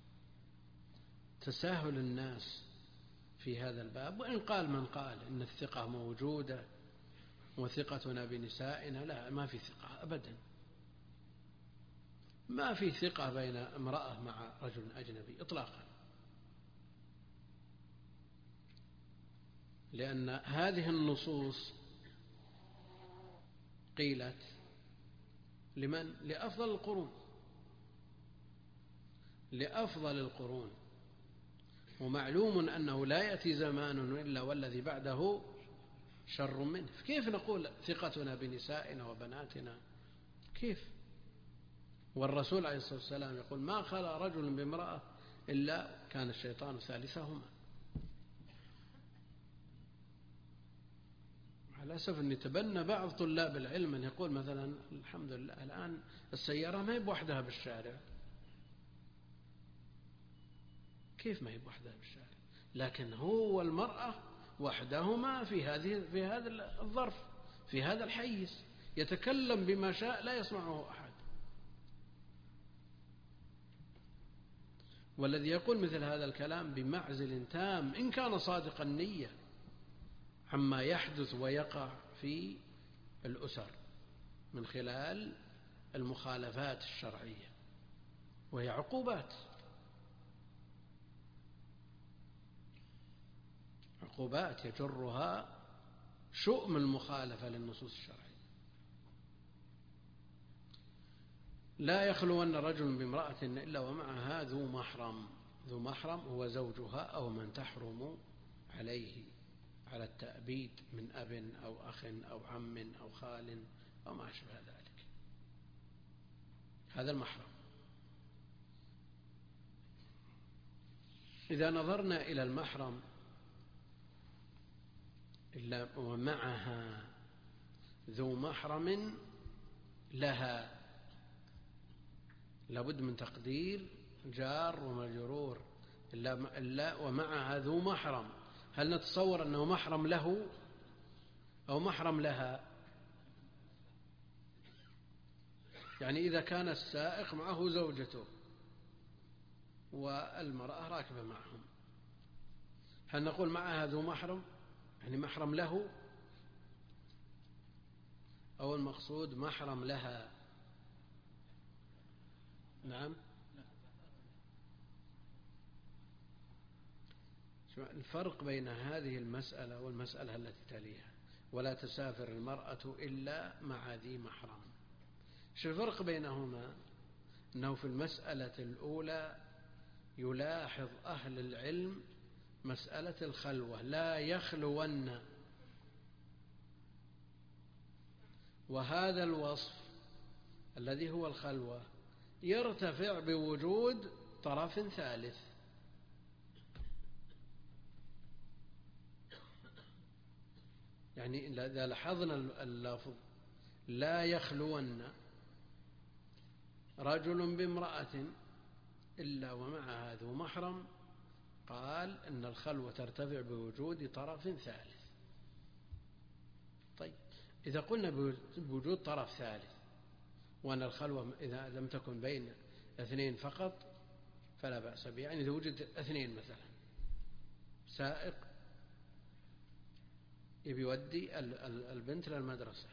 تساهل الناس في هذا الباب. وإن قال من قال إن الثقة موجودة وثقتنا بنسائنا، لا، ما في ثقة أبدا. ما في ثقة بين امرأة مع رجل أجنبي إطلاقا، لأن هذه النصوص قيلت لمن؟ لأفضل القرون. ومعلوم أنه لا يأتي زمان إلا والذي بعده شر منه. كيف نقول ثقتنا بنسائنا وبناتنا؟ كيف؟ والرسول عليه الصلاة والسلام يقول ما خلا رجل بامرأة إلا كان الشيطان ثالثهما. على أسف أن يتبنى بعض طلاب العلم أن يقول مثلا الحمد لله الآن السيارة ما هي بوحدها بالشارع. كيف ما هي بوحدها بالشارع؟ لكن هو والمرأة وحدهما في هذا الظرف، في هذا الحيز، يتكلم بما شاء لا يسمعه أحد. والذي يقول مثل هذا الكلام بمعزل تام إن كان صادق النية عما يحدث ويقع في الأسر من خلال المخالفات الشرعية، وهي عقوبات يجرها شؤم المخالفة للنصوص الشرعية. لا يخلون رجل بامرأة إلا ومعها ذو محرم هو زوجها أو من تحرم عليه على التأبيد من أب أو أخ أو عم أو خال أو ما أشبه ذلك. هذا المحرم. إذا نظرنا إلى المحرم إلا ومعها ذو محرم لها، لابد من تقدير جار ومجرور. إلا ومعها ذو محرم، هل نتصور أنه محرم له أو محرم لها؟ يعني إذا كان السائق معه زوجته والمرأة راكبة معهم، هل نقول معها ذو محرم يعني محرم له، أو المقصود محرم لها؟ نعم. الفرق بين هذه المسألة والمسألة التي تليها ولا تسافر المرأة إلا مع ذي محرم. شو الفرق بينهما؟ أنه في المسألة الأولى يلاحظ أهل العلم مسألة الخلوة، لا يخلون، وهذا الوصف الذي هو الخلوة يرتفع بوجود طرف ثالث. يعني إذا لاحظنا اللفظ لا يخلون رجل بامرأة إلا ومعها ذو محرم، قال إن الخلوة ترتفع بوجود طرف ثالث. طيب إذا قلنا بوجود طرف ثالث وأن الخلوة إذا لم تكن بين اثنين فقط فلا بأس به. يعني إذا وجد اثنين مثلا، سائق يبي يودي البنت للمدرسة،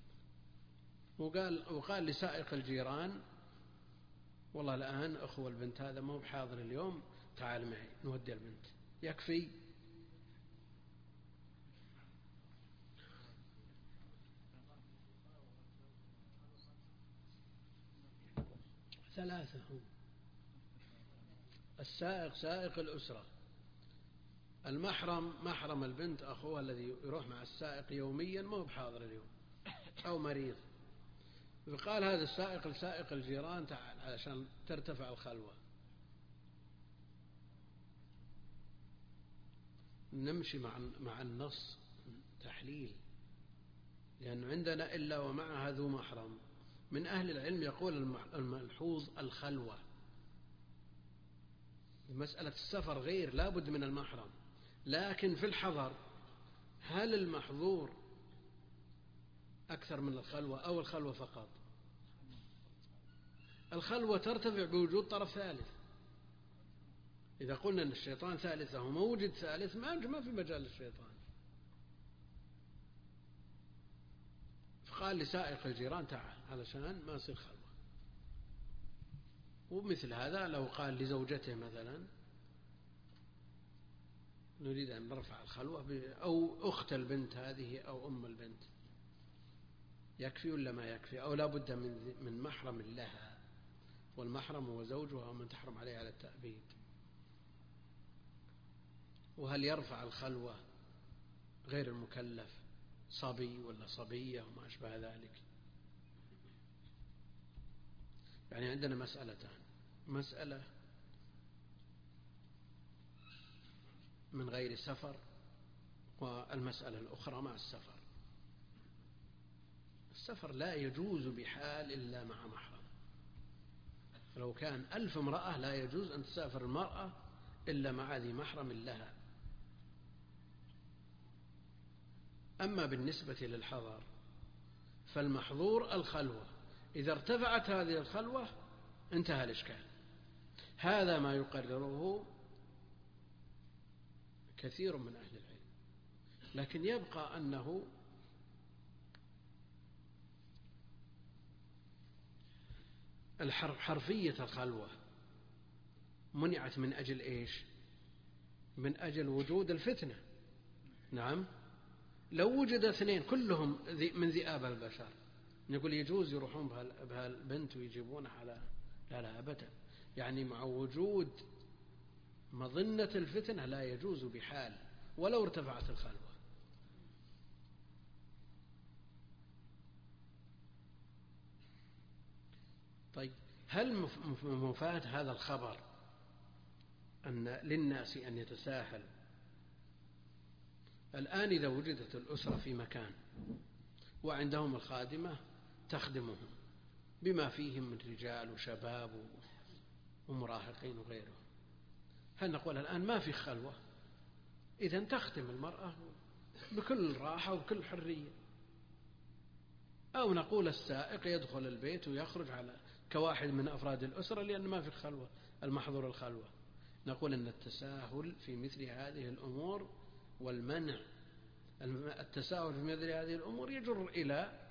وقال لسائق الجيران والله الآن أخو البنت هذا ما هو بحاضر اليوم، تعال معي نودي البنت، يكفي؟ ثلاثة هم. السائق سائق الأسرة، المحرم محرم البنت أخوها الذي يروح مع السائق يوميا ما هو بحاضر اليوم أو مريض، فقال هذا السائق لسائق الجيران تعال علشان ترتفع الخلوة. نمشي مع النص تحليل، لأن عندنا إلا ومعها ذو محرم. من أهل العلم يقول الملحوظ الخلوة، مسألة السفر غير، لا بد من المحرم. لكن في الحضر هل المحظور أكثر من الخلوة أو الخلوة فقط؟ الخلوة ترتفع بوجود طرف ثالث. إذا قلنا أن الشيطان ثالثة وموجد ثالث ما في مجال للشيطان. فقال لسائق الجيران تعال علشان ما يصير خلوة. ومثل هذا لو قال لزوجته مثلا نريد أن نرفع الخلوة، أو أخت البنت هذه أو أم البنت، يكفي ولا ما يكفي؟ أو لا بد من محرم لها، والمحرم هو زوجها ومن تحرم عليه على التأبيد. وهل يرفع الخلوة غير المكلف صبي ولا صبية وما أشبه ذلك؟ يعني عندنا مسألتان، مسألة من غير سفر، والمسألة الأخرى مع السفر. السفر لا يجوز بحال إلا مع محرم. لو كان 1000 امرأة لا يجوز أن تسافر المرأة إلا مع ذي محرم لها. أما بالنسبة للحضر فالمحظور الخلوة، إذا ارتفعت هذه الخلوة انتهى الإشكال. هذا ما يقرره كثير من أهل العلم، لكن يبقى أنه حرفية الخلوة منعت من أجل إيش؟ من أجل وجود الفتنة. نعم، لو وجد اثنين كلهم من ذئاب البشر نقول يجوز يروحون بهالبنت ويجيبونها على لا أبدا. يعني مع وجود مظنة الفتنة لا يجوز بحال ولو ارتفعت الخلوة. طيب، هل مفاد هذا الخبر أن للناس أن يتساهل؟ الآن إذا وجدت الأسرة في مكان وعندهم الخادمة تخدمهم بما فيهم من رجال وشباب ومراهقين وغيرهم، هل نقول الآن ما في خلوة؟ إذن تخدم المرأة بكل راحة وبكل حرية. أو نقول السائق يدخل البيت ويخرج على كواحد من أفراد الأسرة لأن ما في خلوة، المحظور الخلوة. نقول أن التساهل في مثل هذه الأمور والمنع التساهل في مثل هذه الأمور يجر إلى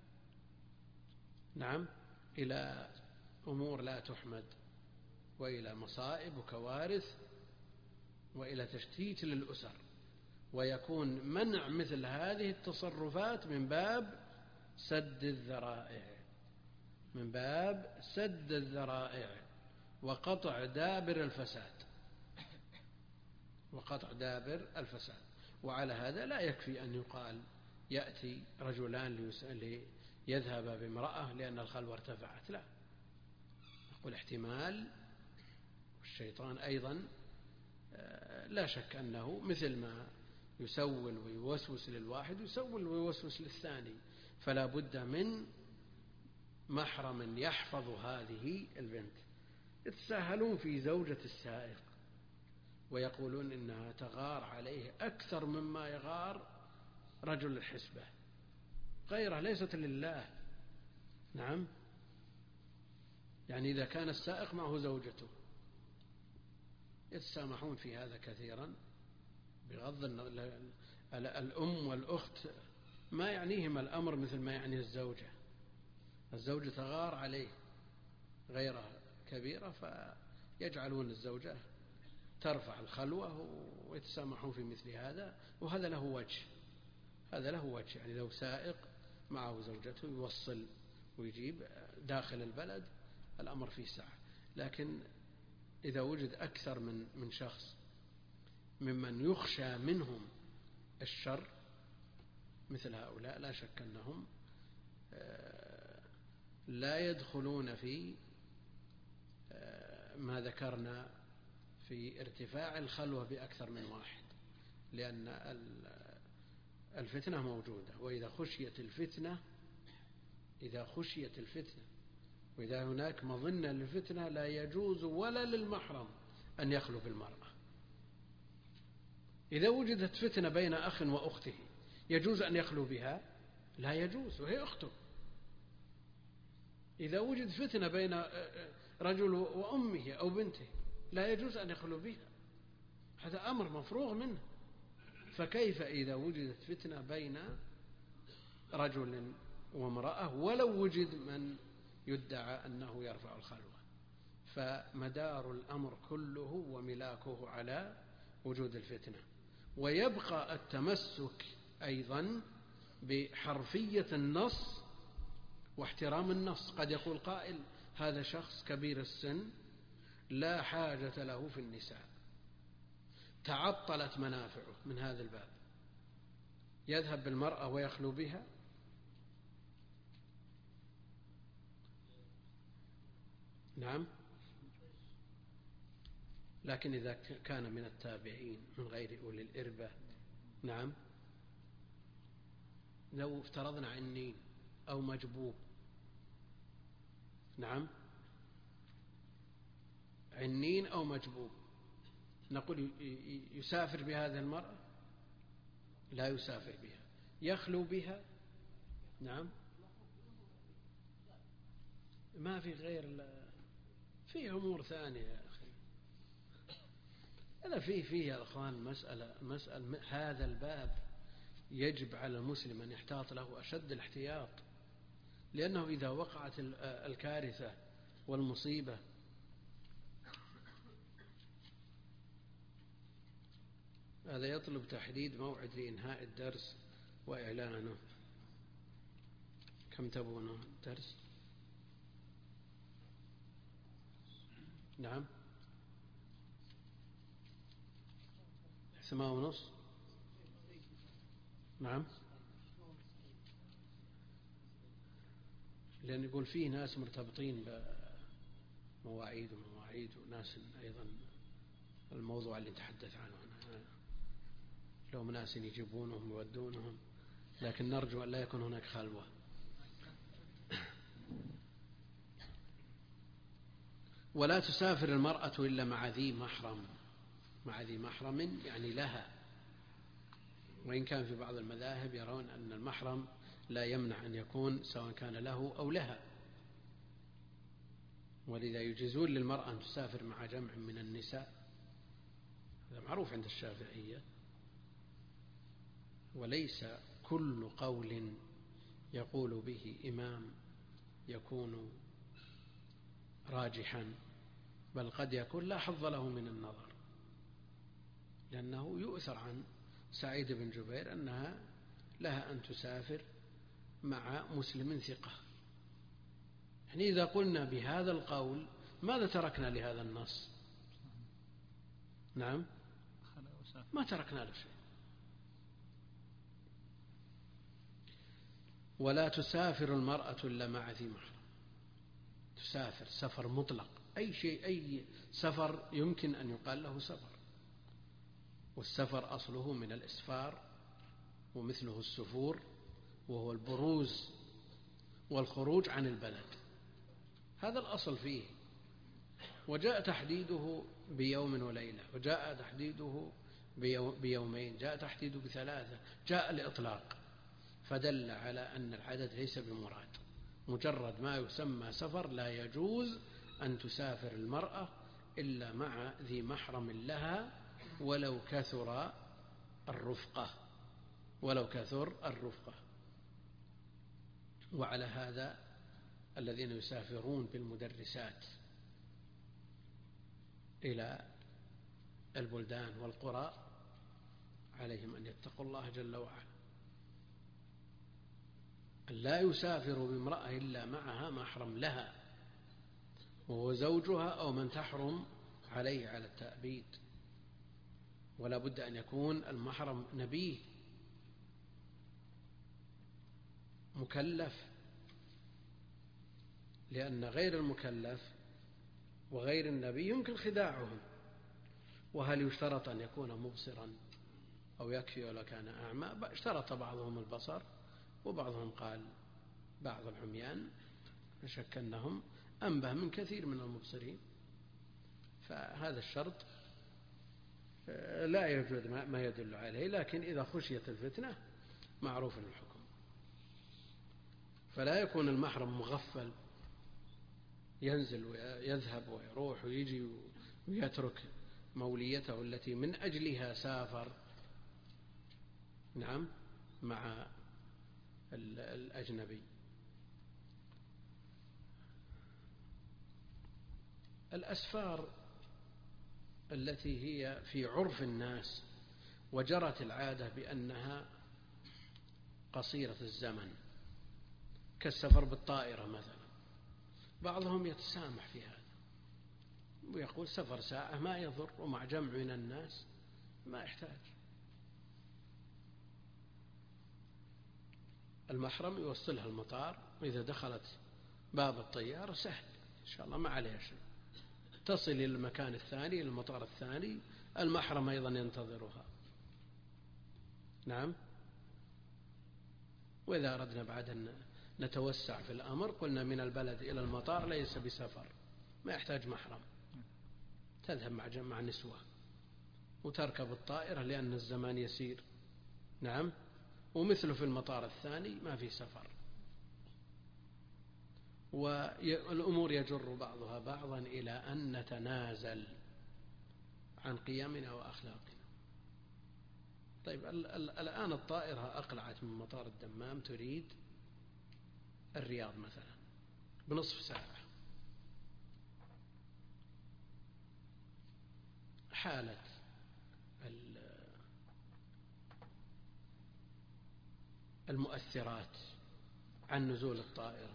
إلى أمور لا تحمد، وإلى مصائب وكوارث، وإلى تشتيت للأسر، ويكون منع مثل هذه التصرفات من باب سد الذرائع، من باب سد الذرائع وقطع دابر الفساد، وقطع دابر الفساد. وعلى هذا لا يكفي أن يقال يأتي رجلان ليذهب بامرأة لأن الخلوة ارتفعت، لا، نقول احتمال. والشيطان أيضا لا شك أنه مثل ما يسول ويوسوس للواحد يسول ويوسوس للثاني، فلا بد من محرم يحفظ هذه البنت. يتساهلون في زوجة السائق ويقولون إنها تغار عليه أكثر مما يغار رجل الحسبة، غيره ليست لله. نعم، يعني إذا كان السائق معه زوجته يتسامحون في هذا كثيرا، بغض الأم والأخت ما يعنيهما الأمر مثل ما يعني الزوجة تغار عليه غيرها كبيرة، فيجعلون الزوجة ترفع الخلوة ويتسامحون في مثل هذا. وهذا له وجه، يعني لو سائق معه زوجته يوصل ويجيب داخل البلد الأمر فيه سعة. لكن إذا وجد أكثر من شخص ممن يخشى منهم الشر مثل هؤلاء، لا شك أنهم لا يدخلون في ما ذكرنا في ارتفاع الخلوة بأكثر من واحد، لأن الفتنة موجودة. وإذا خشيت الفتنة وإذا هناك مظنة للفتنة لا يجوز ولا للمحرم أن يخلو بالمرأة. إذا وجدت فتنة بين أخ وأخته يجوز أن يخلو بها؟ لا يجوز، وهي أخته. إذا وجد فتنة بين رجل وأمه أو بنته لا يجوز أن يخلو بها، هذا أمر مفروغ منه. فكيف إذا وجدت فتنة بين رجل وامرأة ولو وجد من يدعى أنه يرفع الخلوة؟ فمدار الأمر كله وملاكه على وجود الفتنة. ويبقى التمسك أيضا بحرفية النص واحترام النص. قد يقول قائل هذا شخص كبير السن لا حاجة له في النساء، تعطلت منافعه من هذا الباب، يذهب بالمرأة ويخلو بها؟ نعم. لكن إذا كان من التابعين من غير أولي الإربة، نعم. لو افترضنا عنين أو مجبوب، نعم، عنين أو مجبوب، نقول يسافر بهذه المرأة؟ لا يسافر بها. يخلو بها؟ نعم. ما في غير في أمور ثانية يا أخي. هذا فيه يا أخوان مسألة هذا الباب يجب على المسلم أن يحتاط له أشد الاحتياط، لأنه إذا وقعت الكارثة والمصيبة هذا يطلب تحديد موعد لإنهاء الدرس وإعلانه. كم تبونه الدرس؟ نعم 8:30. نعم، لأن يقول فيه ناس مرتبطين بمواعيد وناس أيضا الموضوع اللي تحدث عنه لو ناس يجيبونهم ويودونهم، لكن نرجو أن لا يكون هناك خلوة. ولا تسافر المرأة إلا مع ذي محرم يعني لها، وإن كان في بعض المذاهب يرون أن المحرم لا يمنع أن يكون سواء كان له أو لها، ولذا يجيزون للمرأة أن تسافر مع جمع من النساء، هذا معروف عند الشافعية. وليس كل قول يقول به إمام يكون راجحا، بل قد يكون لا حظ له من النظر، لأنه يؤثر عن سعيد بن جبير أنها لها أن تسافر مع مسلم ثقة. يعني إذا قلنا بهذا القول ماذا تركنا لهذا النص؟ نعم، ما تركنا له شيء. ولا تسافر المرأة إلا مع ذي محرم. تسافر سفر مطلق، أي شيء، أي سفر يمكن أن يقال له سفر. والسفر أصله من الإسفار، ومثله السفور، وهو البروز والخروج عن البلد، هذا الأصل فيه. وجاء تحديده بيوم وليلة، وجاء تحديده بيومين، جاء تحديده ب3، جاء الإطلاق، فدل على أن العدد ليس بمراد. مجرد ما يسمى سفر لا يجوز أن تسافر المرأة إلا مع ذي محرم لها ولو كثر الرفقة. وعلى هذا الذين يسافرون بالمدرسات إلى البلدان والقرى عليهم أن يتقوا الله جل وعلا، أن لا يسافر بامرأة إلا معها محرم لها وهو زوجها أو من تحرم عليه على التأبيد، ولا بد أن يكون المحرم نبيه مكلف، لأن غير المكلف وغير النبي يمكن خداعهم. وهل يشترط أن يكون مبصرا أو يكفي ولو كان أعمى؟ اشترط بعضهم البصر وبعضهم قال بعض العميان شك أنهم أنبه من كثير من المبصرين، فهذا الشرط لا يوجد ما يدل عليه، لكن إذا خشيت الفتنة معروف الحكم. فلا يكون المحرم مغفل ينزل ويذهب ويروح ويجي ويترك موليته التي من أجلها سافر مع الأجنبي. الأسفار التي هي في عرف الناس وجرت العادة بأنها قصيرة الزمن كالسفر بالطائرة مثلا، بعضهم يتسامح في هذا ويقول سفر ساعة ما يضر، ومع جمع من الناس ما يحتاج. المحرم يوصلها المطار، وإذا دخلت باب الطيارة سهل إن شاء الله ما عليها شيء، تصل إلى المكان الثاني، إلى المطار الثاني، المحرم أيضا ينتظرها. وإذا أردنا بعد أن نتوسع في الأمر قلنا من البلد إلى المطار ليس بسفر، ما يحتاج محرم، تذهب مع نسوة وتركب الطائرة لأن الزمان يسير. ومثله في المطار الثاني ما في سفر، والأمور يجر بعضها بعضا إلى أن نتنازل عن قيمنا وأخلاقنا. طيب الآن الطائرة أقلعت من مطار الدمام تريد الرياض مثلا بنصف ساعة، حالة المؤثرات عن نزول الطائرة،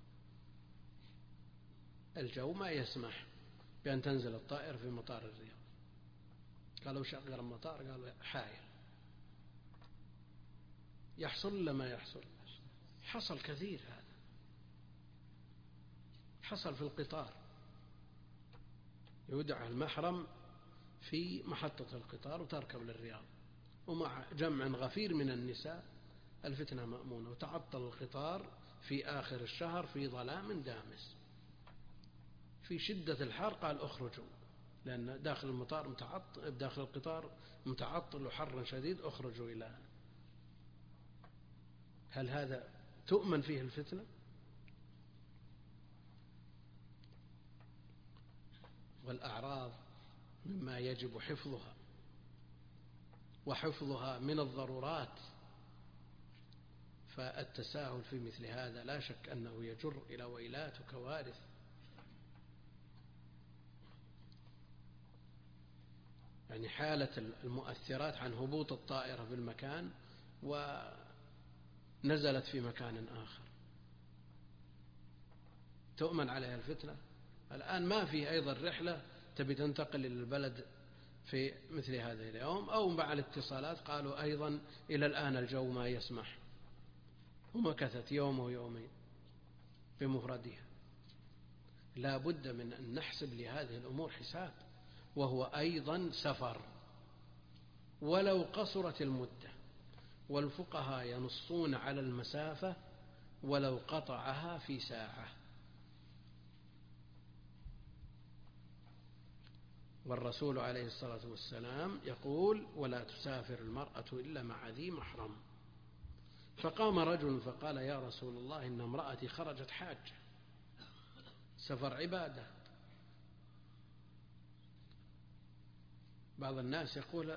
الجو ما يسمح بأن تنزل الطائرة في مطار الرياض، قالوا شغل المطار، قالوا حايل. يحصل ولا ما يحصل؟ حصل كثير، هذا حصل في القطار، يودع المحرم في محطة القطار وتركب للرياض ومع جمع غفير من النساء، الفتنة مأمونة، وتعطل القطار في آخر الشهر في ظلام دامس في شدة الحر، قال اخرجوا لأن داخل المطار متعطل، داخل القطار متعطل وحر شديد، اخرجوا إلى. هل هذا تؤمن فيه الفتنة؟ والأعراض مما يجب حفظها، وحفظها من الضرورات، فالتساهل في مثل هذا لا شك أنه يجر إلى ويلات وكوارث. يعني حالة المؤثرات عن هبوط الطائرة في المكان ونزلت في مكان آخر، تؤمن عليها الفتنة. الآن ما في أيضا رحلة تبي تنتقل إلى البلد في مثل هذا اليوم، أو مع الاتصالات قالوا أيضا إلى الآن الجو ما يسمح، ومكثت يوم ويومين بمفردها. لا بد من أن نحسب لهذه الأمور حساب، وهو أيضا سفر ولو قصرت المدة، والفقهاء ينصون على المسافة ولو قطعها في ساعة. والرسول عليه الصلاة والسلام يقول ولا تسافر المرأة إلا مع ذي محرم. فقام رجل فقال يا رسول الله إن امرأتي خرجت حاجة، سفر عبادة، بعض الناس يقول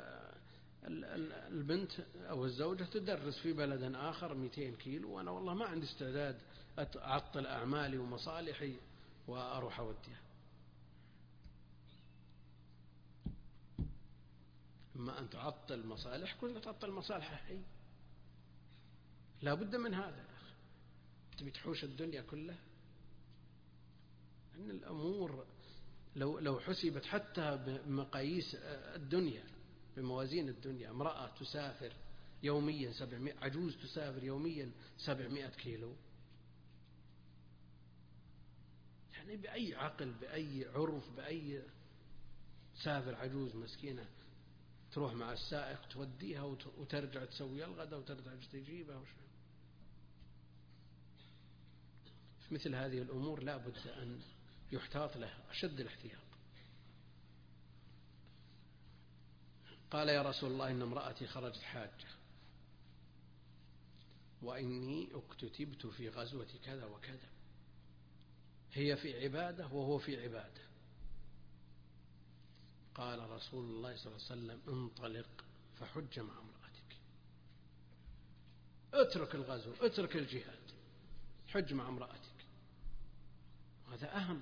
البنت أو الزوجة تدرس في بلد آخر 200 كيلو، وأنا والله ما عندي استعداد أعطل أعمالي ومصالحي وأروح أوديها. إما أن تعطل مصالحك ولا تعطل مصالحها هي. لا بد من هذا يا أخي. تبي تحوش الدنيا كلها؟ أن الأمور لو حسبت حتى بمقاييس الدنيا، بموازين الدنيا، امرأة تسافر يوميا 700، عجوز تسافر يوميا 700 كيلو، يعني بأي عقل بأي عرف بأي تسافر عجوز مسكينة تروح مع السائق توديها وترجع تسوي الغداء وترجع تجيبها في مثل هذه الأمور لا بد أن يحتاط لها أشد الاحتياط. قال يا رسول الله إن امرأتي خرجت حاجة وإني اكتتبت في غزوة كذا وكذا، هي في عبادة وهو في عبادة. قال رسول الله صلى الله عليه وسلم انطلق فحج مع امرأتك، اترك الغزو اترك الجهاد، حج مع امرأتك. هذا أهم.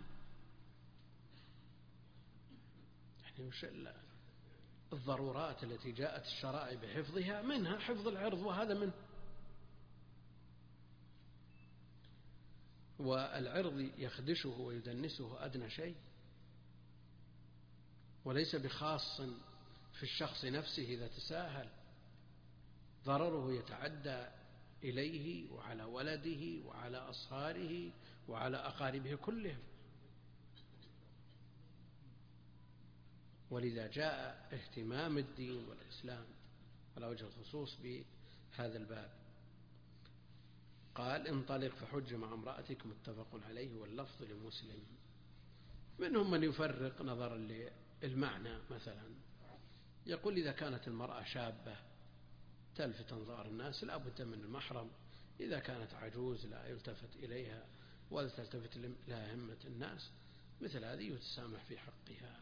يعني الضرورات التي جاءت الشرائع بحفظها منها حفظ العرض، وهذا منه. والعرض يخدشه ويدنسه أدنى شيء، وليس بخاص في الشخص نفسه إذا تساهل، ضرره يتعدى إليه وعلى ولده وعلى أصهاره وعلى أقاربه كلهم. ولذا جاء اهتمام الدين والإسلام على وجه الخصوص بهذا الباب. قال انطلق فحج مع امرأتك، متفق عليه، واللفظ لمسلم. منهم من يفرق نظرا للمعنى، مثلا يقول إذا كانت المرأة شابة تلفت أنظار الناس لا بد من المحرم، إذا كانت عجوز لا يلتفت إليها ولا تلتفت لها همة الناس، مثل هذه يتسامح في حقها.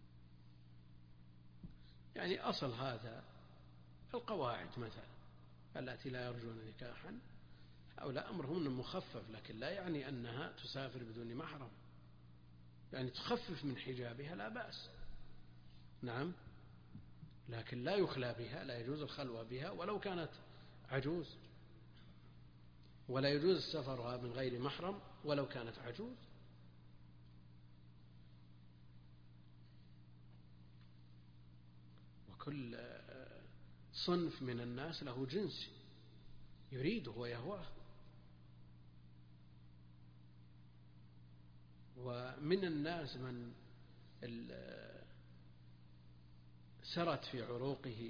يعني أصل هذا القواعد مثلا التي لا يرجون نكاحا هؤلاء أمرهم مخفف، لكن لا يعني أنها تسافر بدون محرم، يعني تخفف من حجابها لا بأس، نعم، لكن لا يخلى بها، لا يجوز الخلوة بها ولو كانت عجوز، ولا يجوز سفرها من غير محرم ولو كانت عجوز. وكل صنف من الناس له جنس يريده ويهواه. ومن الناس من سرت في عروقه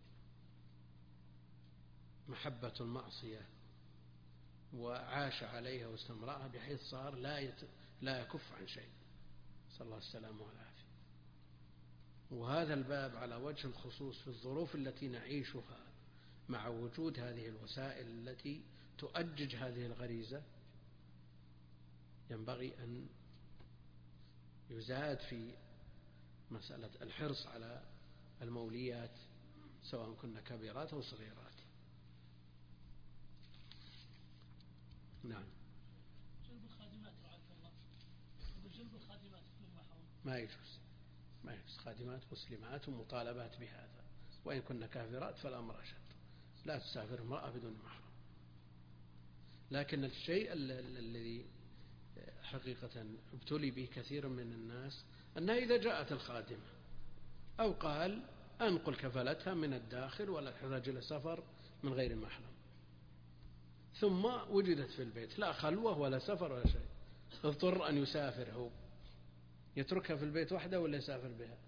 محبة المعصية وعاش عليها واستمرأها بحيث صار لا يكف عن شيء، صلى الله السلامة والعافية. وهذا الباب على وجه الخصوص في الظروف التي نعيشها مع وجود هذه الوسائل التي تؤجج هذه الغريزة، ينبغي أن يزاد في مسألة الحرص على الموليات سواء كنا كبيرات أو صغيرات. نعم. جلب الخادمات رعاك الله، جلب الخادمات ما يجوز خادمات مسلمات ومطالبات بهذا، وإن كنا كافرات فالأمر أشد. لا تسافر امرأة بدون محرم. لكن الشيء الذي حقيقة ابتلي به كثير من الناس أنها إذا جاءت الخادمة أو قال أنقل كفلتها من الداخل ولا تحتاج إلى سفر من غير محرم، ثم وجدت في البيت لا خلوة ولا سفر ولا شيء، اضطر أن يسافر، هو يتركها في البيت وحده ولا يسافر بها؟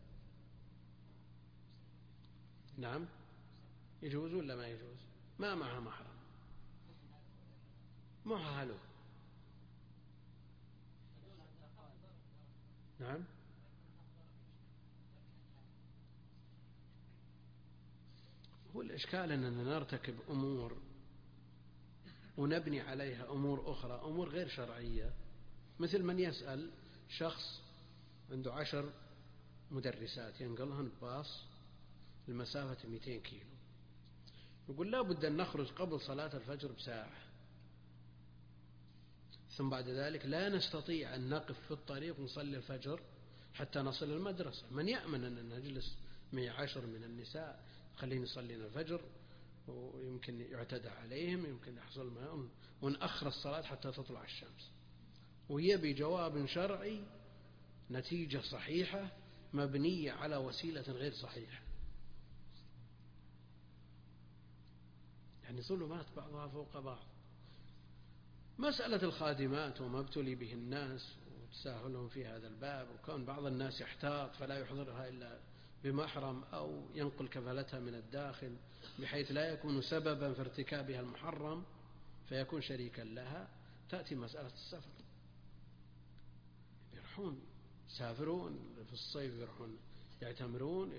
نعم، يجوز ولا ما يجوز؟ ما معها محرم، مؤهله. نعم، هو الإشكال أننا نرتكب أمور ونبني عليها أمور أخرى، أمور غير شرعية، مثل من يسأل شخص عنده 10 مدرسات ينقلهن باص لمسافة 200 كيلو، يقول لا بد أن نخرج قبل صلاة الفجر بساعة، ثم بعد ذلك لا نستطيع أن نقف في الطريق ونصلي الفجر حتى نصل المدرسة. من يأمن أن نجلس معي 10 من النساء خلينا نصلينا الفجر ويمكن يعتدى عليهم، يمكن يحصل معهم، ونأخر الصلاة حتى تطلع الشمس، ويبي جواب شرعي نتيجة صحيحة مبنية على وسيلة غير صحيحة. يعني ظلمات بعضها فوق بعض. مسألة الخادمات وما ابتلي به الناس وتساهلهم في هذا الباب، وكون بعض الناس يحتاط فلا يحضرها إلا بمحرم أو ينقل كفالتها من الداخل بحيث لا يكون سببا في ارتكابها المحرم فيكون شريكا لها، تأتي مسألة السفر. يروحون يسافرون في الصيف، يروحون يعتمرون،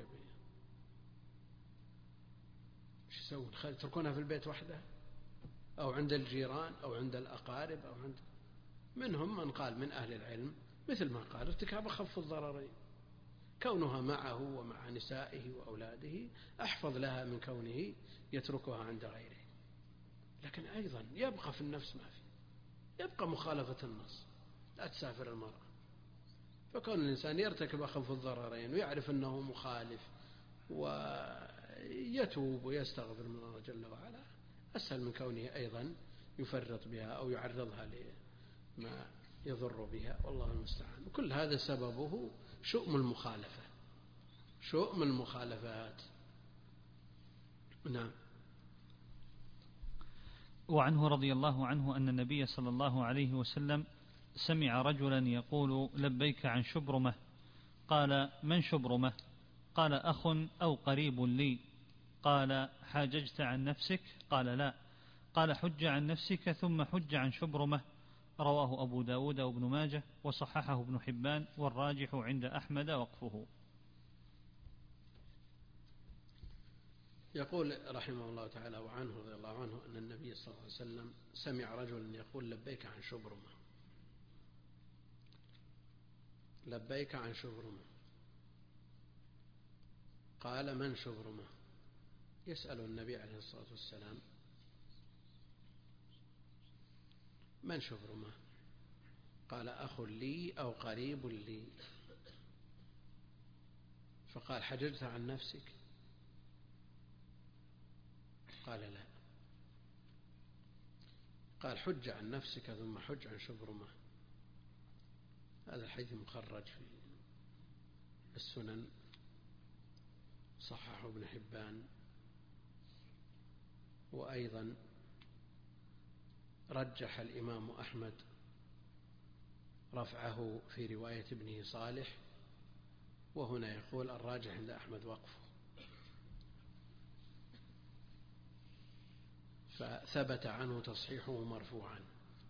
ايش يسوون؟ يتركونها في البيت وحدها أو عند الجيران أو عند الأقارب أو عند منهم من قال من أهل العلم مثل ما قال ارتكاب أخف الضررين، كونها معه ومع نسائه وأولاده أحفظ لها من كونه يتركها عند غيره. لكن أيضا يبقى في النفس ما فيه، يبقى مخالفة النص، لا تسافر المرأة. فكون الإنسان يرتكب أخف الضررين ويعرف أنه مخالف ويتوب ويستغفر من الله جل وعلا أسهل من كونه أيضا يفرط بها أو يعرضها لما يضر بها، والله المستعان. وكل هذا سببه شؤم المخالفة، شؤم المخالفات. نعم. وعنه رضي الله عنه أن النبي صلى الله عليه وسلم سمع رجلا يقول لبيك عن شبرمة، قال من شبرمة؟ قال أخ أو قريب لي. قال حاججت عن نفسك؟ قال لا. قال حج عن نفسك ثم حج عن شبرمة. رواه أبو داود وابن ماجه وصححه ابن حبان، والراجح عند أحمد وقفه. يقول رحمه الله تعالى وعنه رضي الله عنه أن النبي صلى الله عليه وسلم سمع رجلا يقول لبيك عن شبرمة، لبيك عن شبرمة. قال من شبرمة؟ يسأل النبي عليه الصلاة والسلام من شبرمة؟ قال أخ لي أو قريب لي. فقال حججت عن نفسك؟ قال لا. قال حج عن نفسك ثم حج عن شبرمة. هذا الحديث مخرج في السنن، صححه ابن حبان، وأيضا رجح الإمام أحمد رفعه في رواية ابنه صالح، وهنا يقول الراجح عند أحمد وقفه. فثبت عنه تصحيحه مرفوعا،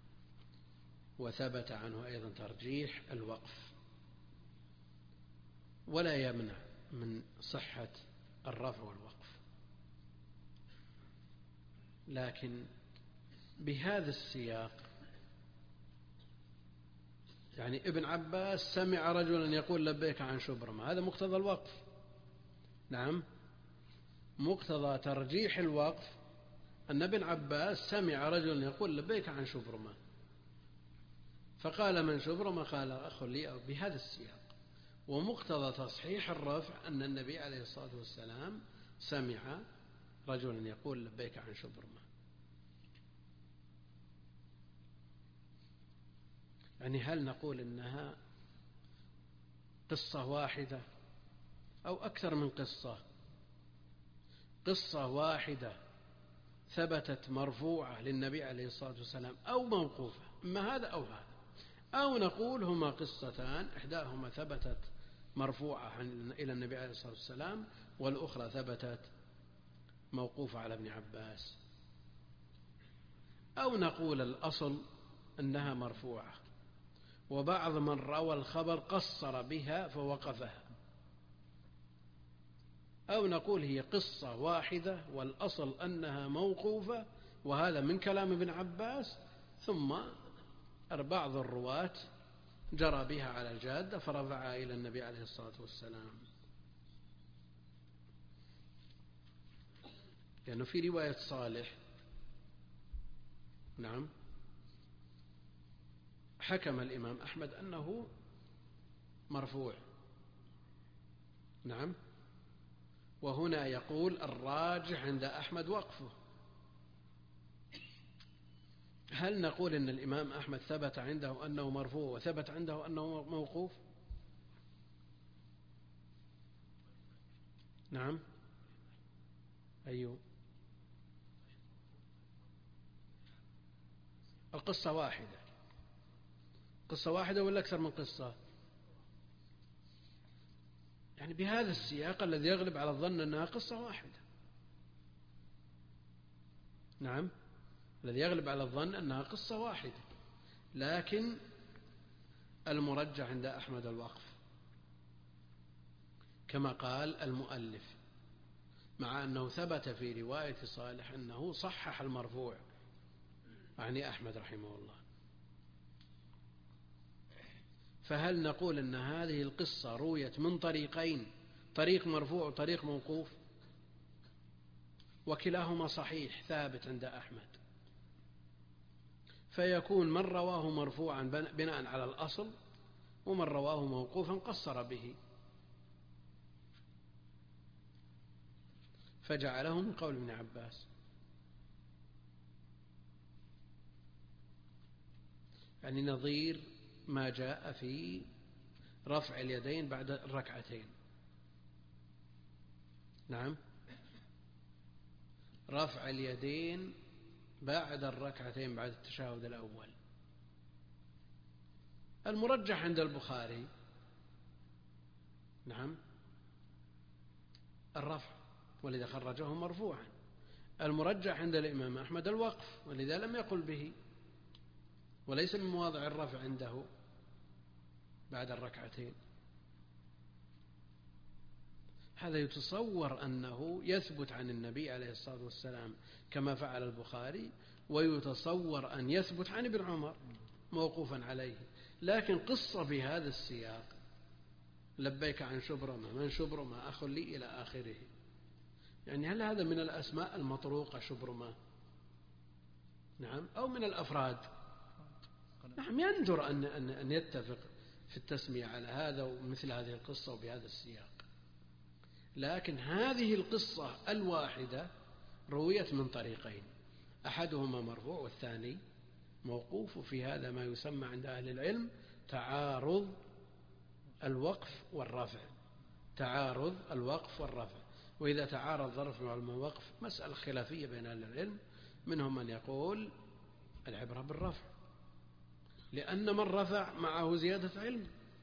وثبت عنه أيضا ترجيح الوقف، ولا يمنع من صحة الرفع والوقف. لكن بهذا السياق، يعني ابن عباس سمع رجلا يقول لبيك عن شبرمة، هذا مقتضى الوقف. نعم، مقتضى ترجيح الوقف أن ابن عباس سمع رجلا يقول لبيك عن شبرمة، فقال من شبرمة؟ قال أخ لي، أو بهذا السياق. ومقتضى تصحيح الرفع أن النبي عليه الصلاة والسلام سمع رجلا يقول لبيك عن شبرمة. يعني هل نقول إنها قصة واحدة أو أكثر من قصة؟ قصة واحدة ثبتت مرفوعة للنبي عليه الصلاة والسلام أو موقوفة، إما هذا أو هذا، أو نقول هما قصتان، إحداهما ثبتت مرفوعة إلى النبي عليه الصلاة والسلام والأخرى ثبتت موقوفة على ابن عباس، أو نقول الأصل أنها مرفوعة وبعض من روى الخبر قصر بها فوقفها، أو نقول هي قصة واحدة والأصل أنها موقوفة وهذا من كلام ابن عباس، ثم بعض الرواة جرى بها على الجادة فرفعها إلى النبي عليه الصلاة والسلام. لأنه في رواية صالح نعم حكم الإمام أحمد أنه مرفوع نعم، وهنا يقول الراجح عند أحمد وقفه. هل نقول إن الإمام أحمد ثبت عنده أنه مرفوع وثبت عنده أنه موقوف؟ نعم أيوه القصة واحدة، قصة واحدة ولا أكثر من قصة؟ يعني بهذا السياق الذي يغلب على الظن أنها قصة واحدة. نعم الذي يغلب على الظن أنها قصة واحدة، لكن المرجح عند أحمد الوقف كما قال المؤلف، مع أنه ثبت في رواية صالح أنه صحح المرفوع يعني أحمد رحمه الله. فهل نقول أن هذه القصة رويت من طريقين، طريق مرفوع وطريق موقوف، وكلاهما صحيح ثابت عند أحمد، فيكون من رواه مرفوعا بناء على الأصل ومن رواه موقوفا قصر به فجعله من قول ابن عباس. يعني نظير ما جاء في رفع اليدين بعد الركعتين. نعم رفع اليدين بعد الركعتين بعد التشهد الأول. المرجح عند البخاري نعم الرفع ولذا خرجه مرفوعا. المرجح عند الإمام أحمد الوقف ولذا لم يقل به، وليس من مواضع الرفع عنده بعد الركعتين. هذا يتصور أنه يثبت عن النبي عليه الصلاة والسلام كما فعل البخاري، ويتصور أن يثبت عن ابن عمر موقوفا عليه. لكن قصة بهذا السياق لبيك عن شبرمة من شبرمة أخ لي إلى آخره، يعني هل هذا من الأسماء المطروقة شبرمة؟ نعم أو من الأفراد؟ نعم يندر أن يتفق في التسمية على هذا ومثل هذه القصة وبهذا السياق. لكن هذه القصة الواحدة رويت من طريقين، أحدهما مرفوع والثاني موقوف، في هذا ما يسمى عند أهل العلم تعارض الوقف والرفع. تعارض الوقف والرفع. وإذا تعارض الرفع والوقف مسألة خلافية بين أهل العلم، منهم من يقول العبرة بالرفع لأن من رفع معه زيادة علم،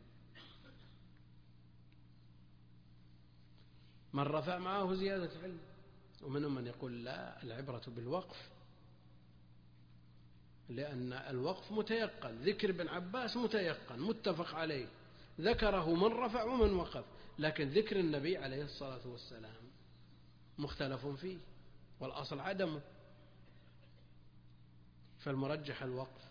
من رفع معه زيادة علم. ومنهم من يقول لا العبرة بالوقف لأن الوقف متيقن، ذكر ابن عباس متيقن متفق عليه، ذكره من رفع ومن وقف، لكن ذكر النبي عليه الصلاة والسلام مختلف فيه والأصل عدمه، فالمرجح الوقف.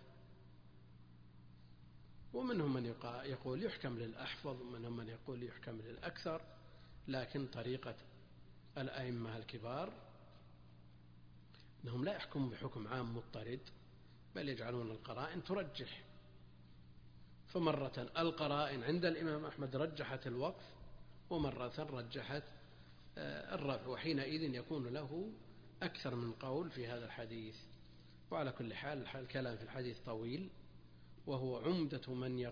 ومنهم من يقول يحكم للأحفظ، ومنهم من يقول يحكم للأكثر، لكن طريقة الأئمة الكبار أنهم لا يحكمون بحكم عام مضطرد، بل يجعلون القرائن ترجح. فمرة القرائن عند الإمام أحمد رجحت الوقف، ومرة رجحت الرفع، وحينئذ يكون له أكثر من قول في هذا الحديث. وعلى كل حال الكلام في الحديث طويل، وهو عمدة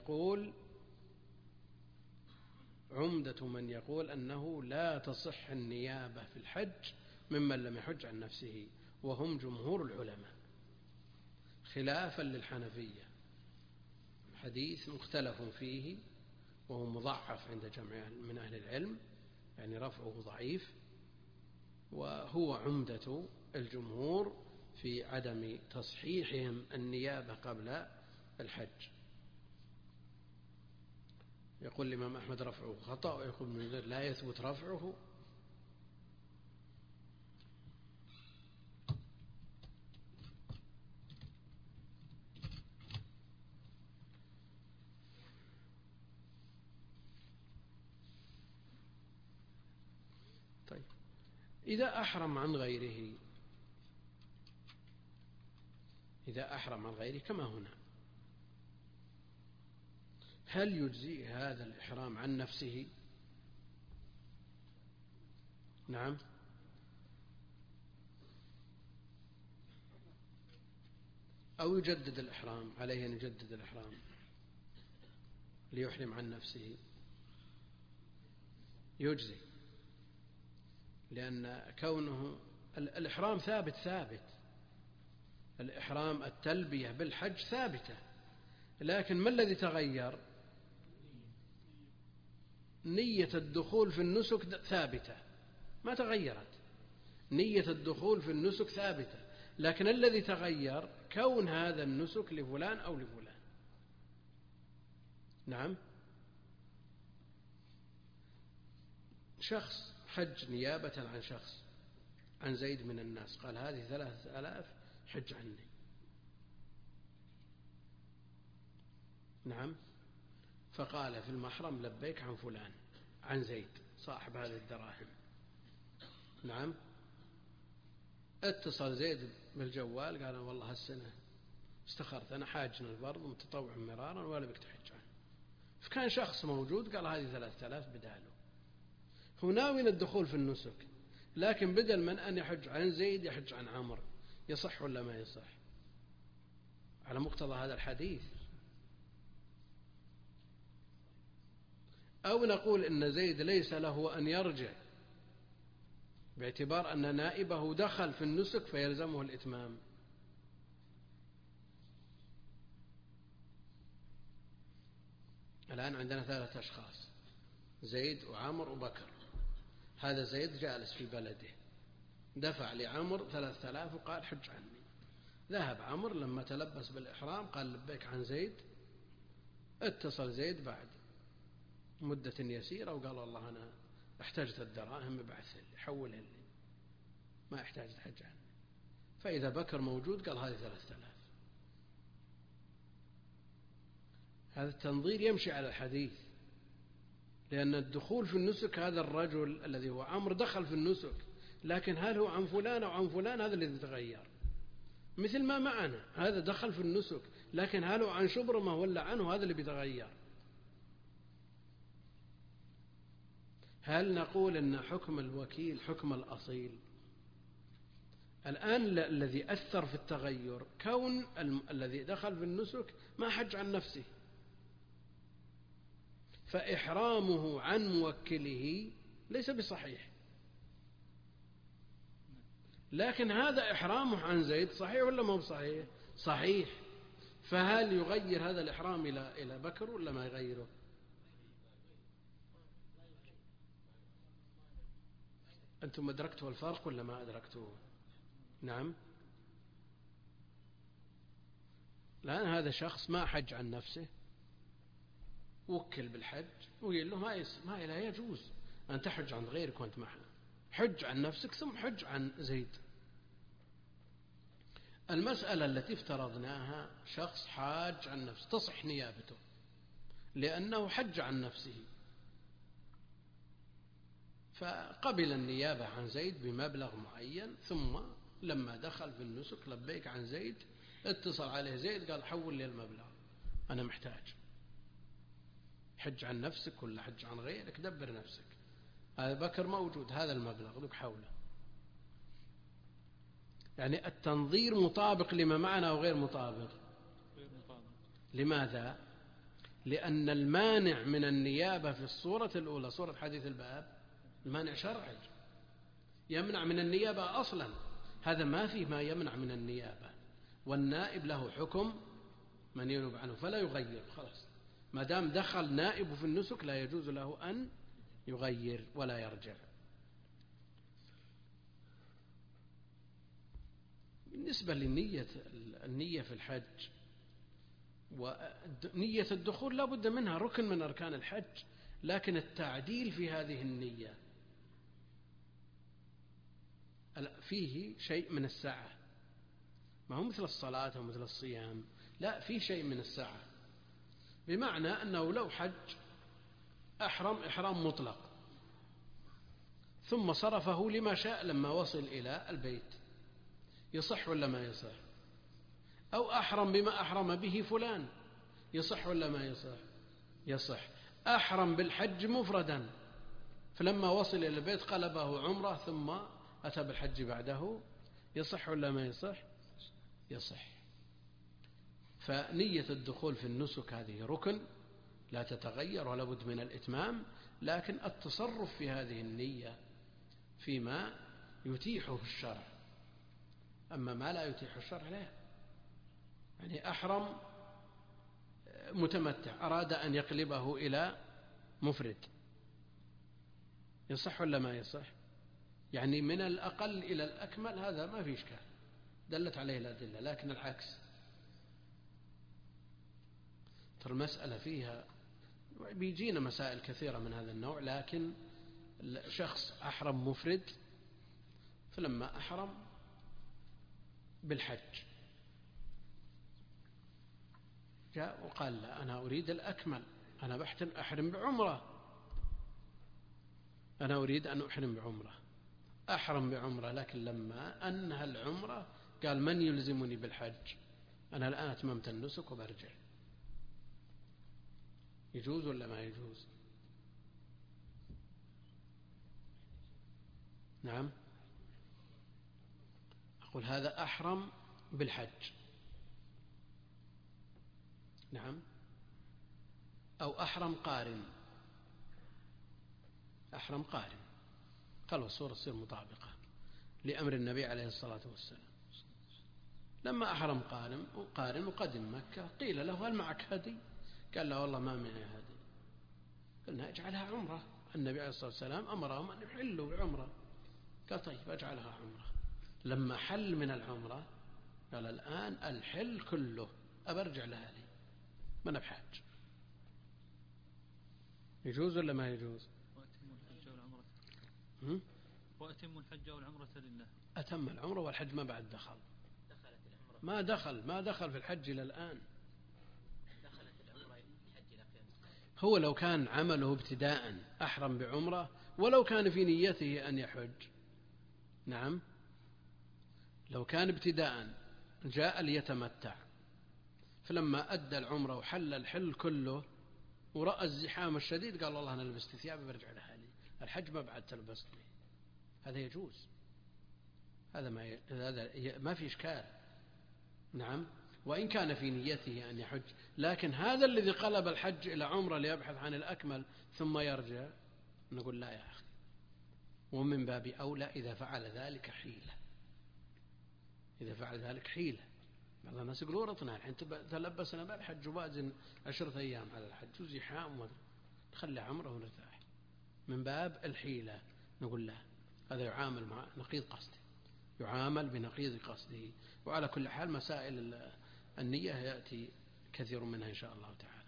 من يقول أنه لا تصح النيابة في الحج ممن لم يحج عن نفسه، وهم جمهور العلماء خلافا للحنفية. حديث مختلف فيه وهو مضعف عند جمع من أهل العلم، يعني رفعه ضعيف، وهو عمدة الجمهور في عدم تصحيحهم النيابة قبل الحج. يقول الإمام أحمد رفعه خطأ، ويقول ابن منذر لا يثبت رفعه. طيب إذا أحرم عن غيره، إذا أحرم عن غيره كما هنا، هل يجزي هذا الإحرام عن نفسه؟ نعم. أو يجدد الإحرام، عليه أن يجدد الإحرام ليحرم عن نفسه؟ يجزي، لأن كونه الإحرام ثابت، الإحرام التلبية بالحج ثابتة، لكن ما الذي تغير؟ نية الدخول في النسك ثابتة ما تغيرت، نية الدخول في النسك ثابتة، لكن الذي تغير كون هذا النسك لفلان أو لفلان. نعم. شخص حج نيابة عن شخص، عن زيد من الناس، قال هذه 3000 حج عني. نعم. فقال في المحرم لبيك عن فلان، عن زيد صاحب هذه الدراهم. نعم. اتصل زيد بالجوال قال والله هالسنة استخرت أنا حاجنا البرد ومتطوع مرارا ولا بك تحج عنه. فكان شخص موجود قال هذه 3000 بداله، هو ناوي الدخول في النسك، لكن بدل من أن يحج عن زيد يحج عن عمرو، يصح ولا ما يصح على مقتضى هذا الحديث؟ أو نقول إن زيد ليس له أن يرجع باعتبار أن نائبه دخل في النسك فيلزمه الإتمام؟ الآن عندنا 3 أشخاص، زيد وعمر وبكر. هذا زيد جالس في بلده، دفع لعمر 3000 وقال حج عني. ذهب عمر لما تلبس بالإحرام قال لبيك عن زيد. اتصل زيد بعد مدة يسيرة وقال والله أنا احتجت الدراهم ببعث لي، حولها لي، ما احتاجت حج عني. فإذا بكر موجود قال هذه 3000. هذا التنظير يمشي على الحديث، لأن الدخول في النسك هذا الرجل الذي هو عمرو دخل في النسك، لكن هل هو عن فلان أو عن فلان هذا الذي تغير. مثل ما معنا هذا دخل في النسك، لكن هل هو عن شبرمة ولا عنه هذا اللي بيتغير. هل نقول أن حكم الوكيل حكم الأصيل؟ الآن الذي أثر في التغير كون الذي دخل في النسك ما حج عن نفسه، فإحرامه عن موكله ليس بصحيح، لكن هذا إحرامه عن زيد صحيح ولا ما هو صحيح؟ صحيح. فهل يغير هذا الإحرام إلى بكر ولا ما يغيره؟ أنتم أدركتوا الفرق ولا ما أدركتوه؟ نعم. الآن هذا شخص ما حج عن نفسه، وكل بالحج ويقول له ما لا يجوز أن تحج عن غيرك وأنت معه، حج عن نفسك ثم حج عن زيد. المسألة التي افترضناها شخص حاج عن نفسه تصح نيابته لأنه حج عن نفسه، فقبل النيابة عن زيد بمبلغ معين، ثم لما دخل في النسك لبيك عن زيد، اتصل عليه زيد قال حول لي المبلغ أنا محتاج. حج عن نفسك ولا حج عن غيرك دبر نفسك. هذا بكر موجود، هذا المبلغ لك حوله. يعني التنظير مطابق لما معنا أو غير مطابق؟ لماذا؟ لأن المانع من النيابة في الصورة الأولى صورة حديث الباب المانع شرعي يمنع من النيابة أصلا، هذا ما فيه ما يمنع من النيابة، والنائب له حكم من ينوب عنه فلا يغير. خلاص ما دام دخل نائب في النسك لا يجوز له أن يغير ولا يرجع. بالنسبة للنية في الحج ونية الدخول لا بد منها، ركن من أركان الحج، لكن التعديل في هذه النية فيه شيء من السعة، ما هو مثل الصلاة أو مثل الصيام، لا فيه شيء من السعة، بمعنى أنه لو حج أحرم إحرام مطلق ثم صرفه لما شاء لما وصل إلى البيت، يصح ولا ما يصح؟ أو أحرم بما أحرم به فلان، يصح ولا ما يصح؟ يصح. أحرم بالحج مفردا، فلما وصل إلى البيت قلبه عمرة ثم أتى بالحج بعده، يصح ولا ما يصح؟ يصح. فنية الدخول في النسك هذه ركن لا تتغير ولا بد من الإتمام، لكن التصرف في هذه النية فيما يتيحه الشرع، أما ما لا يتيح الشرع لا. يعني أحرم متمتع أراد أن يقلبه إلى مفرد، يصح ولا ما يصح؟ يعني من الأقل إلى الأكمل هذا ما في إشكال، دلت عليه الأدلة. لكن العكس، ترى المسألة فيها بيجينا مسائل كثيرة من هذا النوع، لكن شخص أحرم مفرد، فلما أحرم بالحج جاء وقال لا أنا أريد الأكمل، أنا أحرم بعمرة، أنا أريد أن أحرم بعمرة، أحرم بعمرة، لكن لما أنهى العمرة قال من يلزمني بالحج؟ أنا الآن أتممت النسك وبرجع. يجوز ولا ما يجوز؟ نعم، أقول هذا أحرم بالحج، نعم، أو أحرم قارن، أحرم قارن، قالوا الصورة تصير مطابقة لأمر النبي عليه الصلاة والسلام. لما أحرم قارن وقدم مكة قيل له هل معك هدي؟ قال لا والله ما معي هدي. قلنا اجعلها عمرة، النبي عليه الصلاة والسلام أمرهم أن يحلوا بعمرة، قال طيب أجعلها عمرة. لما حل من العمرة قال الآن الحل كله أبرجع لهذه، من بحاج. يجوز ولا ما يجوز؟ وأتم الحج والعمرة لله. أتم العمرة والحج ما بعد دخل، ما دخل في الحج إلى الآن. هو لو كان عمله ابتداء أحرم بعمرة، ولو كان في نيته أن يحج، نعم، لو كان ابتداء جاء ليتمتع، فلما أدى العمرة وحل الحل كله ورأى الزحام الشديد قال والله أنا لبست ثيابي برجع لحالي، الحج ما بعد تلبسني، هذا يجوز، هذا ما في إشكال، نعم، وإن كان في نيته أن يحج. لكن هذا الذي قلب الحج إلى عمرة ليبحث عن الأكمل ثم يرجع، نقول لا يا أخي، ومن باب أولى إذا فعل ذلك حيلة، إذا فعل ذلك حيلة. بعض الناس يقولوا ورطنا الحين تلبسنا بالحج وبازن 10 أيام على الحج وزحام تخلي عمره ونرتاح، من باب الحيلة. نقول لا، هذا يعامل مع نقيض قصده، يعامل بنقيض قصده. وعلى كل حال مسائل النية يأتي كثير منها إن شاء الله تعالى.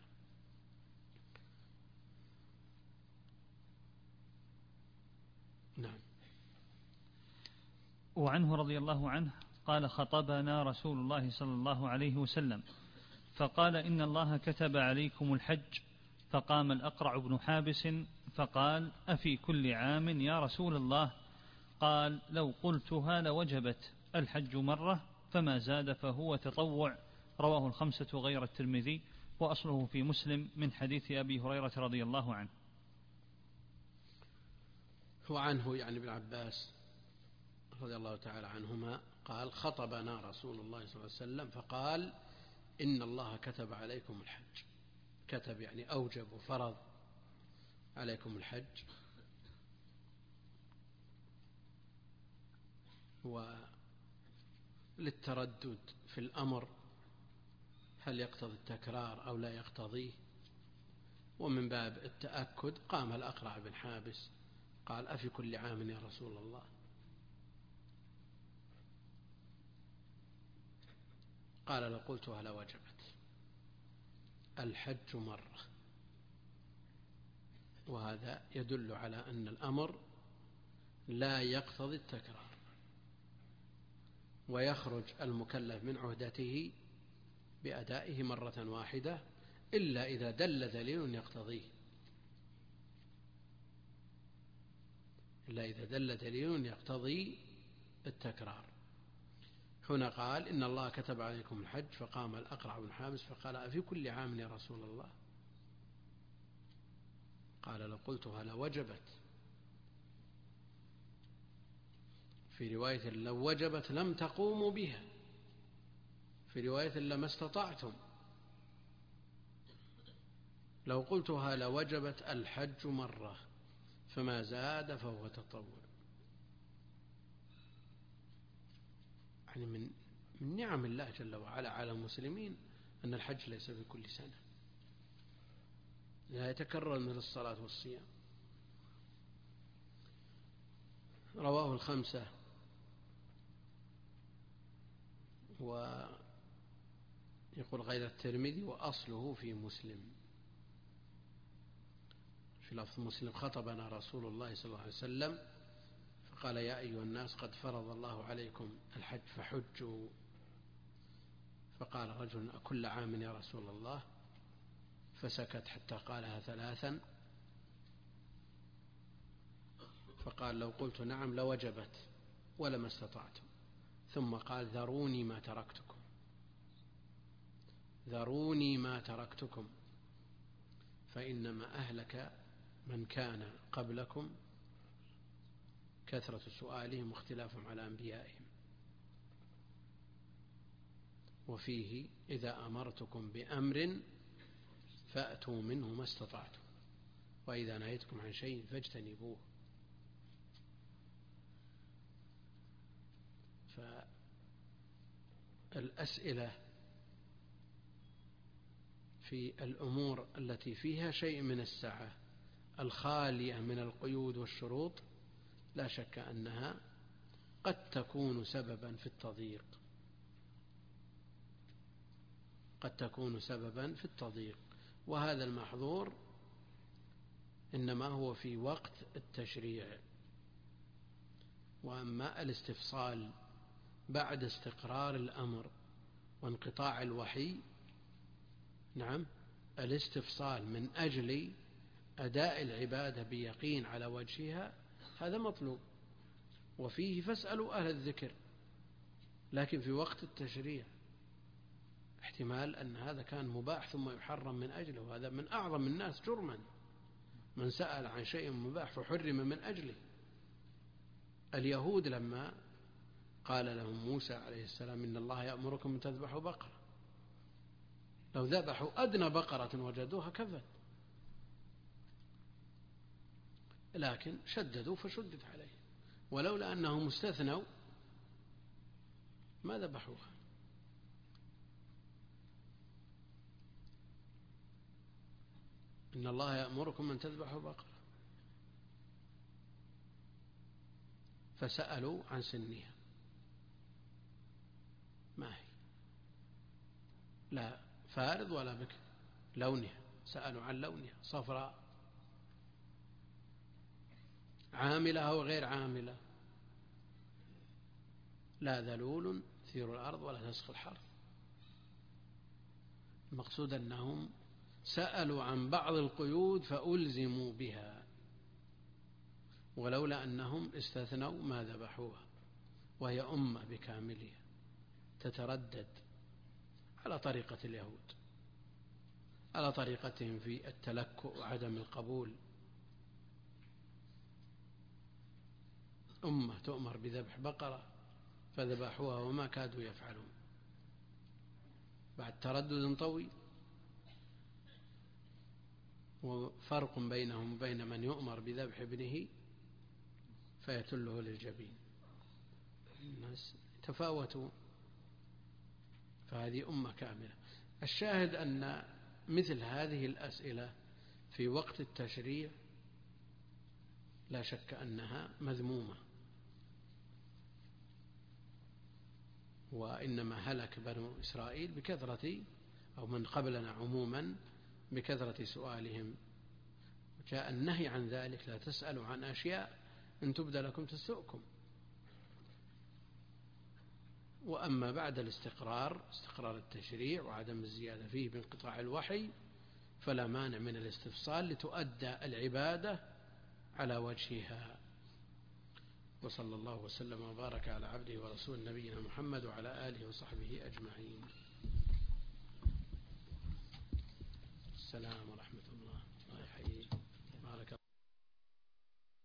نعم. وعنه رضي الله عنه قال خطبنا رسول الله صلى الله عليه وسلم فقال إن الله كتب عليكم الحج، فقام الأقرع بن حابس فقال أفي كل عام يا رسول الله؟ قال لو قلتها لوجبت، الحج مرة فما زاد فهو تطوع. رواه 5 غير الترمذي، وأصله في مسلم من حديث أبي هريرة رضي الله عنه. وعنه يعني ابن عباس رضي الله تعالى عنهما قال خطبنا رسول الله صلى الله عليه وسلم فقال إن الله كتب عليكم الحج، كتب يعني أوجب وفرض عليكم الحج، وللتردد في الأمر هل يقتضي التكرار أو لا يقتضيه، ومن باب التأكد قام الأقرع بن حابس قال أفي كل عام يا رسول الله؟ قال لو قلتها لوجبت، الحج مرة. وهذا يدل على أن الأمر لا يقتضي التكرار، ويخرج المكلف من عهدته بأدائه مرة واحدة إلا إذا دل دليل يقتضيه، إلا إذا دل دليل يقتضي التكرار. هنا قال إن الله كتب عليكم الحج، فقام الأقرع بن حابس فقال أفي كل عام يا رسول الله؟ قال لو قلتها لوجبت. في رواية لو وجبت لم تقوموا بها، في رواية لما استطعتم. لو قلتها لوجبت الحج مرة، فما زاد فهو تطوع. يعني من نعم الله جل وعلا على المسلمين أن الحج ليس في كل سنة، لا يتكرر مثل الصلاة والصيام. رواه الخمسة، ويقول غير الترمذي وأصله في مسلم. في لفظ مسلم خطبنا رسول الله صلى الله عليه وسلم فقال يا أيها الناس قد فرض الله عليكم الحج فحجوا. فقال رجل أكل عام يا رسول الله؟ فسكت حتى قالها ثلاثا، فقال لو قلت نعم لوجبت ولما استطعتم. ثم قال ذروني ما تركتكم، ذروني ما تركتكم، فإنما أهلك من كان قبلكم كثرة سؤالهم واختلافهم على أنبيائهم. وفيه إذا أمرتكم بأمر فأتوا منه ما استطعتم، وإذا نهيتكم عن شيء فاجتنبوه. فالأسئلة في الأمور التي فيها شيء من السعة الخالية من القيود والشروط لا شك أنها قد تكون سببا في التضييق، قد تكون سببا في التضييق. وهذا المحظور إنما هو في وقت التشريع. وأما الاستفصال بعد استقرار الأمر وانقطاع الوحي، نعم، الاستفصال من أجل أداء العبادة بيقين على وجهها هذا مطلوب، وفيه فاسألوا أهل الذكر. لكن في وقت التشريع احتمال أن هذا كان مباح ثم يحرم من أجله، وهذا من أعظم الناس جرما من سأل عن شيء مباح فحرم من أجله. اليهود لما قال لهم موسى عليه السلام إن الله يأمركم أن تذبحوا بقرة، لو ذبحوا أدنى بقرة وجدوها كفت، لكن شددوا فشدد عليه، ولولا أنهم استثنوا ما ذبحوها. إن الله يأمركم أن تذبحوا بقرة، فسألوا عن سنها ما هي، لا فارض ولا بكر، لونها، سألوا عن لونها صفراء عاملة أو غير عاملة، لا ذلول تثير الأرض ولا تسقي الحرث. المقصود أنهم سألوا عن بعض القيود فألزموا بها، ولولا أنهم استثنوا ما ذبحوها، وهي أمة بكاملها تتردد على طريقة اليهود، على طريقتهم في التلكؤ وعدم القبول. أمة تؤمر بذبح بقرة فذبحوها وما كادوا يفعلون بعد تردد طويل. وفرق بينهم وبين من يؤمر بذبح ابنه فيتله للجبين، الناس تفاوتوا، فهذه أمة كاملة. الشاهد أن مثل هذه الأسئلة في وقت التشريع لا شك أنها مذمومة، وإنما هلك بنو إسرائيل بكثرة، أو من قبلنا عموما بكثرة سؤالهم، وجاء النهي عن ذلك لا تسألوا عن أشياء إن تبدى لكم تسؤكم. وأما بعد الاستقرار، استقرار التشريع وعدم الزيادة فيه بانقطاع الوحي، فلا مانع من الاستفصال لتؤدى العبادة على وجهها. وصلى الله وسلم وبارك على عبده ورسول نبينا محمد وعلى آله وصحبه أجمعين. السلام ورحمة الله.